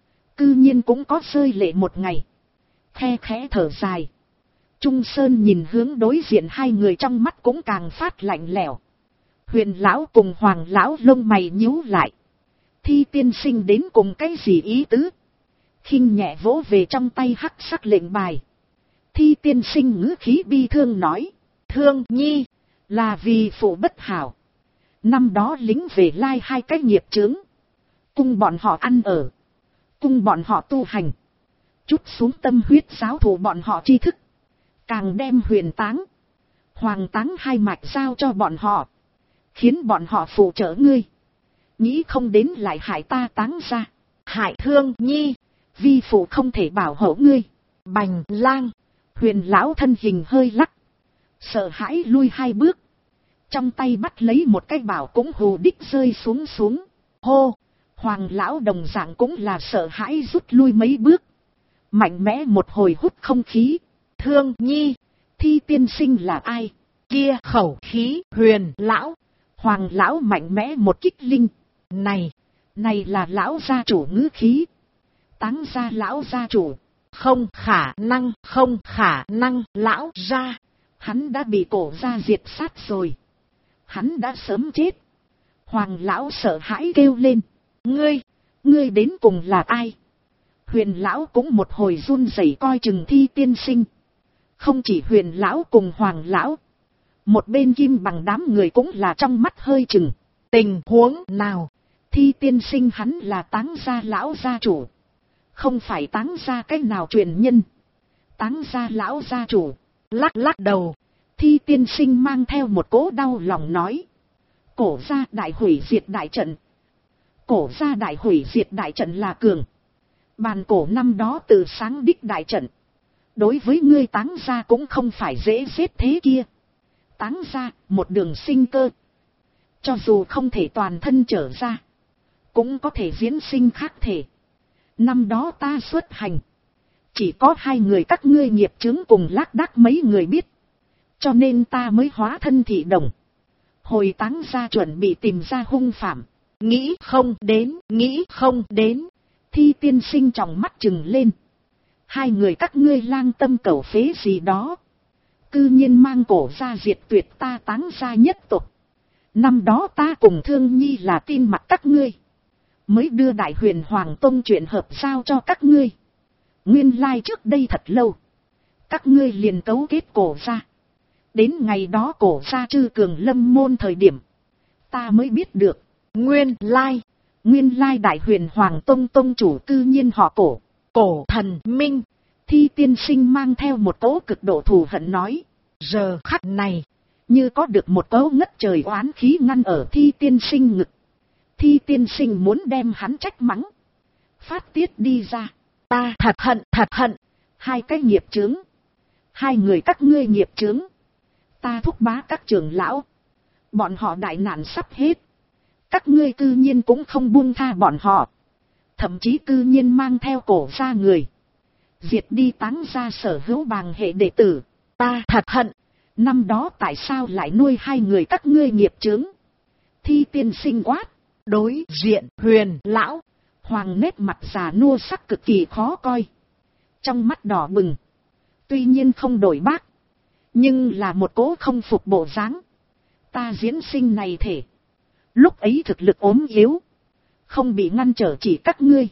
Cư nhiên cũng có rơi lệ một ngày. Khe khẽ thở dài. Trung Sơn nhìn hướng đối diện hai người trong mắt cũng càng phát lạnh lẽo. Huyền lão cùng Hoàng lão lông mày nhíu lại. Thi tiên sinh đến cùng cái gì ý tứ? Khinh nhẹ vỗ về trong tay hắc sắc lệnh bài. Thi tiên sinh ngữ khí bi thương nói. Thương nhi, là vì phụ bất hảo. Năm đó lính về lai hai cái nghiệp chướng. Cung bọn họ ăn ở. Cung bọn họ tu hành. Chút xuống tâm huyết giáo thủ bọn họ tri thức. Càng đem Huyền táng, Hoàng táng hai mạch giao cho bọn họ. Khiến bọn họ phụ trợ ngươi. nghĩ không đến lại hại ta Táng gia. Hại Thương Nhi, Vi phụ không thể bảo hộ ngươi. Bành Lang. Huyền lão thân hình hơi lắc, sợ hãi lui 2 bước, trong tay bắt lấy một cái bảo cũng hù đích rơi xuống. Hô! Hoàng lão đồng dạng cũng là sợ hãi rút lui mấy bước, mạnh mẽ một hồi hút không khí. Thương Nhi, Thi tiên sinh là ai? kia khẩu khí Huyền lão. Hoàng lão mạnh mẽ một kích linh. Này là lão gia chủ ngữ khí. Táng gia lão gia chủ. Không khả năng, lão gia. Hắn đã bị Cổ gia diệt sát rồi. Hắn đã sớm chết. Hoàng lão sợ hãi kêu lên. Ngươi đến cùng là ai? Huyền lão cũng một hồi run rẩy coi chừng Thi tiên sinh. Không chỉ Huyền lão cùng Hoàng lão, một bên Kim Bằng đám người cũng là trong mắt hơi chừng. Tình huống nào? Thi tiên sinh hắn là Táng gia lão gia chủ, không phải Táng gia cái nào truyền nhân. Táng gia lão gia chủ lắc đầu. Thi tiên sinh mang theo một cỗ đau lòng nói. Cổ gia đại hủy diệt đại trận. Cổ gia đại hủy diệt đại trận là cường. Bàn cổ năm đó từ sáng đích đại trận. Đối với ngươi Táng gia cũng không phải dễ giết thế kia. Táng gia một đường sinh cơ. Cho dù không thể toàn thân trở ra, cũng có thể diễn sinh khác thể. Năm đó ta xuất hành, chỉ có 2 người các ngươi nghiệp chướng cùng lác đác mấy người biết. Cho nên ta mới hóa thân thị đồng. Hồi Táng gia chuẩn bị tìm ra hung phạm. Nghĩ không đến. Thi tiên sinh trong mắt trừng lên. 2 người các ngươi lang tâm cầu phế gì đó. Cư nhiên mang Cổ gia diệt tuyệt ta Táng gia nhất tộc. Năm đó ta cùng Thương Nhi là tin mặt các ngươi, mới đưa Đại Huyền Hoàng Tông chuyện hợp giao cho các ngươi. Nguyên lai trước đây thật lâu, các ngươi liền cấu kết Cổ gia. Đến ngày đó Cổ gia chư cường lâm môn thời điểm, ta mới biết được. Nguyên lai Đại Huyền Hoàng Tông tông chủ cư nhiên họ Cổ. Cổ thần minh. Thi tiên sinh mang theo một cỗ cực độ thù hận nói. Giờ khắc này, như có được một cỗ ngất trời oán khí ngăn ở Thi tiên sinh ngực. Thi tiên sinh muốn đem hắn trách mắng, phát tiết đi ra. Ta thật hận. 2 cái nghiệp chướng. 2 người các ngươi nghiệp chướng. Ta thúc bá các trưởng lão. Bọn họ đại nạn sắp hết. Các ngươi cư nhiên cũng không buông tha bọn họ. Thậm chí cư nhiên mang theo Cổ gia người, diệt đi Táng gia sở hữu bàng hệ đệ tử. Ta thật hận. Năm đó tại sao lại nuôi 2 người các ngươi nghiệp chướng? Thi tiên sinh quát. Đối diện Huyền lão, Hoàng nét mặt già nua sắc cực kỳ khó coi, trong mắt đỏ bừng. Tuy nhiên không đổi bác, nhưng là một cố không phục bộ dáng. Ta diễn sinh này thể, lúc ấy thực lực ốm yếu, không bị ngăn trở chỉ các ngươi.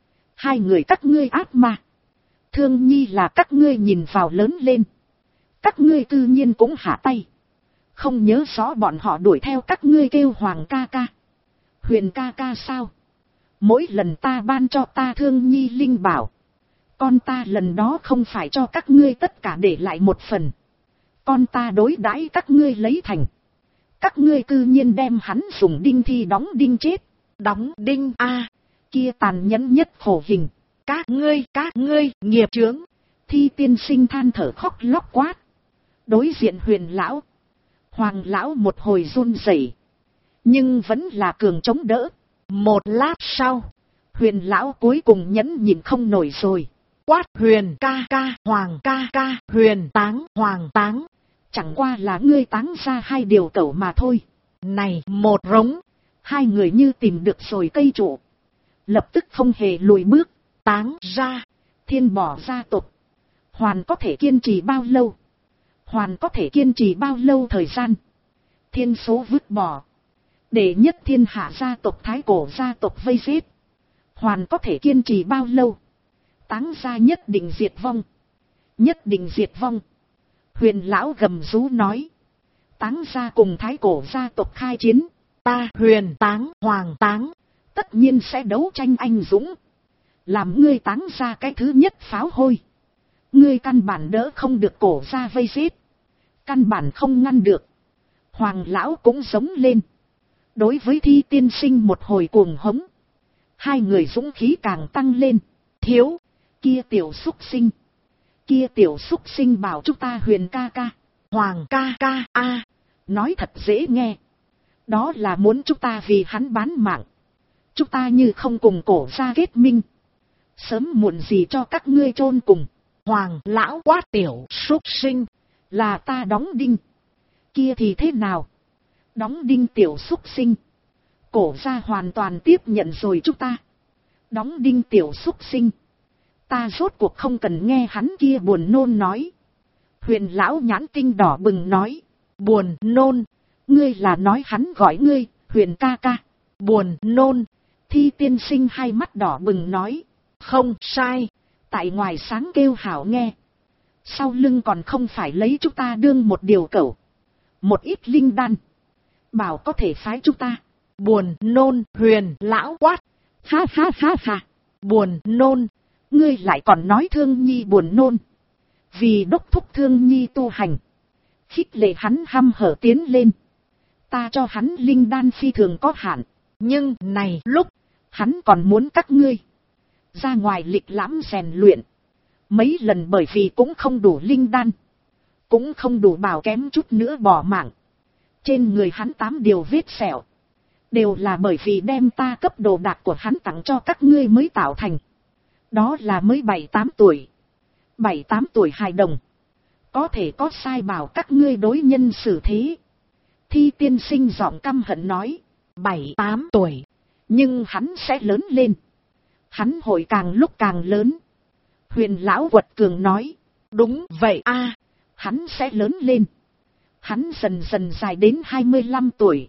2 người các ngươi ác ma. Thương Nhi là các ngươi nhìn vào lớn lên. Các ngươi cư nhiên cũng hạ tay. Không nhớ rõ bọn họ đuổi theo các ngươi kêu Hoàng ca ca, Huyền ca ca sao? Mỗi lần ta ban cho ta Thương Nhi linh bảo, con ta lần đó không phải cho các ngươi tất cả để lại một phần. Con ta đối đãi các ngươi lấy thành. Các ngươi cư nhiên đem hắn dùng đinh thi đóng đinh chết. Đóng đinh a, kia tàn nhẫn nhất khổ hình. Các ngươi nghiệp chướng. Thi tiên sinh than thở khóc lóc quát. Đối diện Huyền lão, Hoàng lão một hồi run rẩy, nhưng vẫn là cường chống đỡ. Một lát sau, Huyền lão cuối cùng nhẫn nhịn không nổi rồi. Quát Huyền ca ca, Hoàng ca ca, Huyền Táng, Hoàng Táng. Chẳng qua là ngươi Táng ra 2 điều cẩu mà thôi. Này một rống. 2 người như tìm được rồi cây trụ, lập tức không hề lùi bước. Táng ra, Thiên bỏ gia tộc, Hoàn có thể kiên trì bao lâu? Hoàn có thể kiên trì bao lâu thời gian? Thiên số vứt bỏ, để nhất thiên hạ gia tộc Thái Cổ gia tộc vây giết. Hoàn có thể kiên trì bao lâu? Táng gia nhất định diệt vong. Nhất định diệt vong. Huyền lão gầm rú nói. Táng gia cùng Thái Cổ gia tộc khai chiến. Ta Huyền Táng, Hoàng Táng, tất nhiên sẽ đấu tranh anh dũng. Làm ngươi Táng gia cái thứ nhất pháo hôi. Ngươi căn bản đỡ không được Cổ gia vây giết. Căn bản không ngăn được. Hoàng lão cũng sống lên. đối với Thi tiên sinh một hồi cuồng hống. Hai người dũng khí càng tăng lên. Thiếu, kia tiểu xúc sinh. Kia tiểu xúc sinh bảo chúng ta Huyền ca ca. Hoàng ca ca a. Nói thật dễ nghe. Đó là muốn chúng ta vì hắn bán mạng. Chúng ta như không cùng cổ ra kết minh. Sớm muộn gì cho các ngươi chôn cùng. Hoàng lão quát tiểu xúc sinh. Là ta đóng đinh. Kia thì thế nào? Đóng đinh tiểu xúc sinh. Cổ ra hoàn toàn tiếp nhận rồi chúng ta. Đóng đinh tiểu xúc sinh. Ta rốt cuộc không cần nghe hắn kia buồn nôn nói. Huyền lão nhãn tinh đỏ bừng nói. Buồn nôn. Ngươi là nói hắn gọi ngươi, Huyền ca ca. Buồn nôn. Thi tiên sinh hai mắt đỏ bừng nói. Không sai. Tại ngoài sáng kêu hảo nghe. Sau lưng còn không phải lấy chúng ta đương một điều cẩu. Một ít linh đan. Bảo có thể phái chúng ta. Buồn nôn. Huyền lão quát. Ha ha ha ha. Buồn nôn. Ngươi lại còn nói Thương Nhi buồn nôn. Vì đốc thúc Thương Nhi tu hành. Khích lệ hắn hăm hở tiến lên. Ta cho hắn linh đan phi thường có hạn. Nhưng này lúc hắn còn muốn các ngươi ra ngoài lịch lãm rèn luyện. Mấy lần bởi vì cũng không đủ linh đan. Cũng không đủ bảo kém chút nữa bỏ mạng. Trên người hắn 8 điều vết sẹo. Đều là bởi vì đem ta cấp đồ đạc của hắn tặng cho các ngươi mới tạo thành. Đó là mới 7-8 tuổi. 7-8 tuổi hài đồng. Có thể có sai bảo các ngươi đối nhân xử thế. Thi tiên sinh giọng căm hận nói. 7-8 tuổi. Nhưng hắn sẽ lớn lên. Hắn hội càng lúc càng lớn. Huyền lão quật cường nói. Đúng vậy a. Hắn sẽ lớn lên. Hắn dần dần dài đến 25 tuổi.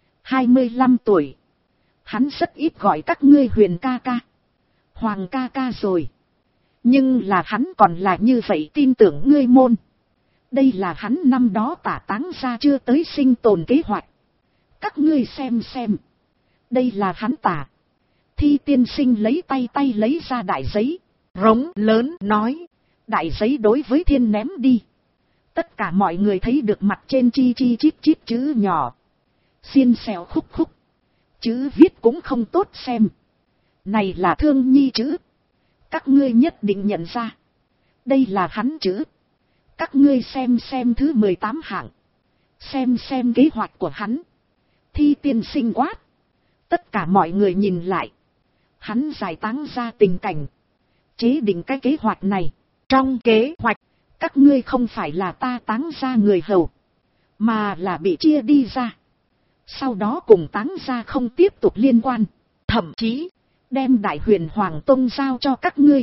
25 tuổi. Hắn rất ít gọi các ngươi Huyền ca ca. Hoàng ca ca rồi. Nhưng là hắn còn là như vậy tin tưởng ngươi môn. Đây là hắn năm đó tả táng ra chưa tới sinh tồn kế hoạch. Các ngươi xem xem. Đây là hắn tả. Thi tiên sinh lấy tay lấy ra đại giấy. Rống lớn nói. Đại giấy đối với thiên ném đi. Tất cả mọi người thấy được mặt trên chi chi chít chít chữ nhỏ. Xiên xèo khúc khúc. Chữ viết cũng không tốt xem. Này là Thương Nhi chữ. Các ngươi nhất định nhận ra. Đây là hắn chữ. Các ngươi xem thứ 18 hạng. Xem kế hoạch của hắn. Thi tiên sinh quát. Tất cả mọi người nhìn lại. Hắn giải táng ra tình cảnh. Chế định cái kế hoạch này. Trong kế hoạch. Các ngươi không phải là ta táng ra người hầu. Mà là bị chia đi ra. Sau đó cùng táng ra không tiếp tục liên quan. Thậm chí. Đem Đại Huyền Hoàng Tông giao cho các ngươi.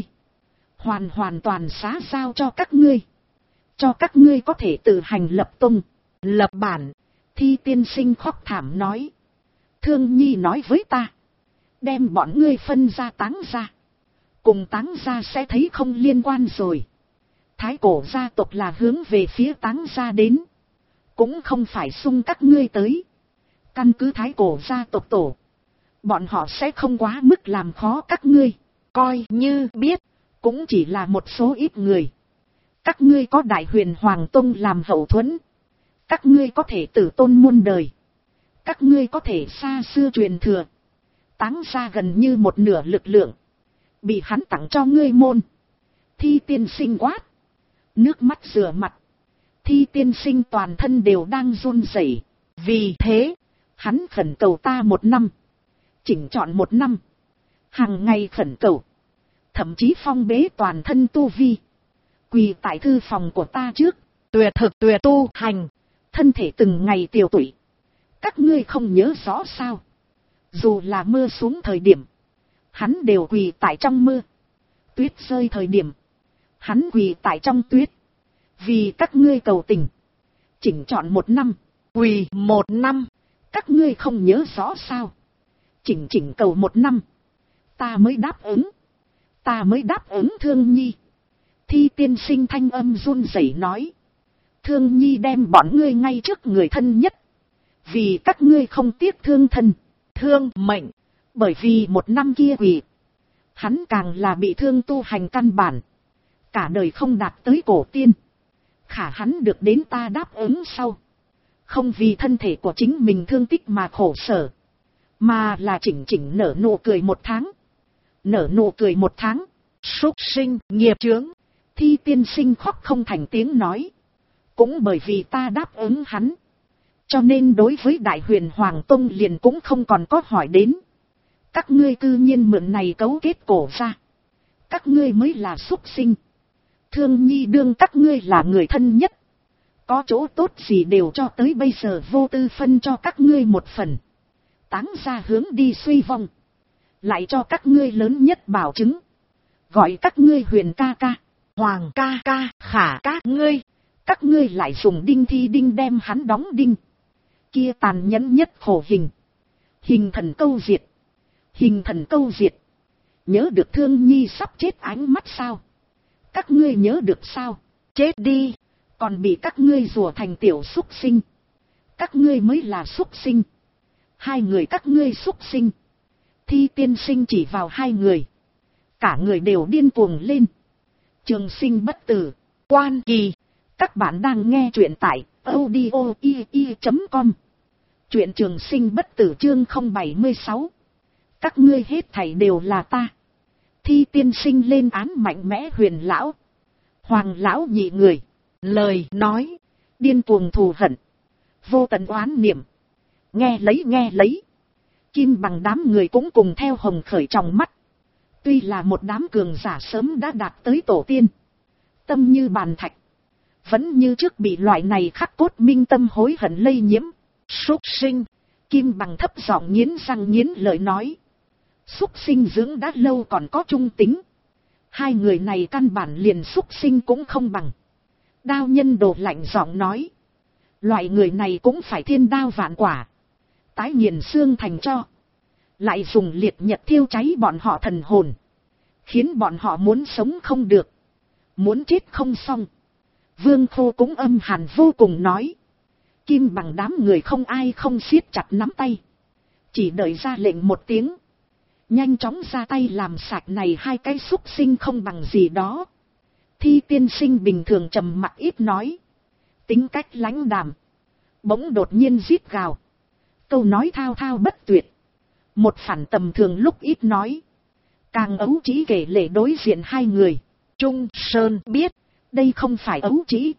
Hoàn toàn xá giao cho các ngươi. Cho các ngươi có thể tự hành lập tông. Lập bản. Thi tiên sinh khóc thảm nói. Thương Nhi nói với ta. Đem bọn ngươi phân ra táng ra. Cùng táng ra sẽ thấy không liên quan rồi. Thái cổ gia tộc là hướng về phía táng ra đến. Cũng không phải xung các ngươi tới. Căn cứ thái cổ gia tộc tổ. Bọn họ sẽ không quá mức làm khó các ngươi. Coi như biết. Cũng chỉ là một số ít người. Các ngươi có Đại Huyền Hoàng Tông làm hậu thuẫn. Các ngươi có thể tử tôn muôn đời. Các ngươi có thể xa xưa truyền thừa. Táng ra gần như một nửa lực lượng. Bị hắn tặng cho ngươi môn. Thi tiên sinh quát. Nước mắt rửa mặt. Thi tiên sinh toàn thân đều đang run rẩy. Vì thế, hắn khẩn cầu ta 1 năm. Chỉnh chọn 1 năm. Hàng ngày khẩn cầu. Thậm chí phong bế toàn thân tu vi. Quỳ tại thư phòng của ta trước. Tuyệt thực tuyệt tu hành. Thân thể từng ngày tiều tụy. Các ngươi không nhớ rõ sao. Dù là mưa xuống thời điểm. Hắn đều quỳ tại trong mưa. Tuyết rơi thời điểm. Hắn quỳ tại trong tuyết. Vì các ngươi cầu tình. Chỉnh chọn 1 năm. Quỳ 1 năm. Các ngươi không nhớ rõ sao. Chỉnh cầu 1 năm. Ta mới đáp ứng. Ta mới đáp ứng Thương Nhi. Thi tiên sinh thanh âm run rẩy nói. Thương Nhi đem bọn ngươi ngay trước người thân nhất. Vì các ngươi không tiếc thương thân. Thương mệnh. Bởi vì 1 năm kia quỳ. Hắn càng là bị thương tu hành căn bản. Cả đời không đạt tới cổ tiên. Khả hắn được đến ta đáp ứng sau. Không vì thân thể của chính mình thương tích mà khổ sở, mà là chỉnh chỉnh nở nụ cười 1 tháng. Nở nụ cười 1 tháng, súc sinh, nghiệp chướng. Thi tiên sinh khóc không thành tiếng nói. Cũng bởi vì ta đáp ứng hắn, cho nên đối với Đại Huyền Hoàng Tông liền cũng không còn có hỏi đến. Các ngươi cư nhiên mượn này cấu kết cổ ra. Các ngươi mới là súc sinh. Thương nhi đương các ngươi là người thân nhất. Có chỗ tốt gì đều cho tới bây giờ vô tư phân cho các ngươi một phần. Táng ra hướng đi suy vong. Lại cho các ngươi lớn nhất bảo chứng. Gọi các ngươi Huyền ca ca, Hoàng ca ca, Khả các ngươi. Các ngươi lại dùng đinh thi đinh đem hắn đóng đinh. Kia tàn nhẫn nhất khổ hình. Hình thần câu diệt. Hình thần câu diệt. Nhớ được Thương nhi sắp chết ánh mắt sao? Các ngươi nhớ được sao? Chết đi. Còn bị các ngươi rùa thành tiểu súc sinh. Các ngươi mới là súc sinh. 2 người các ngươi súc sinh. Thi tiên sinh chỉ vào 2 người. Cả người đều điên cuồng lên. Trường sinh bất tử. Quan Kỳ. Các bạn đang nghe truyện tại audio.com. Truyện Trường sinh bất tử chương 076. Các ngươi hết thảy đều là ta. Thi tiên sinh lên án mạnh mẽ Huyền lão, Hoàng lão nhị người. Lời nói điên cuồng thù hận, vô tận oán niệm. Nghe lấy. Kim Bằng đám người cũng cùng theo hồng khởi trong mắt. Tuy là một đám cường giả sớm đã đạt tới tổ tiên, tâm như bàn thạch, vẫn như trước bị loại này khắc cốt minh tâm hối hận lây nhiễm. Súc sinh. Kim Bằng thấp giọng nghiến răng nghiến lợi nói. Súc sinh dưỡng đã lâu còn có trung tính. 2 người này căn bản liền súc sinh cũng không bằng. Đao nhân đồ lạnh giọng nói. Loại người này cũng phải thiên đao vạn quả. Tái nghiền xương thành cho. Lại dùng liệt nhật thiêu cháy bọn họ thần hồn. Khiến bọn họ muốn sống không được. Muốn chết không xong. Vương Khô cũng âm hàn vô cùng nói. Kim Bằng đám người không ai không siết chặt nắm tay. Chỉ đợi ra lệnh một tiếng. Nhanh chóng ra tay làm sạch này 2 cái súc sinh không bằng gì đó. Thi tiên sinh bình thường trầm mặc ít nói. Tính cách lãnh đạm. Bỗng đột nhiên rít gào. Câu nói thao thao bất tuyệt. Một phản tầm thường lúc ít nói. Càng ấu trĩ kể lể đối diện 2 người. Trung Sơn biết. Đây không phải ấu trĩ,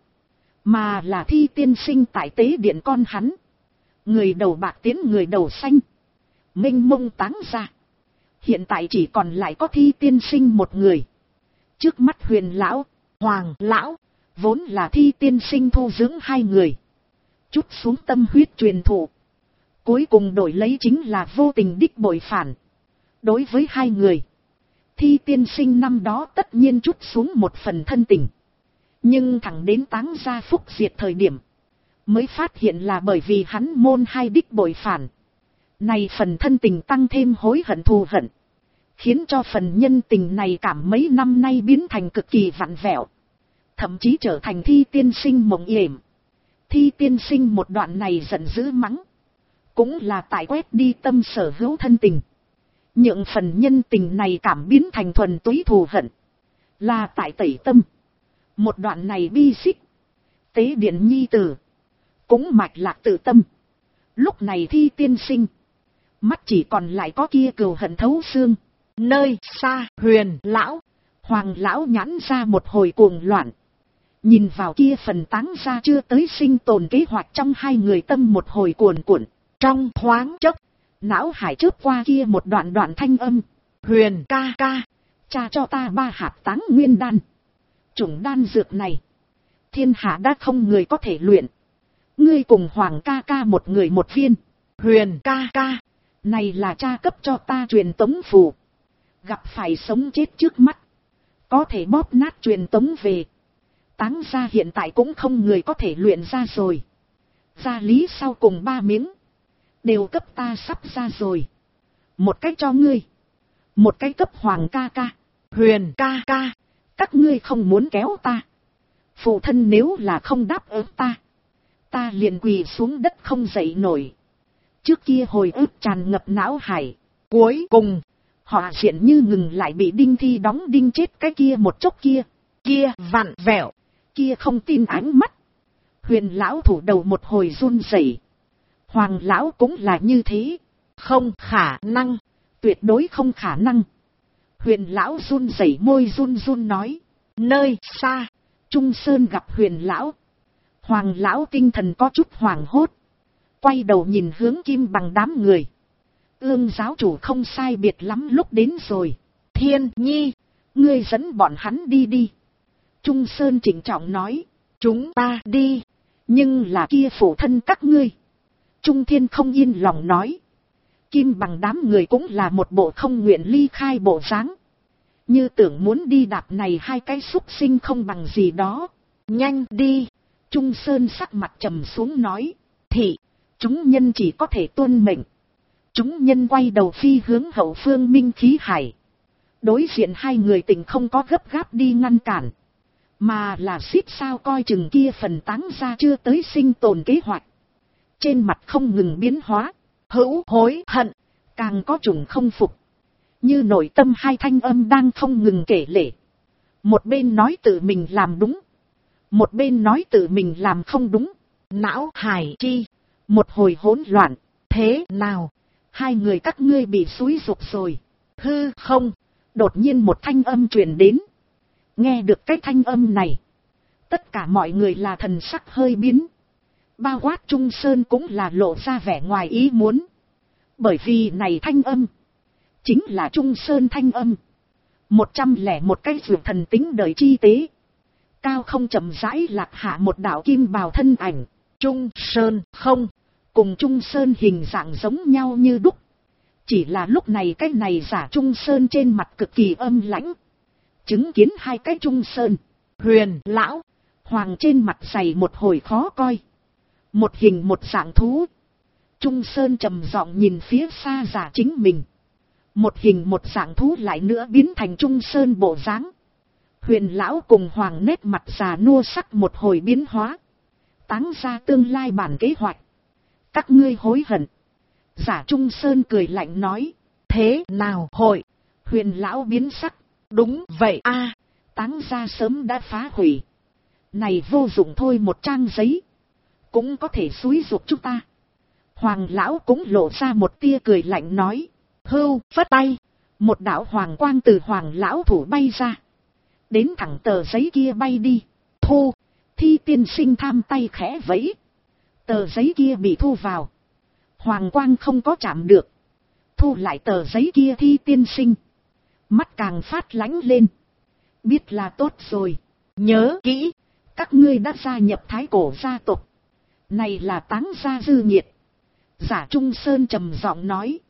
mà là Thi tiên sinh tại tế điện con hắn. Người đầu bạc tiến người đầu xanh. Mênh mông táng ra. Hiện tại chỉ còn lại có Thi tiên sinh một người. Trước mắt Huyền lão, Hoàng lão, vốn là Thi tiên sinh thu dưỡng 2 người. Chút xuống tâm huyết truyền thụ. Cuối cùng đổi lấy chính là vô tình đích bội phản. Đối với 2 người, Thi tiên sinh năm đó tất nhiên chút xuống một phần thân tình. Nhưng thẳng đến táng ra phúc diệt thời điểm, mới phát hiện là bởi vì hắn môn 2 đích bội phản. Này phần thân tình tăng thêm hối hận thù hận. Khiến cho phần nhân tình này cảm mấy năm nay biến thành cực kỳ vặn vẹo. Thậm chí trở thành Thi tiên sinh mộng yểm. Thi tiên sinh một đoạn này giận dữ mắng. Cũng là tại quét đi tâm sở hữu thân tình. Nhượng phần nhân tình này cảm biến thành thuần túy thù hận. Là tại tẩy tâm. Một đoạn này bi xích. Tế điện nhi tử. Cũng mạch lạc tự tâm. Lúc này Thi tiên sinh. Mắt chỉ còn lại có kia cừu hận thấu xương. Nơi xa Huyền lão, Hoàng lão nhãn ra một hồi cuồng loạn. Nhìn vào kia phần táng ra chưa tới sinh tồn kế hoạch trong 2 người tâm một hồi cuồn cuộn. Trong thoáng chốc, não hải chớp qua kia một đoạn thanh âm. Huyền ca ca, cha cho ta 3 hạt táng nguyên đan. Chủng đan dược này, thiên hạ đã không người có thể luyện. Ngươi cùng Hoàng ca ca một người một viên. Huyền ca ca, này là cha cấp cho ta truyền tống phù. Gặp phải sống chết trước mắt, có thể bóp nát truyền tống về. Táng ra hiện tại cũng không người có thể luyện ra rồi. Gia lý sau cùng 3 miếng, đều cấp ta sắp ra rồi. Một cái cho ngươi, một cái cấp Hoàng ca ca. Huyền ca ca, các ngươi không muốn kéo ta. Phụ thân nếu là không đáp ứng ta, ta liền quỳ xuống đất không dậy nổi. Trước kia hồi ức tràn ngập não hải. Cuối cùng, họ diện như ngừng lại bị đinh thi đóng đinh chết cái kia một chốc kia. Kia vặn vẹo, kia không tin ánh mắt. Huyền lão thủ đầu một hồi run rẩy. Hoàng lão cũng là như thế. Không khả năng. Tuyệt đối không khả năng. Huyền lão run rẩy môi run run nói. Nơi xa. Trung Sơn gặp huyền lão. Hoàng lão tinh thần có chút hoảng hốt. Quay đầu nhìn hướng Kim Bằng đám người. Ương giáo chủ không sai biệt lắm lúc đến rồi. Thiên Nhi, ngươi dẫn bọn hắn đi đi. Trung Sơn trịnh trọng nói. Chúng ta đi. Nhưng là kia phụ thân các ngươi. Trung Thiên không yên lòng nói. Kim Bằng đám người cũng là một bộ không nguyện ly khai bộ dáng. Như tưởng muốn đi đạp này hai cái xúc sinh không bằng gì đó. Nhanh đi. Trung Sơn sắc mặt trầm xuống nói. Thị, chúng nhân chỉ có thể tuân mệnh. Chúng nhân quay đầu phi hướng hậu phương Minh Khí Hải. Đối diện hai người tình không có gấp gáp đi ngăn cản. Mà là xít sao coi chừng kia phần táng ra chưa tới sinh tồn kế hoạch. Trên mặt không ngừng biến hóa. Hữu hối hận. Càng có trùng không phục. Như nội tâm hai thanh âm đang không ngừng kể lể. Một bên nói tự mình làm đúng. Một bên nói tự mình làm không đúng. Não hải chi. Một hồi hỗn loạn. Thế nào? Hai người các ngươi bị xúi giục rồi. Hư không. Đột nhiên một thanh âm truyền đến. Nghe được cái thanh âm này. Tất cả mọi người là thần sắc hơi biến. Bao quát Trung Sơn cũng là lộ ra vẻ ngoài ý muốn. Bởi vì này thanh âm. Chính là Trung Sơn thanh âm. 101 cái dược thần tính đời chi tế. Cao không chậm rãi lạc hạ một đạo kim bào thân ảnh. Trung Sơn không. Cùng Trung Sơn hình dạng giống nhau như đúc. Chỉ là lúc này cái này giả Trung Sơn trên mặt cực kỳ âm lãnh. Chứng kiến hai cái Trung Sơn. Huyền lão. Hoàng trên mặt dày một hồi khó coi. Một hình một dạng thú. Trung Sơn trầm giọng nhìn phía xa giả chính mình. Một hình một dạng thú lại nữa biến thành Trung Sơn bộ dáng. Huyền lão cùng Hoàng nét mặt già nua sắc một hồi biến hóa. Táng ra tương lai bản kế hoạch. Các ngươi hối hận. Giả Trung Sơn cười lạnh nói. Thế nào hội? Huyền lão biến sắc. Đúng vậy a. Táng ra sớm đã phá hủy. Này vô dụng thôi một trang giấy. Cũng có thể xúi giục chúng ta. Hoàng lão cũng lộ ra một tia cười lạnh nói. Hưu phất tay. Một đạo hoàng quang từ hoàng lão thủ bay ra. Đến thẳng tờ giấy kia bay đi. Thu. Thi tiên sinh tham tay khẽ vẫy. Tờ giấy kia bị thu vào. Hoàng quang không có chạm được. Thu lại tờ giấy kia Thi tiên sinh. Mắt càng phát lánh lên. Biết là tốt rồi. Nhớ kỹ. Các ngươi đã gia nhập Thái Cổ gia tộc. Này là Táng gia dư nhiệt. Giả Trung Sơn trầm giọng nói.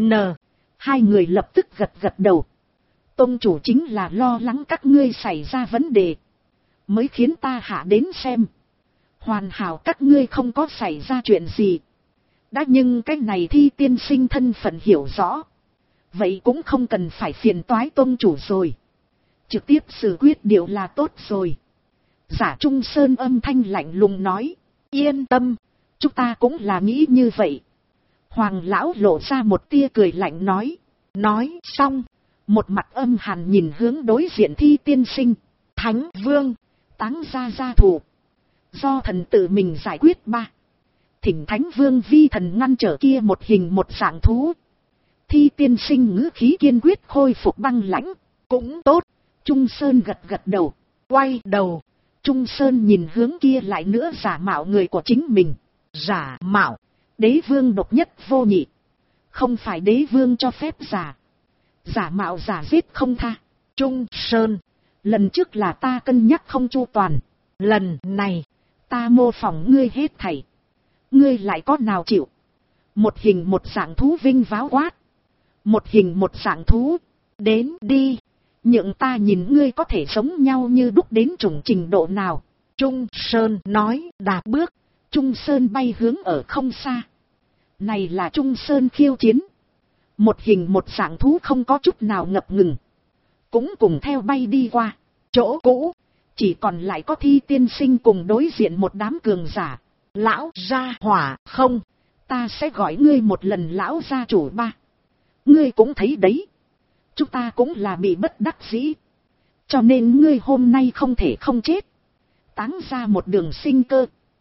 Hai người lập tức gật gật đầu. Tông chủ chính là lo lắng các ngươi xảy ra vấn đề. Mới khiến ta hạ đến xem. Hoàn hảo các ngươi không có xảy ra chuyện gì. Đã nhưng cái này Thi tiên sinh thân phận hiểu rõ. Vậy cũng không cần phải phiền toái tông chủ rồi. Trực tiếp xử quyết điều là tốt rồi. Giả Trung Sơn âm thanh lạnh lùng nói. Yên tâm. Chúng ta cũng là nghĩ như vậy. Hoàng lão lộ ra một tia cười lạnh nói. Nói xong. Một mặt âm hàn nhìn hướng đối diện Thi tiên sinh. Thánh vương. Táng ra gia thủ. Do thần tự mình giải quyết ba. Thỉnh Thánh vương vi thần ngăn trở kia một hình một dạng thú. Thi tiên sinh ngữ khí kiên quyết khôi phục băng lãnh. Cũng tốt. Trung Sơn gật gật đầu. Quay đầu. Trung Sơn nhìn hướng kia lại nữa giả mạo người của chính mình. Giả mạo. Đế vương độc nhất vô nhị. Không phải đế vương cho phép giả. Giả mạo giả giết không tha. Trung Sơn. Lần trước là ta cân nhắc không chu toàn. Lần này. Ta mô phỏng ngươi hết thảy. Ngươi lại có nào chịu. Một hình một dạng thú vinh váo quát. Một hình một dạng thú. Đến đi. Nhượng ta nhìn ngươi có thể sống nhau như đúc đến chủng trình độ nào. Trung Sơn nói đạp bước. Trung Sơn bay hướng ở không xa. Này là Trung Sơn khiêu chiến. Một hình một dạng thú không có chút nào ngập ngừng. Cũng cùng theo bay đi qua. Chỗ cũ. Chỉ còn lại có Thi tiên sinh cùng đối diện một đám cường giả. Lão gia hỏa không. Ta sẽ gọi ngươi một lần lão gia chủ ba. Ngươi cũng thấy đấy. Chúng ta cũng là bị bất đắc dĩ. Cho nên ngươi hôm nay không thể không chết. Táng ra một đường sinh cơ.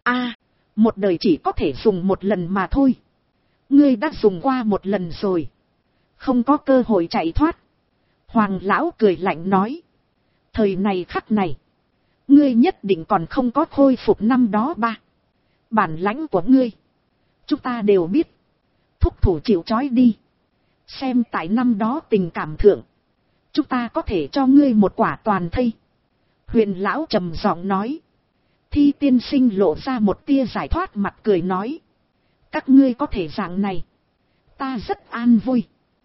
Một đời chỉ có thể dùng một lần mà thôi. Ngươi đã dùng qua một lần rồi, không có cơ hội chạy thoát. Hoàng lão cười lạnh nói. Thời này khắc này, ngươi nhất định còn không có khôi phục năm đó ba. Bản lãnh của ngươi, chúng ta đều biết. Thúc thủ chịu trói đi. Xem tại năm đó tình cảm thượng, chúng ta có thể cho ngươi một quả toàn thây. Huyền lão trầm giọng nói. Thi tiên sinh lộ ra một tia giải thoát mặt cười nói. Các ngươi có thể dạng này, ta rất an vui.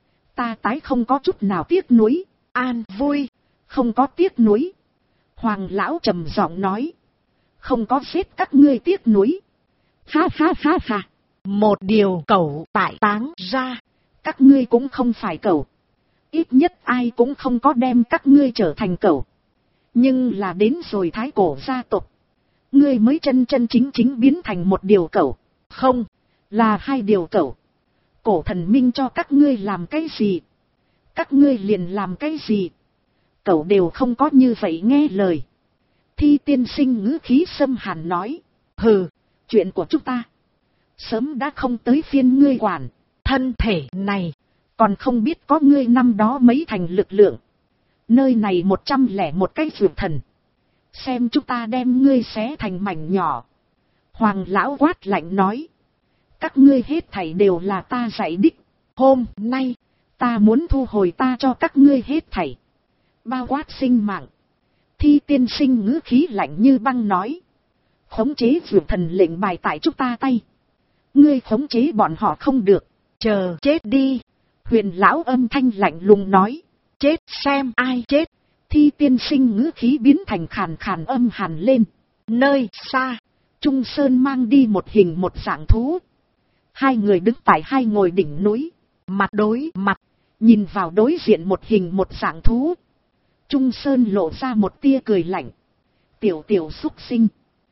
Ta tái không có chút nào tiếc nuối. An vui, không có tiếc nuối. Hoàng lão trầm giọng nói. Không có giết các ngươi tiếc nuối. Ha ha ha ha. Một điều cẩu tại táng ra. Các ngươi cũng không phải cẩu. Ít nhất ai cũng không có đem các ngươi trở thành cẩu. Nhưng là đến rồi thái cổ gia tộc, ngươi mới chân chân chính chính biến thành một điều cẩu. Không, là hai điều cẩu. Cổ thần minh cho các ngươi làm cái gì, các ngươi liền làm cái gì. Cẩu đều không có như vậy nghe lời. Thi tiên sinh ngữ khí xâm hàn nói. Hừ, chuyện của chúng ta sớm đã không tới phiên ngươi quản. Thân thể này còn không biết có ngươi năm đó mấy thành lực lượng. Nơi này 101 cái vượt thần, xem chúng ta đem ngươi xé thành mảnh nhỏ. Hoàng lão quát lạnh nói. Các ngươi hết thảy đều là ta dạy đích. Hôm nay ta muốn thu hồi ta cho các ngươi hết thảy, bao quát sinh mạng. Thi tiên sinh ngữ khí lạnh như băng nói. Khống chế vượt thần lệnh bài tại chúng ta tay, ngươi khống chế bọn họ không được. Chờ chết đi. Huyền lão âm thanh lạnh lùng nói. Chết xem ai chết. Thi tiên sinh ngữ khí biến thành khàn khàn âm hàn lên. Nơi xa, Trung Sơn mang đi một hình một dạng thú. Hai người đứng tại hai ngồi đỉnh núi, mặt đối mặt, nhìn vào đối diện một hình một dạng thú. Trung Sơn lộ ra một tia cười lạnh. Tiểu tiểu xúc sinh,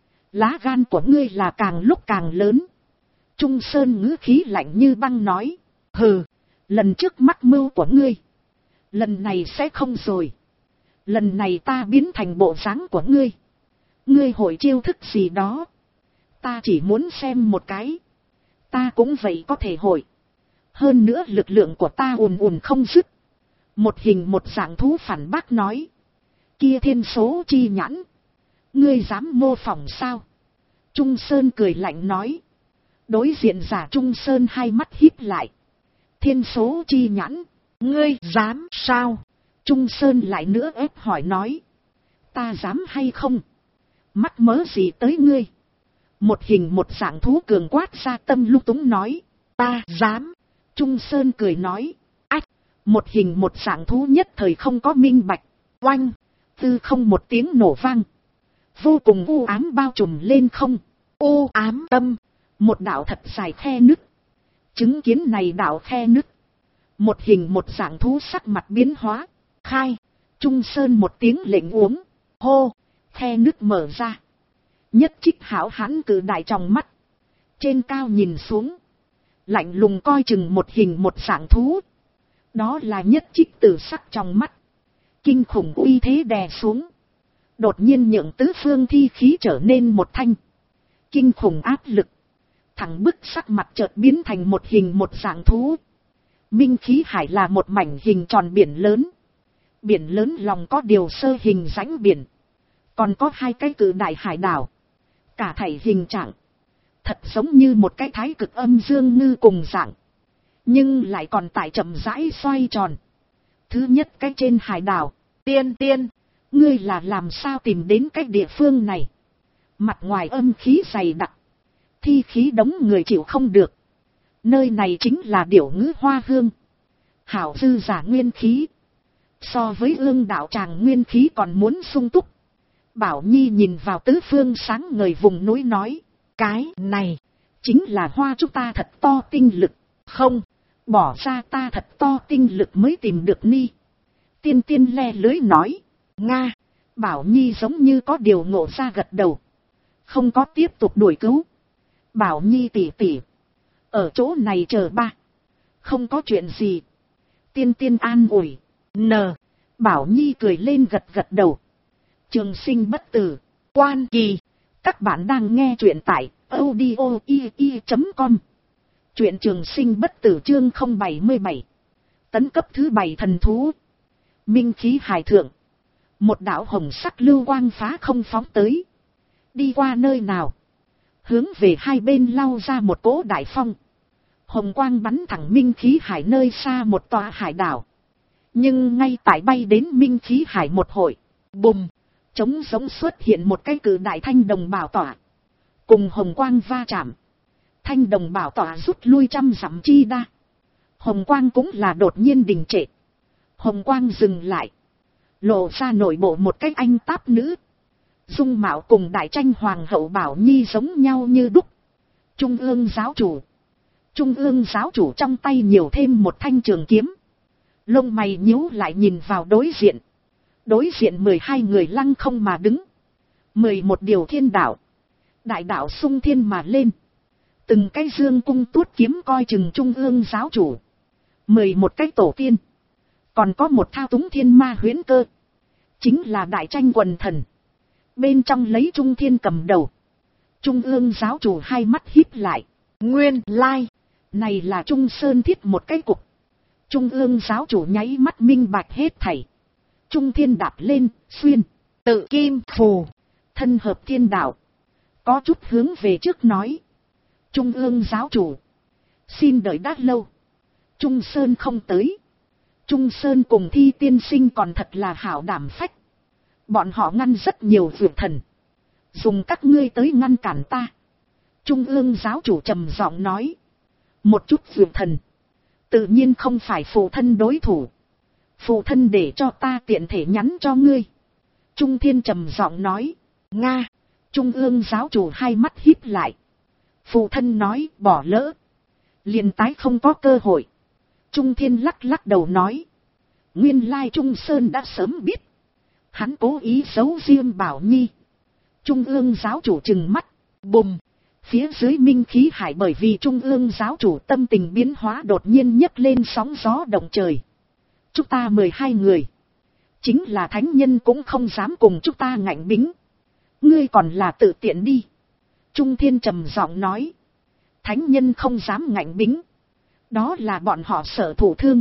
lá gan của ngươi là càng lúc càng lớn. Trung Sơn ngữ khí lạnh như băng nói. Hừ, lần trước mắc mưu của ngươi, lần này sẽ không rồi. Lần này ta biến thành bộ dáng của ngươi, ngươi hội chiêu thức gì đó, ta chỉ muốn xem một cái. Ta cũng vậy có thể hội. Hơn nữa lực lượng của ta ùn ùn không dứt. Một hình một dạng thú phản bác nói. Kia thiên số chi nhãn, ngươi dám mô phỏng sao? Trung Sơn cười lạnh nói. Đối diện giả Trung Sơn hai mắt híp lại. Thiên số chi nhãn, ngươi dám sao? Trung Sơn lại nữa ép hỏi nói. Ta dám hay không? Mắc mớ gì tới ngươi? Một hình một dạng thú cường quát ra tâm lung túng nói. Ta dám. Trung Sơn cười nói. Ách! Một hình một dạng thú nhất thời không có minh bạch. Oanh! Tư không một tiếng nổ vang. Vô cùng u ám bao trùm lên không. U ám tâm. Một đạo thật dài khe nứt. Chứng kiến này đạo khe nứt, một hình một dạng thú sắc mặt biến hóa. Khai! Trung Sơn một tiếng lệnh uống. Hô! Khe nứt mở ra. Nhất Trích hảo hán cử đại trong mắt, trên cao nhìn xuống, lạnh lùng coi chừng một hình một dạng thú. Đó là Nhất Trích tử sắc trong mắt, kinh khủng uy thế đè xuống, đột nhiên nhượng tứ phương thi khí trở nên một thanh. Kinh khủng áp lực, thẳng bức sắc mặt chợt biến thành một hình một dạng thú. Minh khí hải là một mảnh hình tròn biển lớn. Biển lớn lòng có điều sơ hình rãnh biển, còn có hai cái cự đại hải đảo. Cả thảy hình trạng thật giống như một cái thái cực âm dương ngư cùng dạng, nhưng lại còn tại chậm rãi xoay tròn. Thứ nhất cái trên hải đảo. Tiên, ngươi là làm sao tìm đến cái địa phương này? Mặt ngoài âm khí dày đặc, thi khí đống người chịu không được. Nơi này chính là Điểu Ngữ Hoa Hương, hảo dư giả nguyên khí, so với ương đạo tràng nguyên khí còn muốn sung túc. Bảo Nhi nhìn vào tứ phương sáng ngời vùng núi nói. Cái này chính là hoa chúng ta thật to tinh lực. Không, bỏ ra ta thật to tinh lực mới tìm được ni. Tiên tiên le lưới nói. Nga! Bảo Nhi giống như có điều ngộ ra gật đầu, không có tiếp tục đuổi cứu. Bảo Nhi tỉ tỉ, ở chỗ này chờ ba, không có chuyện gì. Tiên tiên an ủi. Bảo Nhi cười lên gật gật đầu. Trường sinh bất tử, quan kỳ, Các bạn đang nghe truyện tại audio.com. Truyện Trường Sinh Bất Tử chương 077. Tấn cấp thứ 7 thần thú. Minh khí hải thượng. Một đạo hồng sắc lưu quang phá không phóng tới. Đi qua nơi nào, hướng về hai bên lao ra một cỗ đại phong. Hồng quang bắn thẳng minh khí hải nơi xa một tòa hải đảo. Nhưng ngay tại bay đến minh khí hải một hội, bùm, trống giống xuất hiện một cái cự đại thanh đồng bảo tỏa. Cùng hồng quang va chạm, thanh đồng bảo tỏa rút lui trăm dặm chi đa. Hồng quang cũng là đột nhiên đình trệ. Hồng quang dừng lại, lộ ra nội bộ một cái anh táp nữ. Dung mạo cùng đại tranh hoàng hậu Bảo Nhi giống nhau như đúc. Trung ương giáo chủ. Trung ương giáo chủ trong tay nhiều thêm một thanh trường kiếm. Lông mày nhíu lại nhìn vào đối diện. Đối diện 12 người lăng không mà đứng. 11 điều thiên đạo. Đại đạo xung thiên mà lên. Từng cái dương cung tuốt kiếm coi chừng trung ương giáo chủ. 11 cái tổ tiên. Còn có một thao túng thiên ma huyễn cơ. Chính là đại tranh quần thần. Bên trong lấy Trung Thiên cầm đầu. Trung ương giáo chủ hai mắt híp lại. Nguyên lai, này là Trung Sơn thiết một cái cục. Trung ương giáo chủ nháy mắt minh bạch hết thảy. Trung Thiên đạp lên, xuyên, tự kim phù, thân hợp thiên đạo. Có chút hướng về trước nói. Trung ương giáo chủ, xin đợi đã lâu. Trung Sơn không tới. Trung Sơn cùng Thi tiên sinh còn thật là hảo đảm phách. Bọn họ ngăn rất nhiều vượt thần. Dùng các ngươi tới ngăn cản ta. Trung ương giáo chủ trầm giọng nói. Một chút vượt thần. Tự nhiên không phải phụ thân đối thủ. Phụ thân để cho ta tiện thể nhắn cho ngươi. Trung Thiên trầm giọng nói. Nga. Trung ương giáo chủ hai mắt híp lại. Phụ thân nói bỏ lỡ. Liền tái không có cơ hội. Trung Thiên lắc lắc đầu nói. Nguyên lai Trung Sơn đã sớm biết. Hắn cố ý giấu riêng Bảo Nhi. Trung ương giáo chủ trừng mắt. Bùm. Phía dưới minh khí hải bởi vì trung ương giáo chủ tâm tình biến hóa đột nhiên nhấc lên sóng gió động trời. Chúng ta 12 người. Chính là thánh nhân cũng không dám cùng chúng ta ngạnh bính. Ngươi còn là tự tiện đi. Trung Thiên trầm giọng nói. Thánh nhân không dám ngạnh bính. Đó là bọn họ sợ thụ thương.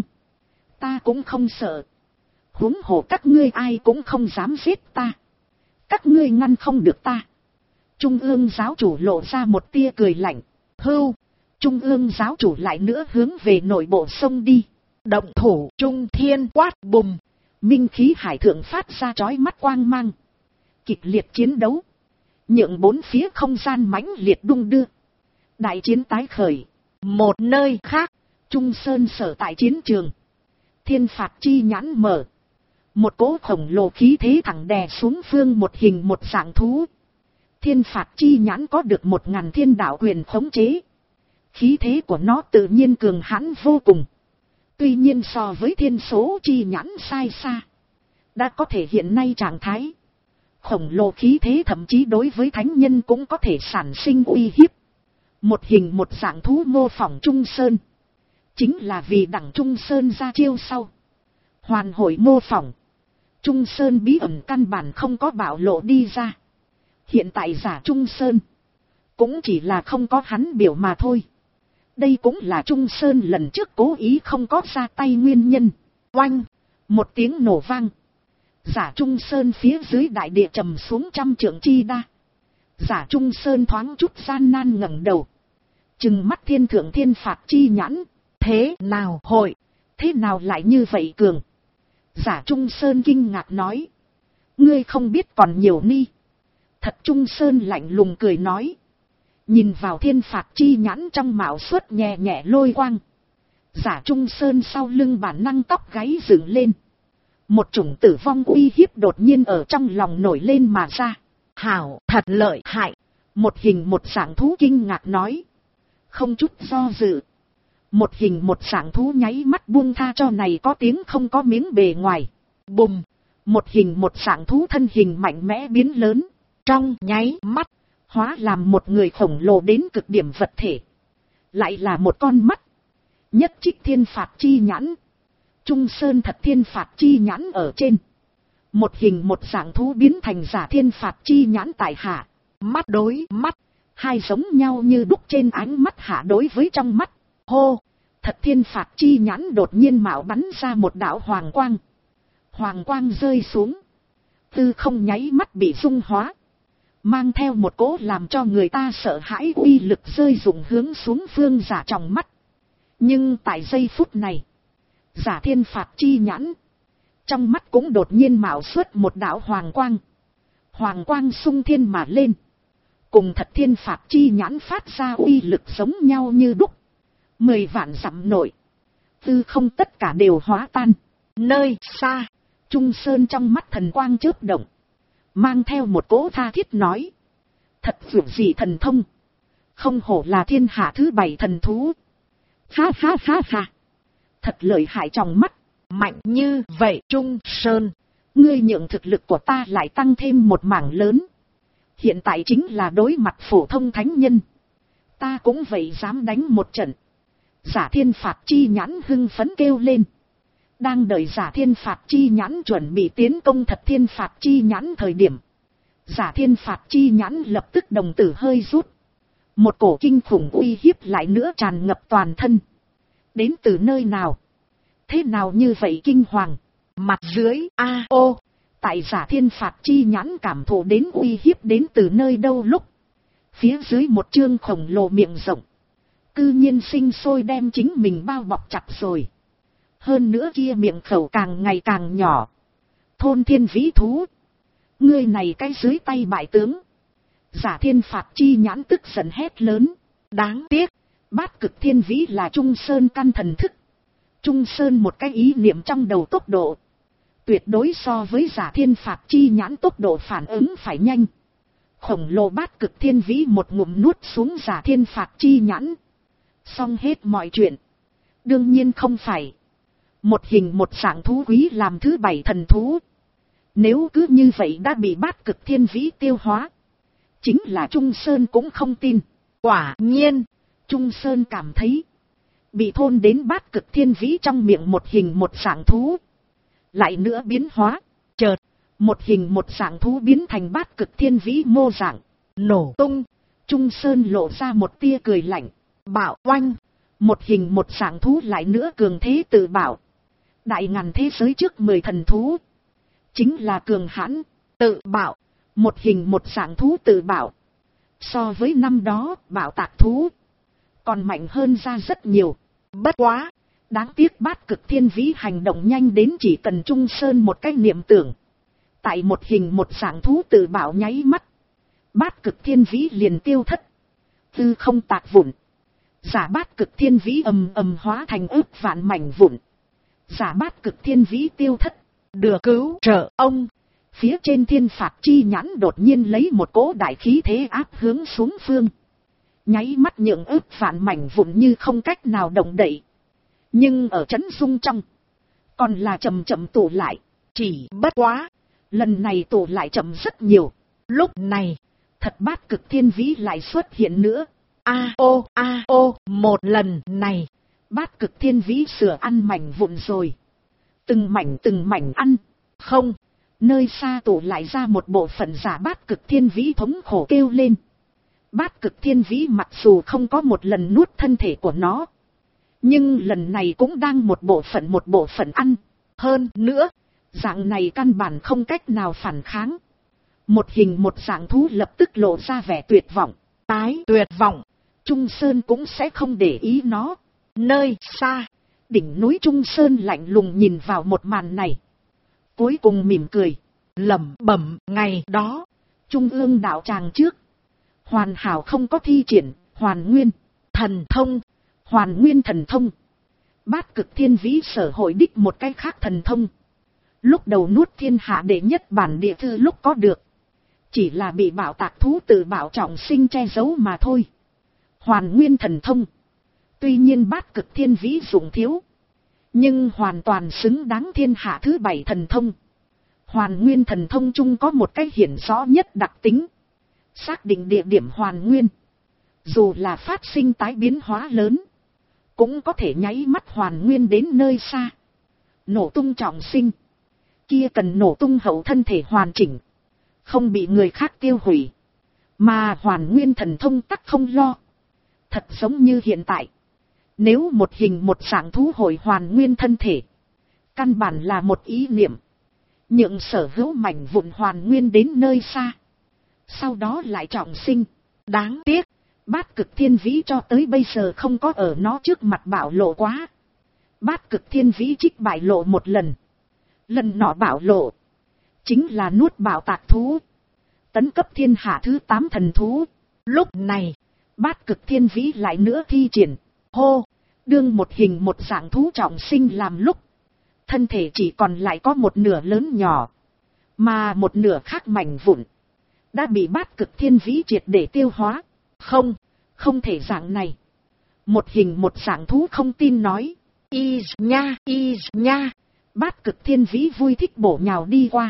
Ta cũng không sợ. Huống hồ các ngươi ai cũng không dám giết ta. Các ngươi ngăn không được ta. Trung ương giáo chủ lộ ra một tia cười lạnh. Hưu. Trung ương giáo chủ lại nữa hướng về nội bộ sông đi. Động thủ. Trung Thiên quát bùm. Minh khí hải thượng phát ra chói mắt quang mang. Kịch liệt chiến đấu. Nhượng bốn phía không gian mãnh liệt đung đưa. Đại chiến tái khởi. Một nơi khác. Trung Sơn sở tại chiến trường. Thiên phạt chi nhãn mở. Một cỗ khổng lồ khí thế thẳng đè xuống phương một hình một dạng thú. Thiên phạt chi nhãn có được 1000 thiên đạo quyền khống chế. Khí thế của nó tự nhiên cường hãn vô cùng. Tuy nhiên so với thiên số chi nhãn sai xa. Đã có thể hiện nay trạng thái. Khổng lồ khí thế thậm chí đối với thánh nhân cũng có thể sản sinh uy hiếp. Một hình một dạng thú mô phỏng Trung Sơn. Chính là vì đẳng Trung Sơn ra chiêu sau. Hoàn hội mô phỏng. Trung Sơn bí ẩn căn bản không có bạo lộ đi ra. Hiện tại giả Trung Sơn. Cũng chỉ là không có hắn biểu mà thôi. Đây cũng là Trung Sơn lần trước cố ý không có ra tay nguyên nhân. Oanh. Một tiếng nổ vang. Giả Trung Sơn phía dưới đại địa trầm xuống trăm trượng chi đa. Giả Trung Sơn thoáng chút gian nan ngẩng đầu. Trừng mắt thiên thượng thiên phạt chi nhãn. Thế nào hội. Thế nào lại như vậy cường. Giả Trung Sơn kinh ngạc nói. Ngươi không biết còn nhiều ni. Thật Trung Sơn lạnh lùng cười nói. Nhìn vào thiên phạt chi nhãn trong mạo suốt nhẹ nhẹ lôi quang. Giả Trung Sơn sau lưng bản năng tóc gáy dựng lên. Một chủng tử vong uy hiếp đột nhiên ở trong lòng nổi lên mà ra. Hảo thật lợi hại. Một hình một dạng thú kinh ngạc nói. Không chút do dự. Một hình một dạng thú nháy mắt buông tha cho này có tiếng không có miếng bề ngoài. Bùm. Một hình một dạng thú thân hình mạnh mẽ biến lớn. Trong nháy mắt. Hóa làm một người khổng lồ đến cực điểm vật thể. Lại là một con mắt. Nhất trích thiên phạt chi nhãn. Trung Sơn thật thiên phạt chi nhãn ở trên. Một hình một dạng thú biến thành giả thiên phạt chi nhãn tại hạ. mắt đối mắt, hai giống nhau như đúc trên ánh mắt hạ đối với trong mắt. Hô, Thật Thiên Phạt Chi Nhãn đột nhiên mạo bắn ra một đạo hoàng quang. Hoàng quang rơi xuống, tư không nháy mắt bị dung hóa, mang theo một cỗ làm cho người ta sợ hãi uy lực rơi rụng hướng xuống Phương Giả trong mắt. Nhưng tại giây phút này, Giả Thiên Phạt Chi Nhãn trong mắt cũng đột nhiên mạo xuất một đạo hoàng quang. Hoàng quang xung thiên mà lên, cùng Thật Thiên Phạt Chi Nhãn phát ra uy lực giống nhau như đúc. 10 vạn dặm nội, tư không tất cả đều hóa tan. Nơi xa, Trung Sơn trong mắt thần quang chớp động, mang theo một cỗ tha thiết nói: Thật vượt gì thần thông, không hổ là thiên hạ thứ 7 thần thú. Ha ha ha ha, thật lợi hại trong mắt. Mạnh như vậy Trung Sơn, ngươi nhượng thực lực của ta lại tăng thêm một mảng lớn. Hiện tại chính là đối mặt phổ thông thánh nhân, ta cũng vậy dám đánh một trận. Giả Thiên Phạt Chi Nhãn hưng phấn kêu lên. Đang đợi Giả Thiên Phạt Chi Nhãn chuẩn bị tiến công Thật Thiên Phạt Chi Nhãn thời điểm, Giả Thiên Phạt Chi Nhãn lập tức đồng tử hơi rút. Một cổ kinh khủng uy hiếp lại nữa tràn ngập toàn thân. Đến từ nơi nào? Thế nào như vậy kinh hoàng? Mặt dưới tại Giả Thiên Phạt Chi Nhãn cảm thụ đến uy hiếp đến từ nơi đâu lúc, phía dưới một chương khổng lồ miệng rộng, cư nhiên sinh sôi đem chính mình bao bọc chặt rồi. Hơn nữa kia miệng khẩu càng ngày càng nhỏ. Thôn Thiên Vĩ Thú, ngươi này cái dưới tay bại tướng. Giả Thiên Phạt Chi Nhãn tức giận hét lớn. Đáng tiếc, Bát Cực Thiên Vĩ là Trung Sơn căn thần thức. Trung Sơn một cái ý niệm trong đầu tốc độ, tuyệt đối so với Giả Thiên Phạt Chi Nhãn tốc độ phản ứng phải nhanh. Khổng lồ Bát Cực Thiên Vĩ một ngụm nuốt xuống Giả Thiên Phạt Chi Nhãn. Xong hết mọi chuyện. Đương nhiên không phải. Một hình một dạng thú quý làm thứ 7 thần thú. Nếu cứ như vậy đã bị Bát Cực Thiên Vĩ tiêu hóa, chính là Trung Sơn cũng không tin. Quả nhiên, Trung Sơn cảm thấy bị thôn đến Bát Cực Thiên Vĩ trong miệng một hình một dạng thú, lại nữa biến hóa. Chợt, một hình một dạng thú biến thành Bát Cực Thiên Vĩ mô dạng, nổ tung. Trung Sơn lộ ra một tia cười lạnh. Bảo oanh, một hình một dạng thú lại nữa cường thế tự bảo. Đại ngàn thế giới trước 10 thần thú, chính là cường hãn, tự bảo. Một hình một dạng thú tự bảo, so với năm đó bảo tạc thú còn mạnh hơn ra rất nhiều. Bất quá, đáng tiếc Bát Cực Thiên Vĩ hành động nhanh đến chỉ cần Trung Sơn một cái niệm tưởng. Tại một hình một dạng thú tự bảo nháy mắt, Bát Cực Thiên Vĩ liền tiêu thất, tư không tạc vụn. Giả Bát Cực Thiên Vĩ ầm ầm hóa thành ức vạn mảnh vụn. Giả Bát Cực Thiên Vĩ tiêu thất. Được cứu trợ ông. Phía trên Thiên Phạt Chi Nhãn đột nhiên lấy một cỗ đại khí thế áp hướng xuống phương. Nháy mắt nhượng ức vạn mảnh vụn như không cách nào động đậy. Nhưng ở chấn dung trong, còn là chậm chậm tụ lại. Chỉ bất quá, lần này tụ lại chậm rất nhiều. Lúc này, Thật Bát Cực Thiên Vĩ lại xuất hiện nữa. Một lần này, Bát Cực Thiên Vĩ sửa ăn mảnh vụn rồi. Từng mảnh ăn. Không, nơi xa tụ lại ra một bộ phận giả Bát Cực Thiên Vĩ thống khổ kêu lên. Bát Cực Thiên Vĩ mặc dù không có một lần nuốt thân thể của nó, nhưng lần này cũng đang một bộ phận ăn. Hơn nữa, dạng này căn bản không cách nào phản kháng. Một hình một dạng thú lập tức lộ ra vẻ tuyệt vọng. Tuyệt vọng, Trung Sơn cũng sẽ không để ý nó. Nơi xa, đỉnh núi Trung Sơn lạnh lùng nhìn vào một màn này, cuối cùng mỉm cười, lẩm bẩm. Ngày đó, Trung ương đạo tràng trước, hoàn hảo không có thi triển Hoàn Nguyên thần thông. Hoàn Nguyên thần thông, Bát Cực Thiên Vĩ sở hội đích một cái khác thần thông. Lúc đầu nuốt thiên hạ đệ nhất bản địa thư lúc có được, chỉ là bị bảo tạc thú tự bảo trọng sinh che giấu mà thôi. Hoàn Nguyên thần thông, tuy nhiên Bát Cực Thiên Vĩ dụng thiếu, nhưng hoàn toàn xứng đáng thiên hạ thứ 7 thần thông. Hoàn Nguyên thần thông chung có một cái hiển rõ nhất đặc tính, xác định địa điểm hoàn nguyên, dù là phát sinh tái biến hóa lớn, cũng có thể nháy mắt hoàn nguyên đến nơi xa. Nổ tung trọng sinh, kia cần nổ tung hậu thân thể hoàn chỉnh, không bị người khác tiêu hủy. Mà Hoàn Nguyên thần thông tắc không lo. Thật giống như hiện tại. Nếu một hình một dạng thú hồi Hoàn Nguyên thân thể. Căn bản là một ý niệm. Nhượng sở hữu mảnh vụn Hoàn Nguyên đến nơi xa. Sau đó lại trọng sinh. Đáng tiếc. Bát Cực Thiên Vĩ cho tới bây giờ không có ở nó trước mặt bạo lộ quá. Bát Cực Thiên Vĩ trích bại lộ một lần. Lần nọ bạo lộ. Chính là nuốt bạo tạc thú. Tấn cấp thiên hạ thứ 8 thần thú. Lúc này. Bát Cực Thiên Vĩ lại nữa thi triển. Hô. Đương một hình một dạng thú trọng sinh làm lúc. Thân thể chỉ còn lại có một nửa lớn nhỏ. Mà một nửa khác mảnh vụn. Đã bị Bát Cực Thiên Vĩ triệt để tiêu hóa. Không thể dạng này. Một hình một dạng thú không tin nói. Y nha. Bát Cực Thiên Vĩ vui thích bổ nhào đi qua.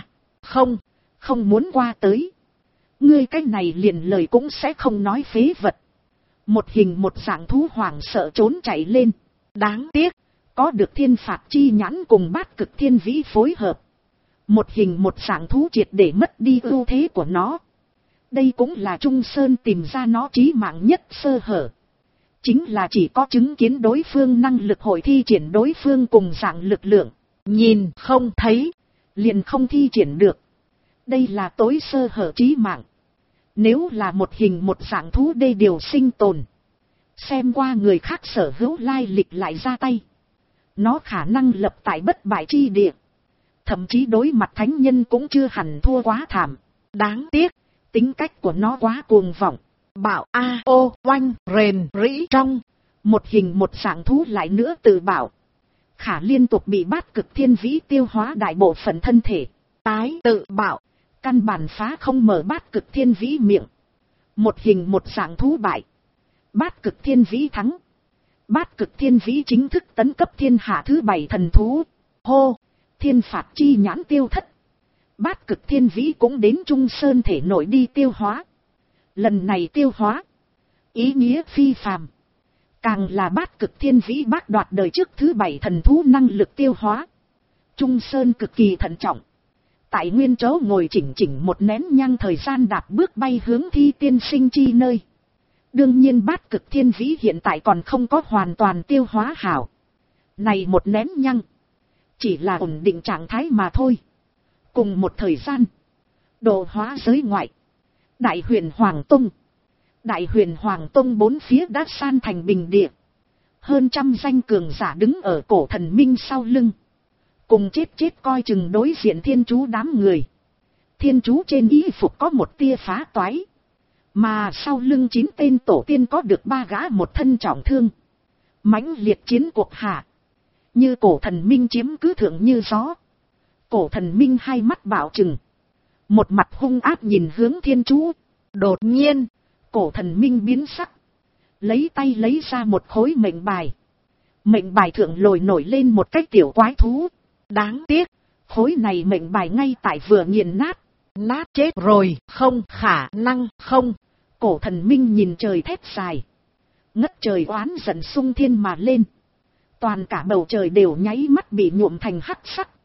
Không muốn qua tới. Ngươi cái này liền lời cũng sẽ không nói phế vật. Một hình một dạng thú hoảng sợ trốn chạy lên. Đáng tiếc. Có được thiên phạt chi nhãn cùng Bát Cực Thiên Vĩ phối hợp. Một hình một dạng thú triệt để mất đi ưu thế của nó. Đây cũng là Trung Sơn tìm ra nó chí mạng nhất sơ hở. Chính là chỉ có chứng kiến đối phương năng lực hội thi triển đối phương cùng dạng lực lượng. Nhìn không thấy, liền không thi triển được. Đây là tối sơ hở chí mạng. Nếu là một hình một dạng thú đê điều sinh tồn. Xem qua người khác sở hữu lai lịch lại ra tay. Nó khả năng lập tại bất bại chi địa. Thậm chí đối mặt thánh nhân cũng chưa hẳn thua quá thảm. Đáng tiếc. Tính cách của nó quá cuồng vọng. Bảo oanh rền rĩ trong. Một hình một dạng thú lại nữa tự bảo. Khả liên tục bị Bát Cực Thiên Vĩ tiêu hóa đại bộ phận thân thể. Tái tự bảo. Căn bản phá không mở Bát Cực Thiên Vĩ miệng. Một hình một dạng thú bại. Bát Cực Thiên Vĩ thắng. Bát Cực Thiên Vĩ chính thức tấn cấp thiên hạ thứ 7 thần thú. Hô. Thiên phạt chi nhãn tiêu thất. Bát Cực Thiên Vĩ cũng đến Trung Sơn thể nội đi tiêu hóa. Lần này tiêu hóa. Ý nghĩa phi phàm. Càng là Bát Cực Thiên Vĩ bác đoạt đời trước thứ 7 thần thú năng lực tiêu hóa. Trung Sơn cực kỳ thận trọng. Tại nguyên chỗ ngồi chỉnh một nén nhang thời gian đạp bước bay hướng Thi Tiên Sinh chi nơi. Đương nhiên Bát Cực Thiên Vĩ hiện tại còn không có hoàn toàn tiêu hóa hảo. Này một nén nhang. Chỉ là ổn định trạng thái mà thôi. Cùng một thời gian. Độ hóa giới ngoại. Đại huyền Hoàng Tông bốn phía đã san thành bình địa. Hơn trăm danh cường giả đứng ở cổ thần minh sau lưng. Cùng chết coi chừng đối diện thiên chú đám người. Thiên chú trên y phục có một tia phá toái. Mà sau lưng 9 tên tổ tiên có được 3 gã một thân trọng thương. Mãnh liệt chiến cuộc hạ. Như cổ thần minh chiếm cứ thượng như gió. Cổ thần minh hai mắt bảo trừng. Một mặt hung ác nhìn hướng thiên chú. Đột nhiên, cổ thần minh biến sắc. Lấy tay lấy ra một khối mệnh bài. Mệnh bài thượng lồi nổi lên một cái tiểu quái thú. Đáng tiếc, khối này mệnh bài ngay tại vừa nghiền nát. Nát chết rồi, không khả năng không. Cổ thần minh nhìn trời thét dài. Ngất trời oán giận sung thiên mà lên. Toàn cả bầu trời đều nháy mắt bị nhuộm thành hắc sắc.